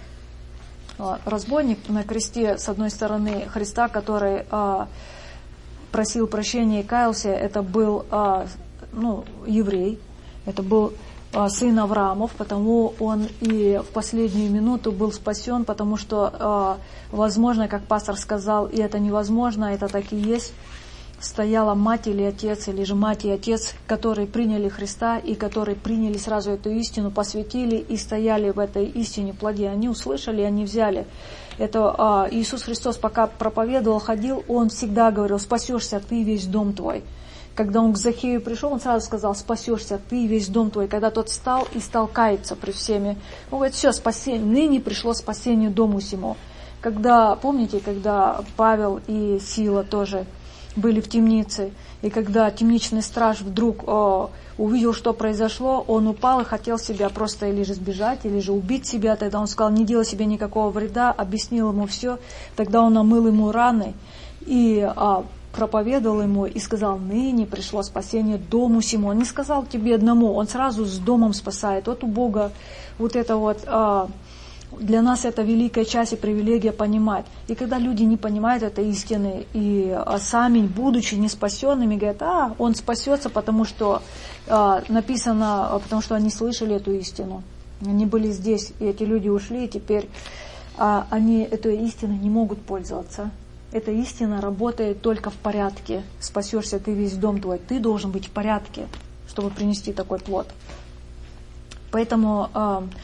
Разбойник на кресте, с одной стороны, Христа, который а, просил прощения и каялся, это был а, ну, еврей, это был а, сын Авраамов, потому он и в последнюю минуту был спасен, потому что, а, возможно, как пастор сказал, и это невозможно, это так и есть, стояла мать или отец, или же мать и отец, которые приняли Христа и которые приняли сразу эту истину, посвятили и стояли в этой истине плоде. Они услышали, они взяли. Это а, Иисус Христос, пока проповедовал, ходил, Он всегда говорил, спасешься ты и весь дом твой. Когда Он к Захею пришел, Он сразу сказал, спасешься ты и весь дом твой. Когда тот встал и стал каяться пред всеми, Он говорит, все, спасение, ныне пришло спасение дому сему. Когда, помните, когда Павел и Сила тоже были в темнице, и когда темничный страж вдруг о, увидел, что произошло, он упал и хотел себя просто или же сбежать, или же убить себя. Тогда он сказал, не делай себе никакого вреда, объяснил ему все. Тогда он омыл ему раны и а, проповедовал ему и сказал, ныне пришло спасение дому сему. Он не сказал тебе одному, он сразу с домом спасает. Вот у Бога вот это вот... А, для нас это великая часть и привилегия понимать. И когда люди не понимают этой истины, и сами, будучи не спасенными, говорят, а, он спасется, потому что а, написано, потому что они слышали эту истину. Они были здесь, и эти люди ушли, и теперь а, они этой истиной не могут пользоваться. Эта истина работает только в порядке. Спасешься ты весь дом твой. Ты должен быть в порядке, чтобы принести такой плод. Поэтому... А,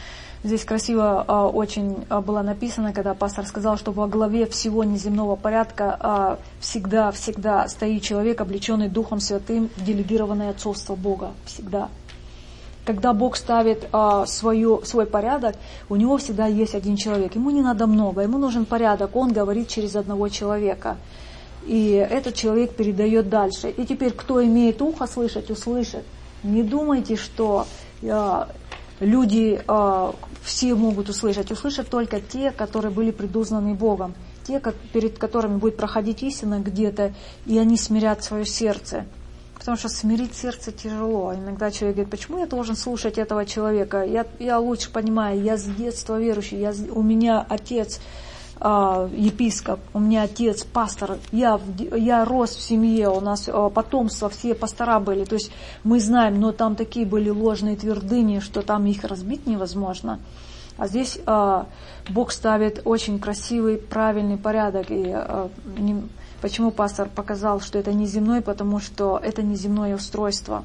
Здесь красиво а, очень а, было написано, когда пастор сказал, что во главе всего неземного порядка а, всегда, всегда стоит человек, облеченный Духом Святым в делегированное отцовство Бога. Всегда. Когда Бог ставит а, свою, свой порядок, у него всегда есть один человек. Ему не надо много, ему нужен порядок. Он говорит через одного человека. И этот человек передает дальше. И теперь, кто имеет ухо слышать, услышит. Не думайте, что а, люди а, все могут услышать. Услышат только те, которые были предузнаны Богом. Те, как, перед которыми будет проходить истина где-то, и они смирят свое сердце. Потому что смирить сердце тяжело. Иногда человек говорит, почему я должен слушать этого человека? Я, я лучше понимаю, я с детства верующий, я, у меня отец э, епископ, у меня отец пастор, я, я рос в семье, у нас э, потомство, все пастора были. То есть мы знаем, но там такие были ложные твердыни, что там их разбить невозможно. А здесь э, Бог ставит очень красивый, правильный порядок. И э, не, почему пастор показал, что это не земной? Потому что это не земное устройство.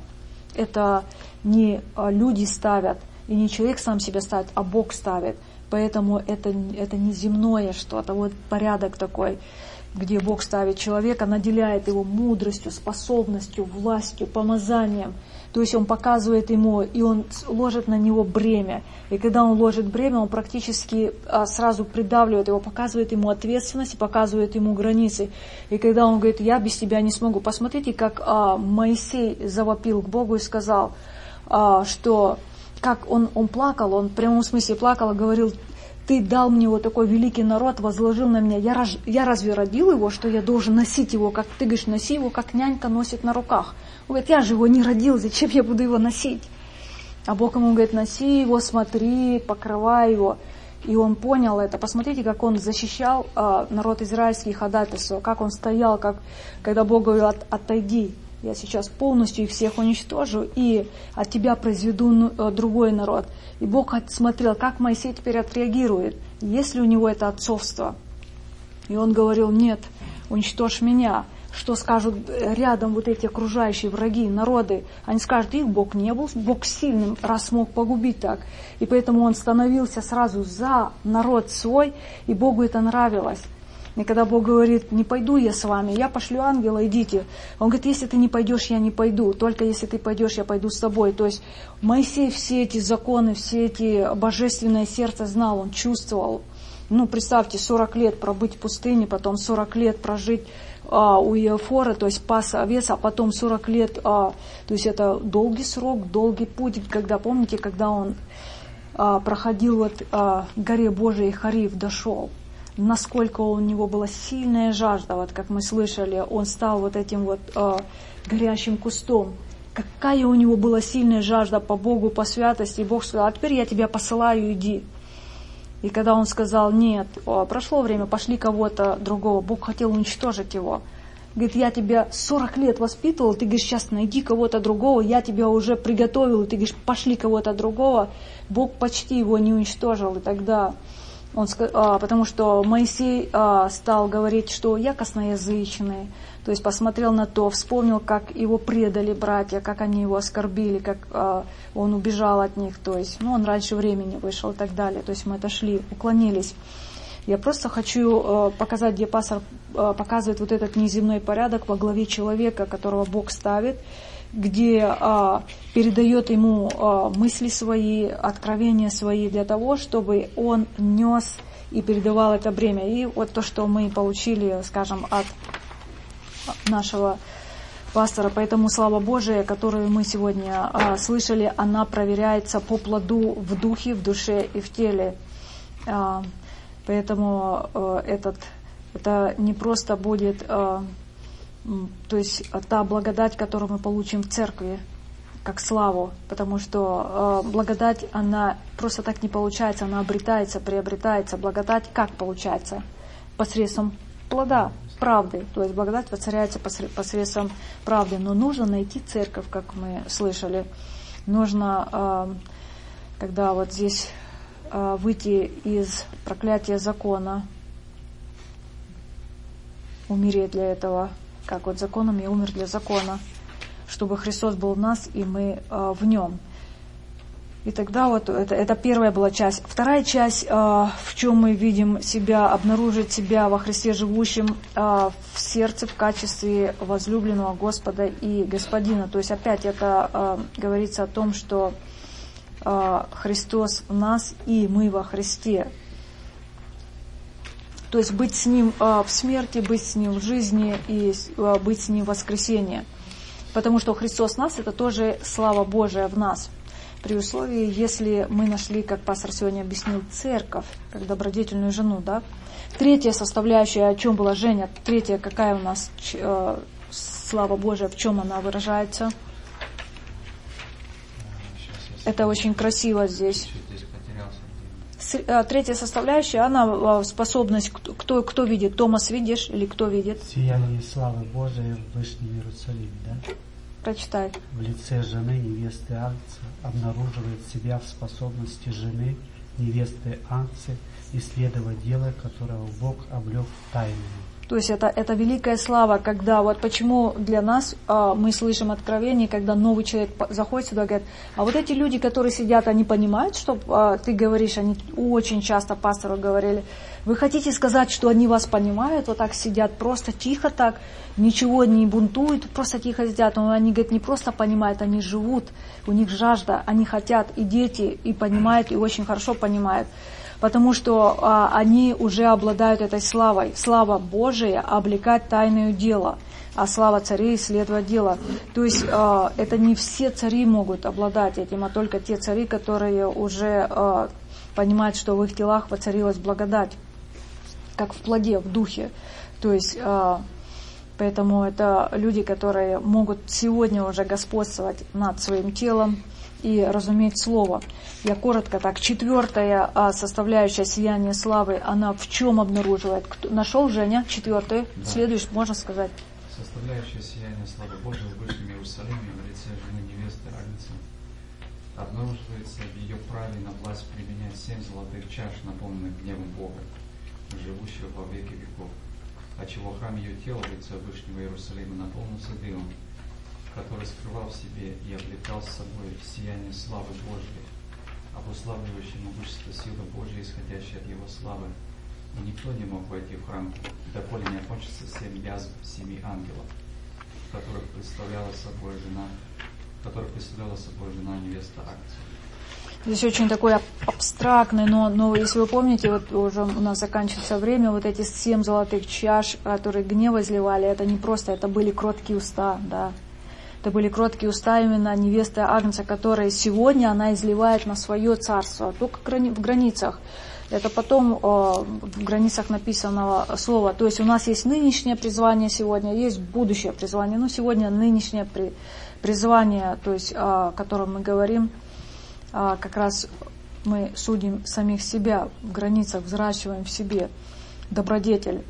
Это не э, люди ставят, и не человек сам себя ставит, а Бог ставит. Поэтому это, это не земное что-то, вот порядок такой, где Бог ставит человека, наделяет его мудростью, способностью, властью, помазанием. То есть он показывает ему, и он ложит на него бремя. И когда он ложит бремя, он практически а, сразу придавливает его, показывает ему ответственность, показывает ему границы. И когда он говорит, я без тебя не смогу. Посмотрите, как а, Моисей завопил к Богу и сказал, а, что как он, он плакал, он в прямом смысле плакал и говорил, ты дал мне вот такой великий народ, возложил на меня. Я, рож, я разве родил его, что я должен носить его, как ты говоришь, носи его, как нянька носит на руках. Он говорит, я же его не родил, зачем я буду его носить? А Бог ему говорит, носи его, смотри, покрывай его. И он понял это. Посмотрите, как он защищал а, народ израильский ходатайство, как он стоял, как, когда Бог говорил, От, отойди, я сейчас полностью их всех уничтожу, и от тебя произведу а, другой народ. И Бог смотрел, как Моисей теперь отреагирует, есть ли у него это отцовство. И он говорил, нет, уничтожь меня. Что скажут рядом вот эти окружающие враги, народы? Они скажут, их Бог не был, Бог сильным, раз смог погубить так. И поэтому он становился сразу за народ свой, и Богу это нравилось. И когда Бог говорит, не пойду я с вами, я пошлю ангела, идите. Он говорит, если ты не пойдешь, я не пойду. Только если ты пойдешь, я пойду с тобой. То есть Моисей все эти законы, все эти божественное сердце знал, он чувствовал. Ну, представьте, сорок лет пробыть в пустыне, потом сорок лет прожить а, у Иофора, то есть пас овец, а потом сорок лет, а, то есть это долгий срок, долгий путь, когда, помните, когда он а, проходил вот а, к горе Божией Харив, дошел, насколько у него была сильная жажда, вот как мы слышали, он стал вот этим вот а, горящим кустом. Какая у него была сильная жажда по Богу, по святости, и Бог сказал, а теперь я тебя посылаю, иди. И когда он сказал, нет, о, прошло время, пошли кого-то другого, Бог хотел уничтожить его. Говорит, я тебя сорок лет воспитывал, ты говоришь, сейчас найди кого-то другого, я тебя уже приготовил, и ты говоришь, пошли кого-то другого. Бог почти его не уничтожил, и тогда он сказал, потому что Моисей а, стал говорить, что я косноязычный, то есть посмотрел на то, вспомнил, как его предали братья, как они его оскорбили, как а, он убежал от них, то есть, ну, он раньше времени вышел и так далее, то есть мы отошли, уклонились. Я просто хочу а, показать, где пастор а, показывает вот этот неземной порядок во главе человека, которого Бог ставит, где а, передает ему а, мысли свои, откровения свои для того, чтобы он нес и передавал это бремя. И вот то, что мы получили, скажем, от нашего пастора. Поэтому слава Божия, которую мы сегодня а, слышали, она проверяется по плоду в духе, в душе и в теле. А, поэтому а, этот, это не просто будет... А, то есть та благодать, которую мы получим в церкви, как славу, потому что э, благодать, она просто так не получается, она обретается, приобретается. Благодать как получается? Посредством плода, правды. То есть благодать воцаряется посредством правды. Но нужно найти церковь, как мы слышали. Нужно, э, когда вот здесь э, выйти из проклятия закона, умереть для этого. Как вот законом я умер для закона, чтобы Христос был в нас, и мы э, в Нем. И тогда вот это, это первая была часть. Вторая часть, э, в чем мы видим себя, обнаружить себя во Христе живущем э, в сердце в качестве возлюбленного Господа и Господина. То есть опять это э, говорится о том, что э, Христос в нас и мы во Христе. То есть быть с Ним э, в смерти, быть с Ним в жизни и э, быть с Ним в воскресении. Потому что Христос в нас, это тоже слава Божия в нас. При условии, если мы нашли, как пастор сегодня объяснил, церковь, как добродетельную жену, да. Третья составляющая, о чем была Женя, третья, какая у нас э, слава Божия, в чем она выражается? Это очень красиво здесь. Третья составляющая, она способность, кто, кто видит? Томас, видишь или кто видит? Сияние славы Божией в Вышнем Иерусалиме, да? Прочитай. В лице жены невесты Агнца обнаруживает себя в способности жены невесты Агнца исследовать дело, которого Бог облег тайнами. То есть это, это великая слава, когда вот почему для нас а, мы слышим откровение, когда новый человек заходит сюда и говорит, а вот эти люди, которые сидят, они понимают, что а, ты говоришь, они очень часто пастору говорили, вы хотите сказать, что они вас понимают, вот так сидят, просто тихо так, ничего не бунтуют, просто тихо сидят, но они, говорят, не просто понимают, они живут, у них жажда, они хотят, и дети, и понимают, и очень хорошо понимают. Потому что а, они уже обладают этой славой. Слава Божия облекать тайное дело, а слава царей исследовать дело. То есть а, это не все цари могут обладать этим, а только те цари, которые уже а, понимают, что в их телах воцарилась благодать, как в плоде, в духе. То есть а, поэтому это люди, которые могут сегодня уже господствовать над своим телом и разуметь слово. Я коротко так. Четвертая а, составляющая сияния славы, она в чем обнаруживает? Кто, нашел, Женя? Четвертую. Да. Следующий, можно сказать. Составляющая сияния славы Божьей в Вышнем Иерусалиме в лице жены невесты Агнца обнаруживается в ее праве на власть применять семь золотых чаш, наполненных гневом Бога, живущего во веки веков, отчего храм ее тела в лице Вышнего Иерусалима наполнился дымом, который скрывал в себе и облекал с собой сияние славы Божьей, обуславливающее могущество силы Божьей, исходящей от Его славы. И никто не мог войти в храм, доколе не окончится семь язв семи ангелов, которых представляла собой жена, которых представляла собой жена невеста Агнца. Здесь очень такой абстрактный, но, но если вы помните, вот уже у нас заканчивается время, вот эти семь золотых чаш, которые гнева изливали, это не просто, это были кроткие уста, да. Это были кроткие уста именно невесты Агнца, которые сегодня она изливает на свое царство, только в границах. Это потом э, в границах написанного слова. То есть у нас есть нынешнее призвание сегодня, есть будущее призвание. Но сегодня нынешнее при, призвание, то есть, э, о котором мы говорим, э, как раз мы судим самих себя в границах, взращиваем в себе добродетель.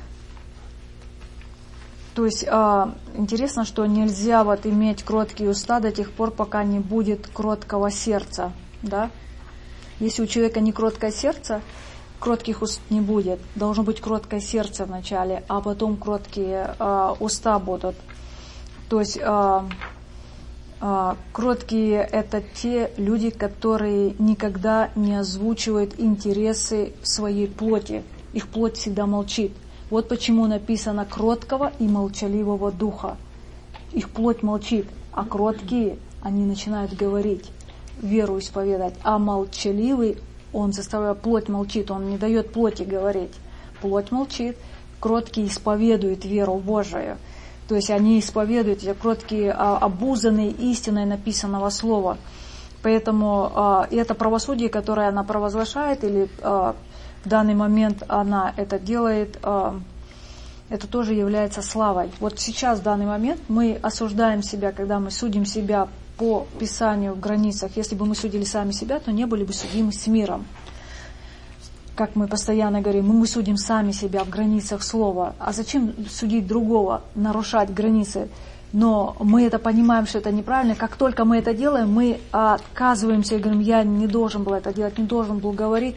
То есть э, интересно, что нельзя вот иметь кроткие уста до тех пор, пока не будет кроткого сердца, да? Если у человека не кроткое сердце, кротких уст не будет. Должно быть кроткое сердце вначале, а потом кроткие э, уста будут. То есть э, э, кроткие — это те люди, которые никогда не озвучивают интересы своей плоти. Их плоть всегда молчит. Вот почему написано кроткого и молчаливого духа. Их плоть молчит, а кроткие, они начинают говорить, веру исповедать. А молчаливый, он заставляет, плоть молчит, он не дает плоти говорить. Плоть молчит, кроткие исповедуют веру Божию. То есть они исповедуют, эти кроткие, обузанные истиной написанного слова. Поэтому это правосудие, которое она провозглашает, или в данный момент она это делает, это тоже является славой. Вот сейчас, в данный момент, мы осуждаем себя, когда мы судим себя по Писанию в границах. Если бы мы судили сами себя, то не были бы судимы с миром. Как мы постоянно говорим, мы судим сами себя в границах слова. А зачем судить другого, нарушать границы? Но мы это понимаем, что это неправильно. Как только мы это делаем, мы отказываемся и говорим, я не должен был это делать, не должен был говорить.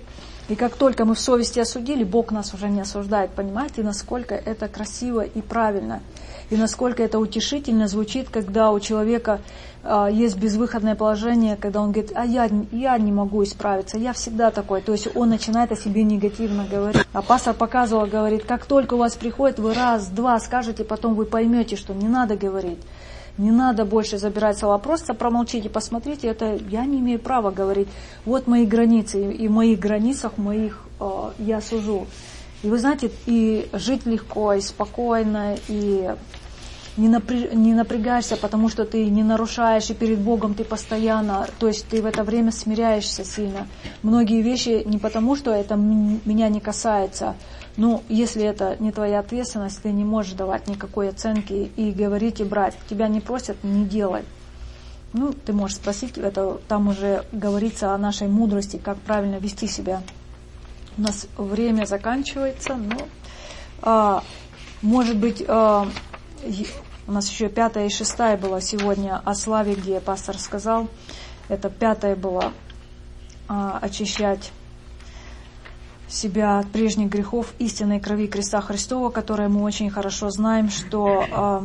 И как только мы в совести осудили, Бог нас уже не осуждает. Понимаете, насколько это красиво и правильно. И насколько это утешительно звучит, когда у человека э, есть безвыходное положение, когда он говорит, а я, я не могу исправиться, я всегда такой. То есть он начинает о себе негативно говорить. А пастор показывал, говорит, как только у вас приходит, вы раз, два скажете, потом вы поймете, что не надо говорить. Не надо больше забирать слова, просто промолчите, посмотрите, это я не имею права говорить. Вот мои границы, и в моих границах моих э, я сужу. И вы знаете, и жить легко, и спокойно, и не, напря... не напрягаешься, потому что ты не нарушаешь, и перед Богом ты постоянно, то есть ты в это время смиряешься сильно. Многие вещи не потому, что это меня не касается, но если это не твоя ответственность, ты не можешь давать никакой оценки и говорить, и брать. Тебя не просят, не делай. Ну, ты можешь спросить, это там уже говорится о нашей мудрости, как правильно вести себя. У нас время заканчивается, но, а, может быть, а, у нас еще пятая и шестая была сегодня о славе, где пастор сказал. Это пятая была а, очищать себя от прежних грехов истинной крови креста Христова, которое мы очень хорошо знаем, что а,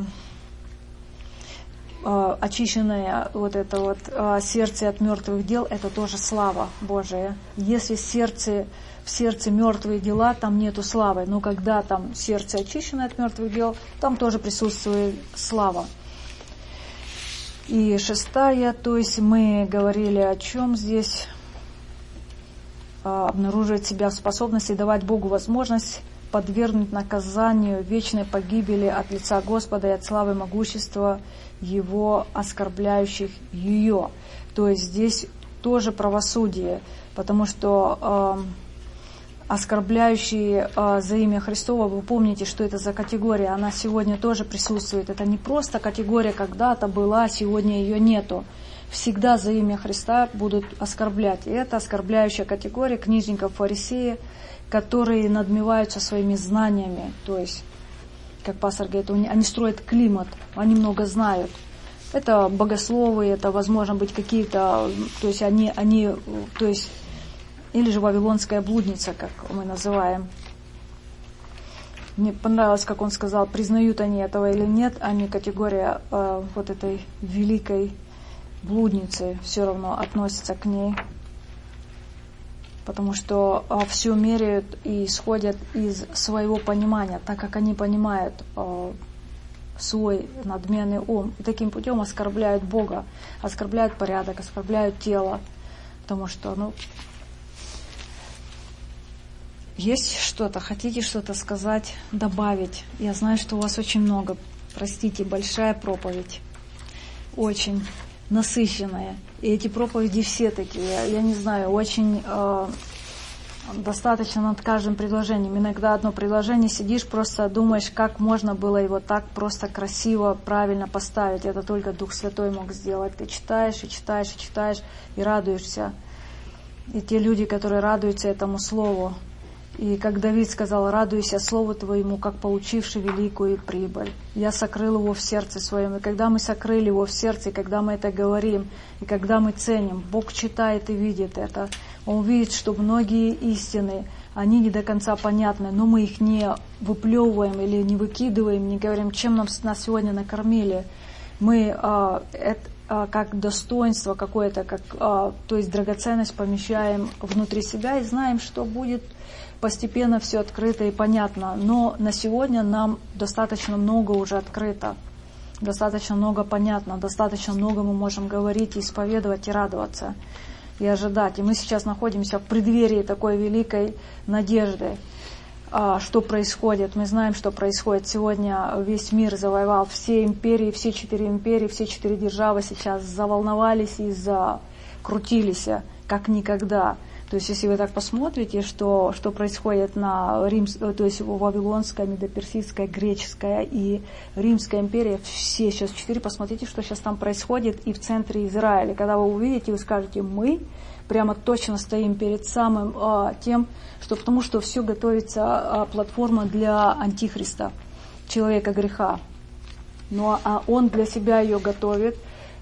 а, очищенное вот это вот а, сердце от мертвых дел, это тоже слава Божия. Если сердце в сердце мертвые дела, там нету славы. Но когда там сердце очищено от мертвых дел, там тоже присутствует слава. И шестая, то есть мы говорили о чем здесь? Обнаруживать себя в способности давать Богу возможность подвергнуть наказанию вечной погибели от лица Господа и от славы могущества Его, оскорбляющих ее. То есть здесь тоже правосудие, потому что оскорбляющие э, за имя Христово, вы помните, что это за категория, она сегодня тоже присутствует. Это не просто категория, когда-то была, сегодня ее нету. Всегда за имя Христа будут оскорблять. И это оскорбляющая категория книжников, фарисеев, которые надмеваются своими знаниями. То есть, как пастор говорит, они строят климат, они много знают. Это богословы, это, возможно, быть какие-то, то есть они, они, то есть или же вавилонская блудница, как мы называем. Мне понравилось, как он сказал, признают они этого или нет, они категория э, вот этой великой блудницы все равно относятся к ней. Потому что э, все меряют и исходят из своего понимания, так как они понимают э, свой надменный ум. И таким путем оскорбляют Бога, оскорбляют порядок, оскорбляют тело. Потому что, ну, есть что-то, хотите что-то сказать, добавить? Я знаю, что у вас очень много, простите, большая проповедь, очень насыщенная. И эти проповеди все такие, я не знаю, очень э, достаточно над каждым предложением. Иногда одно предложение сидишь, просто думаешь, как можно было его так просто красиво, правильно поставить. Это только Дух Святой мог сделать. Ты читаешь и читаешь и читаешь и радуешься. И те люди, которые радуются этому слову. И как Давид сказал, радуйся слову твоему, как получивший великую прибыль. Я сокрыл его в сердце своем. И когда мы сокрыли его в сердце, и когда мы это говорим, и когда мы ценим, Бог читает и видит это. Он видит, что многие истины, они не до конца понятны, но мы их не выплевываем или не выкидываем, не говорим, чем нам нас сегодня накормили. Мы а, это, а, как достоинство какое-то, как, а, то есть драгоценность помещаем внутри себя и знаем, что будет постепенно все открыто и понятно. Но на сегодня нам достаточно много уже открыто, достаточно много понятно, достаточно много мы можем говорить, и исповедовать и радоваться, и ожидать. И мы сейчас находимся в преддверии такой великой надежды. Что происходит? Мы знаем, что происходит. Сегодня весь мир завоевал, все империи, все четыре империи, все четыре державы сейчас заволновались и закрутились, как никогда. То есть, если вы так посмотрите, что, что происходит на римской, то есть вавилонская, медоперсидская, греческая и римская империя, все сейчас четыре, посмотрите, что сейчас там происходит и в центре Израиля. Когда вы увидите, вы скажете, мы прямо точно стоим перед самым а, тем, что потому что все готовится а, платформа для антихриста, человека греха. Но а он для себя ее готовит.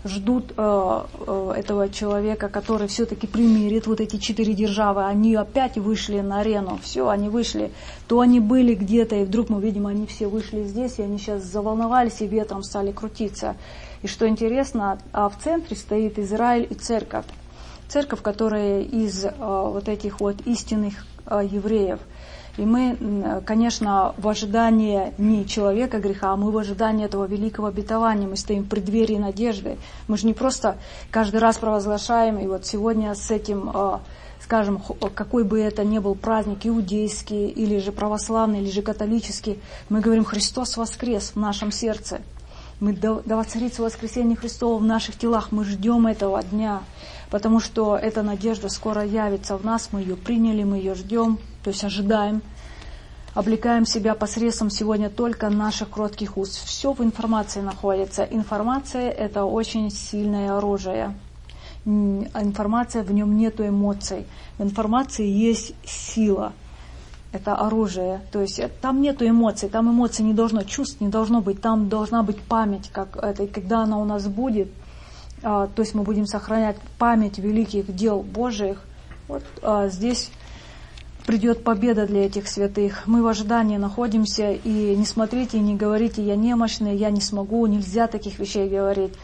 ждут э, э, этого человека, который все-таки примирит вот эти четыре державы. Они опять вышли на арену, все, они вышли. То они были где-то, и вдруг мы видим, они все вышли здесь, и они сейчас заволновались и ветром стали крутиться. И что интересно, а в центре стоит Израиль и церковь. Церковь, которая из э, вот этих вот истинных э, евреев. И мы, конечно, в ожидании не человека греха, а мы в ожидании этого великого обетования. Мы стоим в преддверии надежды. Мы же не просто каждый раз провозглашаем, и вот сегодня с этим, скажем, какой бы это ни был праздник, иудейский, или же православный, или же католический, мы говорим: Христос воскрес в нашем сердце. Мы, да воцарится воскресение Христово в наших телах. Мы ждем этого дня, потому что эта надежда скоро явится в нас. Мы ее приняли, мы ее ждем, то есть ожидаем. Облекаем себя посредством сегодня только наших кротких уст. Все в информации находится. Информация – это очень сильное оружие. Информация, в нем нету эмоций. В информации есть сила. Это оружие. То есть там нету эмоций, там эмоций не должно, чувств не должно быть, там должна быть память, как это, и когда она у нас будет, а, то есть мы будем сохранять память великих дел Божиих, вот а, здесь придет победа для этих святых. Мы в ожидании находимся, и не смотрите, не говорите: я немощный, я не смогу, нельзя таких вещей говорить.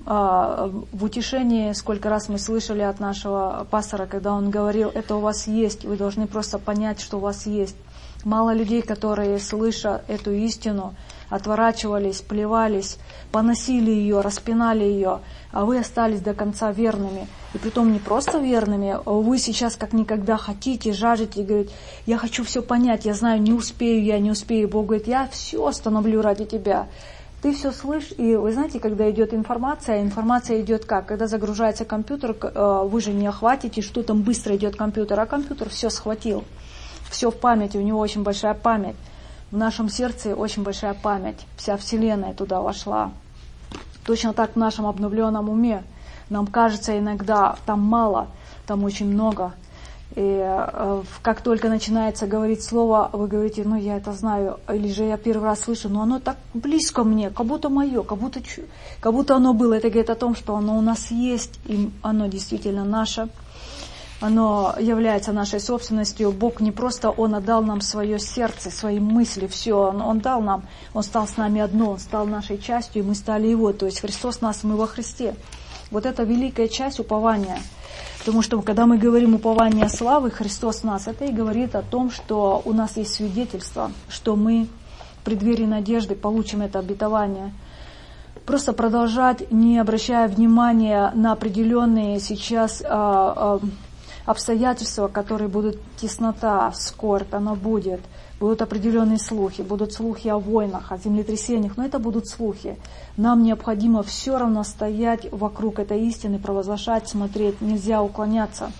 В утешении, сколько раз мы слышали от нашего пастора, когда он говорил: это у вас есть, вы должны просто понять, что у вас есть. Мало людей, которые, слыша эту истину, отворачивались, плевались, поносили ее, распинали ее, а вы остались до конца верными. И притом не просто верными, вы сейчас как никогда хотите, жаждете, и говорите: я хочу все понять, я знаю, не успею, я не успею. Бог говорит: я все остановлю ради тебя. Ты все слышишь, и вы знаете, когда идет информация, информация идет как? Когда загружается компьютер, вы же не охватите, что там быстро идет компьютер, а компьютер все схватил, все в памяти, у него очень большая память. В нашем сердце очень большая память, вся вселенная туда вошла. Точно так в нашем обновленном уме. Нам кажется иногда, там мало, там очень много. И э, как только начинается говорить слово, вы говорите: ну я это знаю, или же я первый раз слышу, но оно так близко мне, как будто мое, как будто, как будто оно было. Это говорит о том, что оно у нас есть, и оно действительно наше, оно является нашей собственностью. Бог не просто, Он отдал нам свое сердце, свои мысли, все, Он, он дал нам, Он стал с нами одно, Он стал нашей частью, и мы стали Его, то есть Христос нас, мы во Христе. Вот это великая часть упования. Потому что, когда мы говорим упование славы, Христос в нас, это и говорит о том, что у нас есть свидетельство, что мы в преддверии надежды получим это обетование. Просто продолжать, не обращая внимания на определенные сейчас а, а, обстоятельства, которые будут теснота, скорбь, она будет. Будут определенные слухи, будут слухи о войнах, о землетрясениях, но это будут слухи. Нам необходимо все равно стоять вокруг этой истины, провозглашать, смотреть, нельзя уклоняться,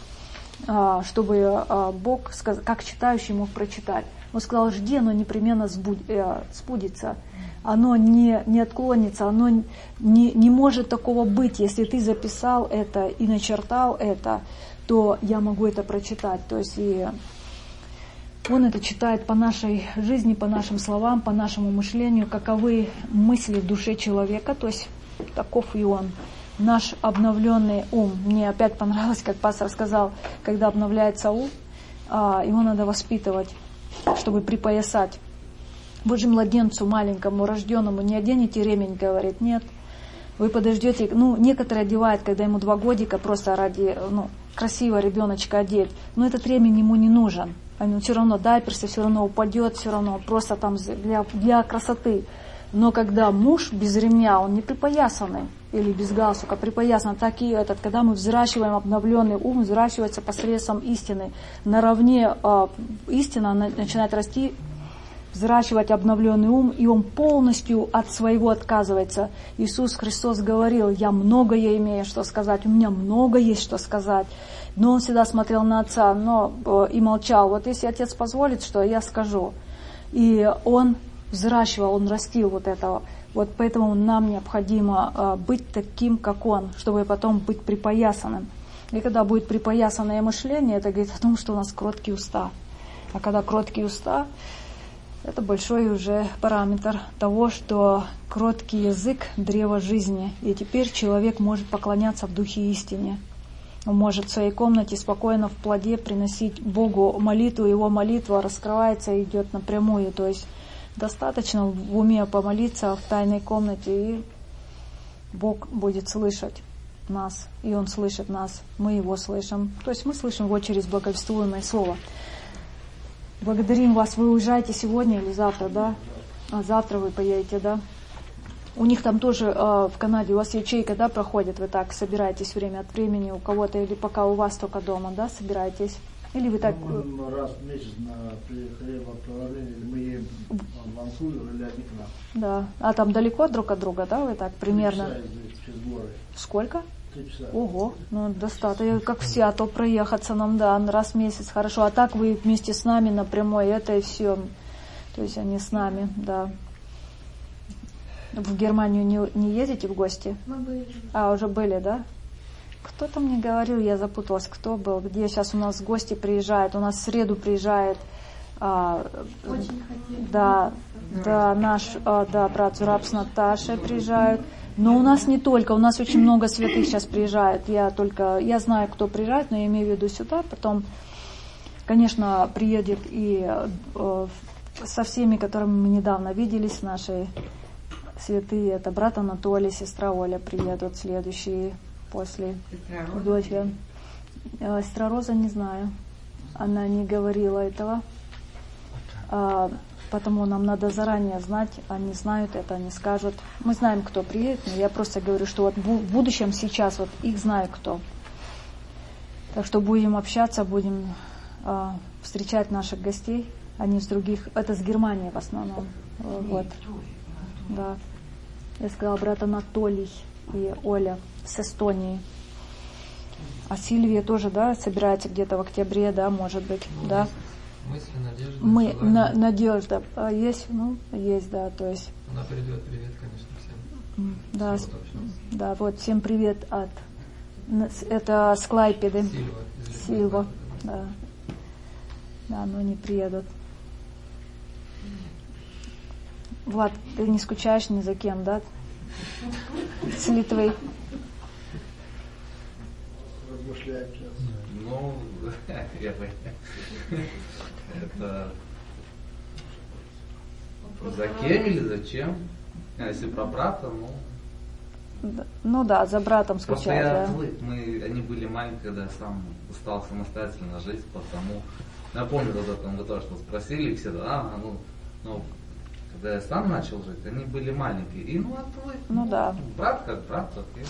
чтобы Бог, как читающий, мог прочитать. Он сказал: жди, оно непременно сбудется, оно не, не отклонится, оно не, не может такого быть. Если ты записал это и начертал это, то я могу это прочитать. То есть и Он это читает по нашей жизни, по нашим словам, по нашему мышлению, каковы мысли в душе человека, то есть таков и он. Наш обновленный ум. Мне опять понравилось, как пастор сказал, когда обновляется ум, его надо воспитывать, чтобы припоясать. Вы же младенцу маленькому, рожденному, не оденете ремень, говорит, нет. Вы подождете, ну, некоторые одевают, когда ему два годика, просто ради, ну, красиво ребеночка одеть, но этот ремень ему не нужен. Он все равно дайперся, все равно упадет, все равно просто там для, для красоты. Но когда муж без ремня, он не припоясанный или без галстука, припоясан, так и этот, когда мы взращиваем обновленный ум, взращивается посредством истины. Наравне э, истина начинает расти, взращивать обновленный ум, и он полностью от своего отказывается. Иисус Христос говорил: я многое имею что сказать, у меня много есть что сказать. Но он всегда смотрел на Отца, но э, и молчал. Вот если Отец позволит, что я скажу. И он взращивал, он растил вот этого. Вот поэтому нам необходимо э, быть таким, как он, чтобы потом быть припоясанным. И когда будет припоясанное мышление, это говорит о том, что у нас кроткие уста. А когда кроткие уста, Это большой уже параметр того, что кроткий язык – древо жизни. И теперь человек может поклоняться в духе истине. Он может в своей комнате спокойно в плоде приносить Богу молитву. Его молитва раскрывается и идет напрямую. То есть достаточно в уме помолиться в тайной комнате, и Бог будет слышать нас. И Он слышит нас, мы Его слышим. То есть мы слышим Его через благовествуемое слово. Благодарим вас. Вы уезжаете сегодня или завтра, да? А завтра вы поедете, да? У них там тоже э, в Канаде, у вас ячейка, да, проходит? Вы так собираетесь время от времени у кого-то, или пока у вас только дома, да, собираетесь? Или вы так... Ну, раз в месяц на хлебопровождение, или мы едем в Ванкувер или они к нам. Да. А там далеко друг от друга, да, вы так примерно? Три часа через горы. Сколько? Три часа. Ого, ну достаточно, как в Сиэтл проехаться нам, да, раз в месяц, хорошо. А так вы вместе с нами напрямую, это и все. То есть они с нами, да. В Германию не, не едете в гости? Мы были. А, уже были, да? Кто-то мне говорил, я запуталась, кто был, где сейчас у нас гости приезжают. У нас в среду приезжает а, Очень хотели. Да, да, наш а, да, брат Зураб с Наташей приезжают. Но у нас не только, у нас очень много святых сейчас приезжает. Я только, я знаю, кто приезжает, но я имею в виду сюда. Потом, конечно, приедет и э, со всеми, которыми мы недавно виделись, наши святые. Это брат Анатолий, сестра Оля приедут следующие после дочери. Э, сестра Роза не знаю, она не говорила этого. А, Потому нам надо заранее знать, они знают это, они скажут. Мы знаем, кто приедет, но я просто говорю, что вот в будущем сейчас вот их знаю кто. Так что будем общаться, будем э, встречать наших гостей. Они с других, это с Германии в основном. Вот. Да. Я сказала, брат Анатолий и Оля с Эстонии. А Сильвия тоже, да, собирается где-то в октябре, да, может быть, ну, да. Мысли, надежда, Мы, на, надежда а есть, ну, есть, да, то есть. Она передает привет, конечно, всем. Да, с, да, вот, всем привет от, это с Клайпеды. Сильва. Сильва, да. Да, но они приедут. Влад, ты не скучаешь ни за кем, да? С Литвой. Размышляем сейчас. Ну, я бы... Это за кем или зачем? А если про брата, ну... Да, ну да, за братом скучать, просто я да. отвык. Мы, они были маленькие, когда я сам стал самостоятельно жить, потому... Я помню, вот это, вы тоже что спросили все, да, а, ну, ну, когда я сам начал жить, они были маленькие. И ну отвык. Ну, ну да. Брат как брат, окей.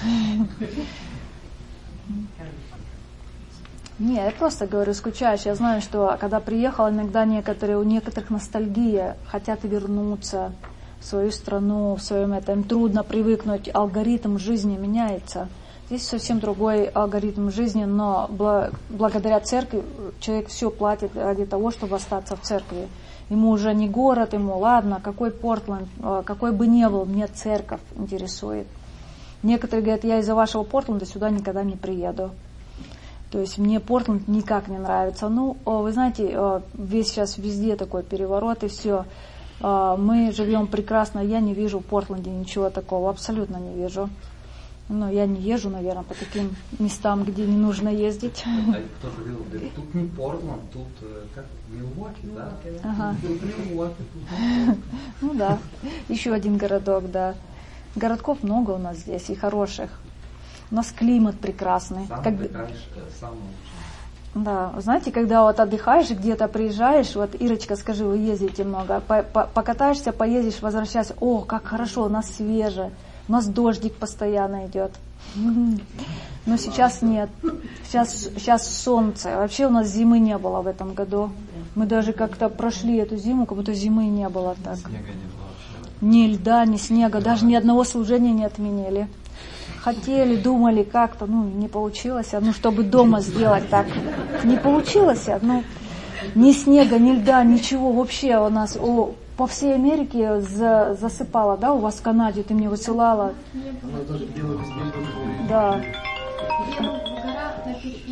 Не, я просто говорю, скучаешь. Я знаю, что когда приехал, иногда некоторые, у некоторых ностальгия, хотят вернуться в свою страну, в своем этом. Им трудно привыкнуть, алгоритм жизни меняется. Здесь совсем другой алгоритм жизни, но благодаря церкви человек все платит ради того, чтобы остаться в церкви. Ему уже не город, ему ладно, какой Портленд, какой бы ни был, мне церковь интересует. Некоторые говорят, я из-за вашего Портленда сюда никогда не приеду. То есть мне Портленд никак не нравится. Ну, вы знаете, весь сейчас везде такой переворот и все. Мы живем прекрасно, я не вижу в Портленде ничего такого, абсолютно не вижу. Ну, я не езжу, наверное, по таким местам, где не нужно ездить. А кто-то говорит, тут не Портленд, тут как Милуоки, да? Ага. Тут Милуоки, тут ну да, еще один городок, да. Городков много у нас здесь и хороших. У нас климат прекрасный. Сам как... отдыхаешь, сам лучше. Да, знаете, когда вот отдыхаешь, где-то приезжаешь, вот, Ирочка, скажи, вы ездите много, покатаешься, поездишь, возвращаешься, о, как хорошо, у нас свеже, у нас дождик постоянно идет. Но сейчас нет, сейчас, сейчас солнце, вообще у нас зимы не было в этом году. Мы даже как-то прошли эту зиму, как будто зимы не было так. Снега не было вообще. Ни льда, ни снега, даже ни одного служения не отменили. Хотели, думали как-то, ну, не получилось, ну, чтобы дома сделать так. Не получилось, ну, ни снега, ни льда, ничего вообще у нас, о, по всей Америке за, засыпало, да, у вас в Канаде, ты мне высылала. Да.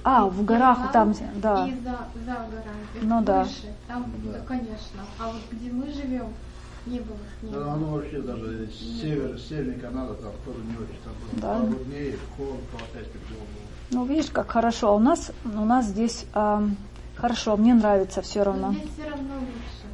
А, в горах Иран, там, да. И за, за горами. Ну да. Выше. Там, да, конечно. А вот где мы живем, не было. Не Да, было. оно вообще даже север, северный Канада, там тоже не очень, там было Да. холоднее, холод, по опять тепло было. Ну, видишь, как хорошо. У нас, у нас здесь э, хорошо, мне нравится все равно. Но здесь все равно лучше.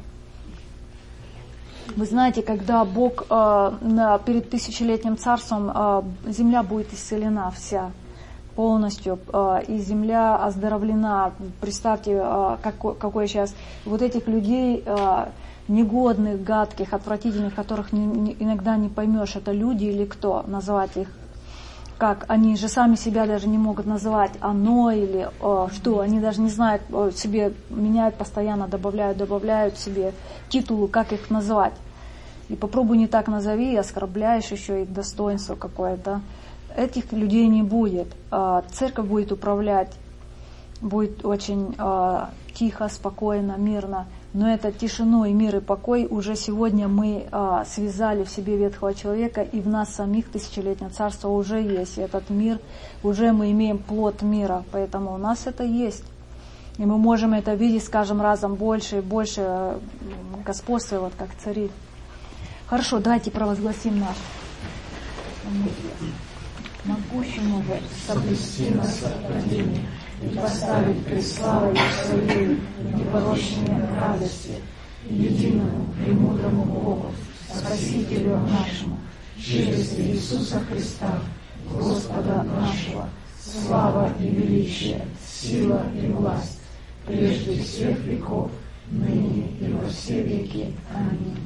Вы знаете, когда Бог э, на, перед тысячелетним царством, э, земля будет исцелена вся полностью, э, и земля оздоровлена. Представьте, э, какой, какой сейчас вот этих людей э, негодных, гадких, отвратительных, которых не, не, иногда не поймешь, это люди или кто, назвать их. Как они же сами себя даже не могут называть оно или о, что, они даже не знают, о, себе меняют постоянно, добавляют, добавляют себе титулы, как их назвать. И попробуй не так назови, и оскорбляешь еще их достоинство какое-то. Этих людей не будет. Церковь будет управлять, будет очень тихо, спокойно, мирно. Но это тишину и мир и покой уже сегодня мы а, связали в себе ветхого человека, и в нас самих тысячелетнее царство уже есть. И этот мир, уже мы имеем плод мира, поэтому у нас это есть. И мы можем это видеть с каждым разом больше и больше господства, вот как цари. Хорошо, давайте провозгласим наш. Могущему же соблюсти нас сохранение и поставить пред славой Своей непорочные радости, единому премудрому Богу, Спасителю нашему, через Иисуса Христа, Господа нашего, слава и величие, сила и власть, прежде всех веков, ныне и во все веки. Аминь.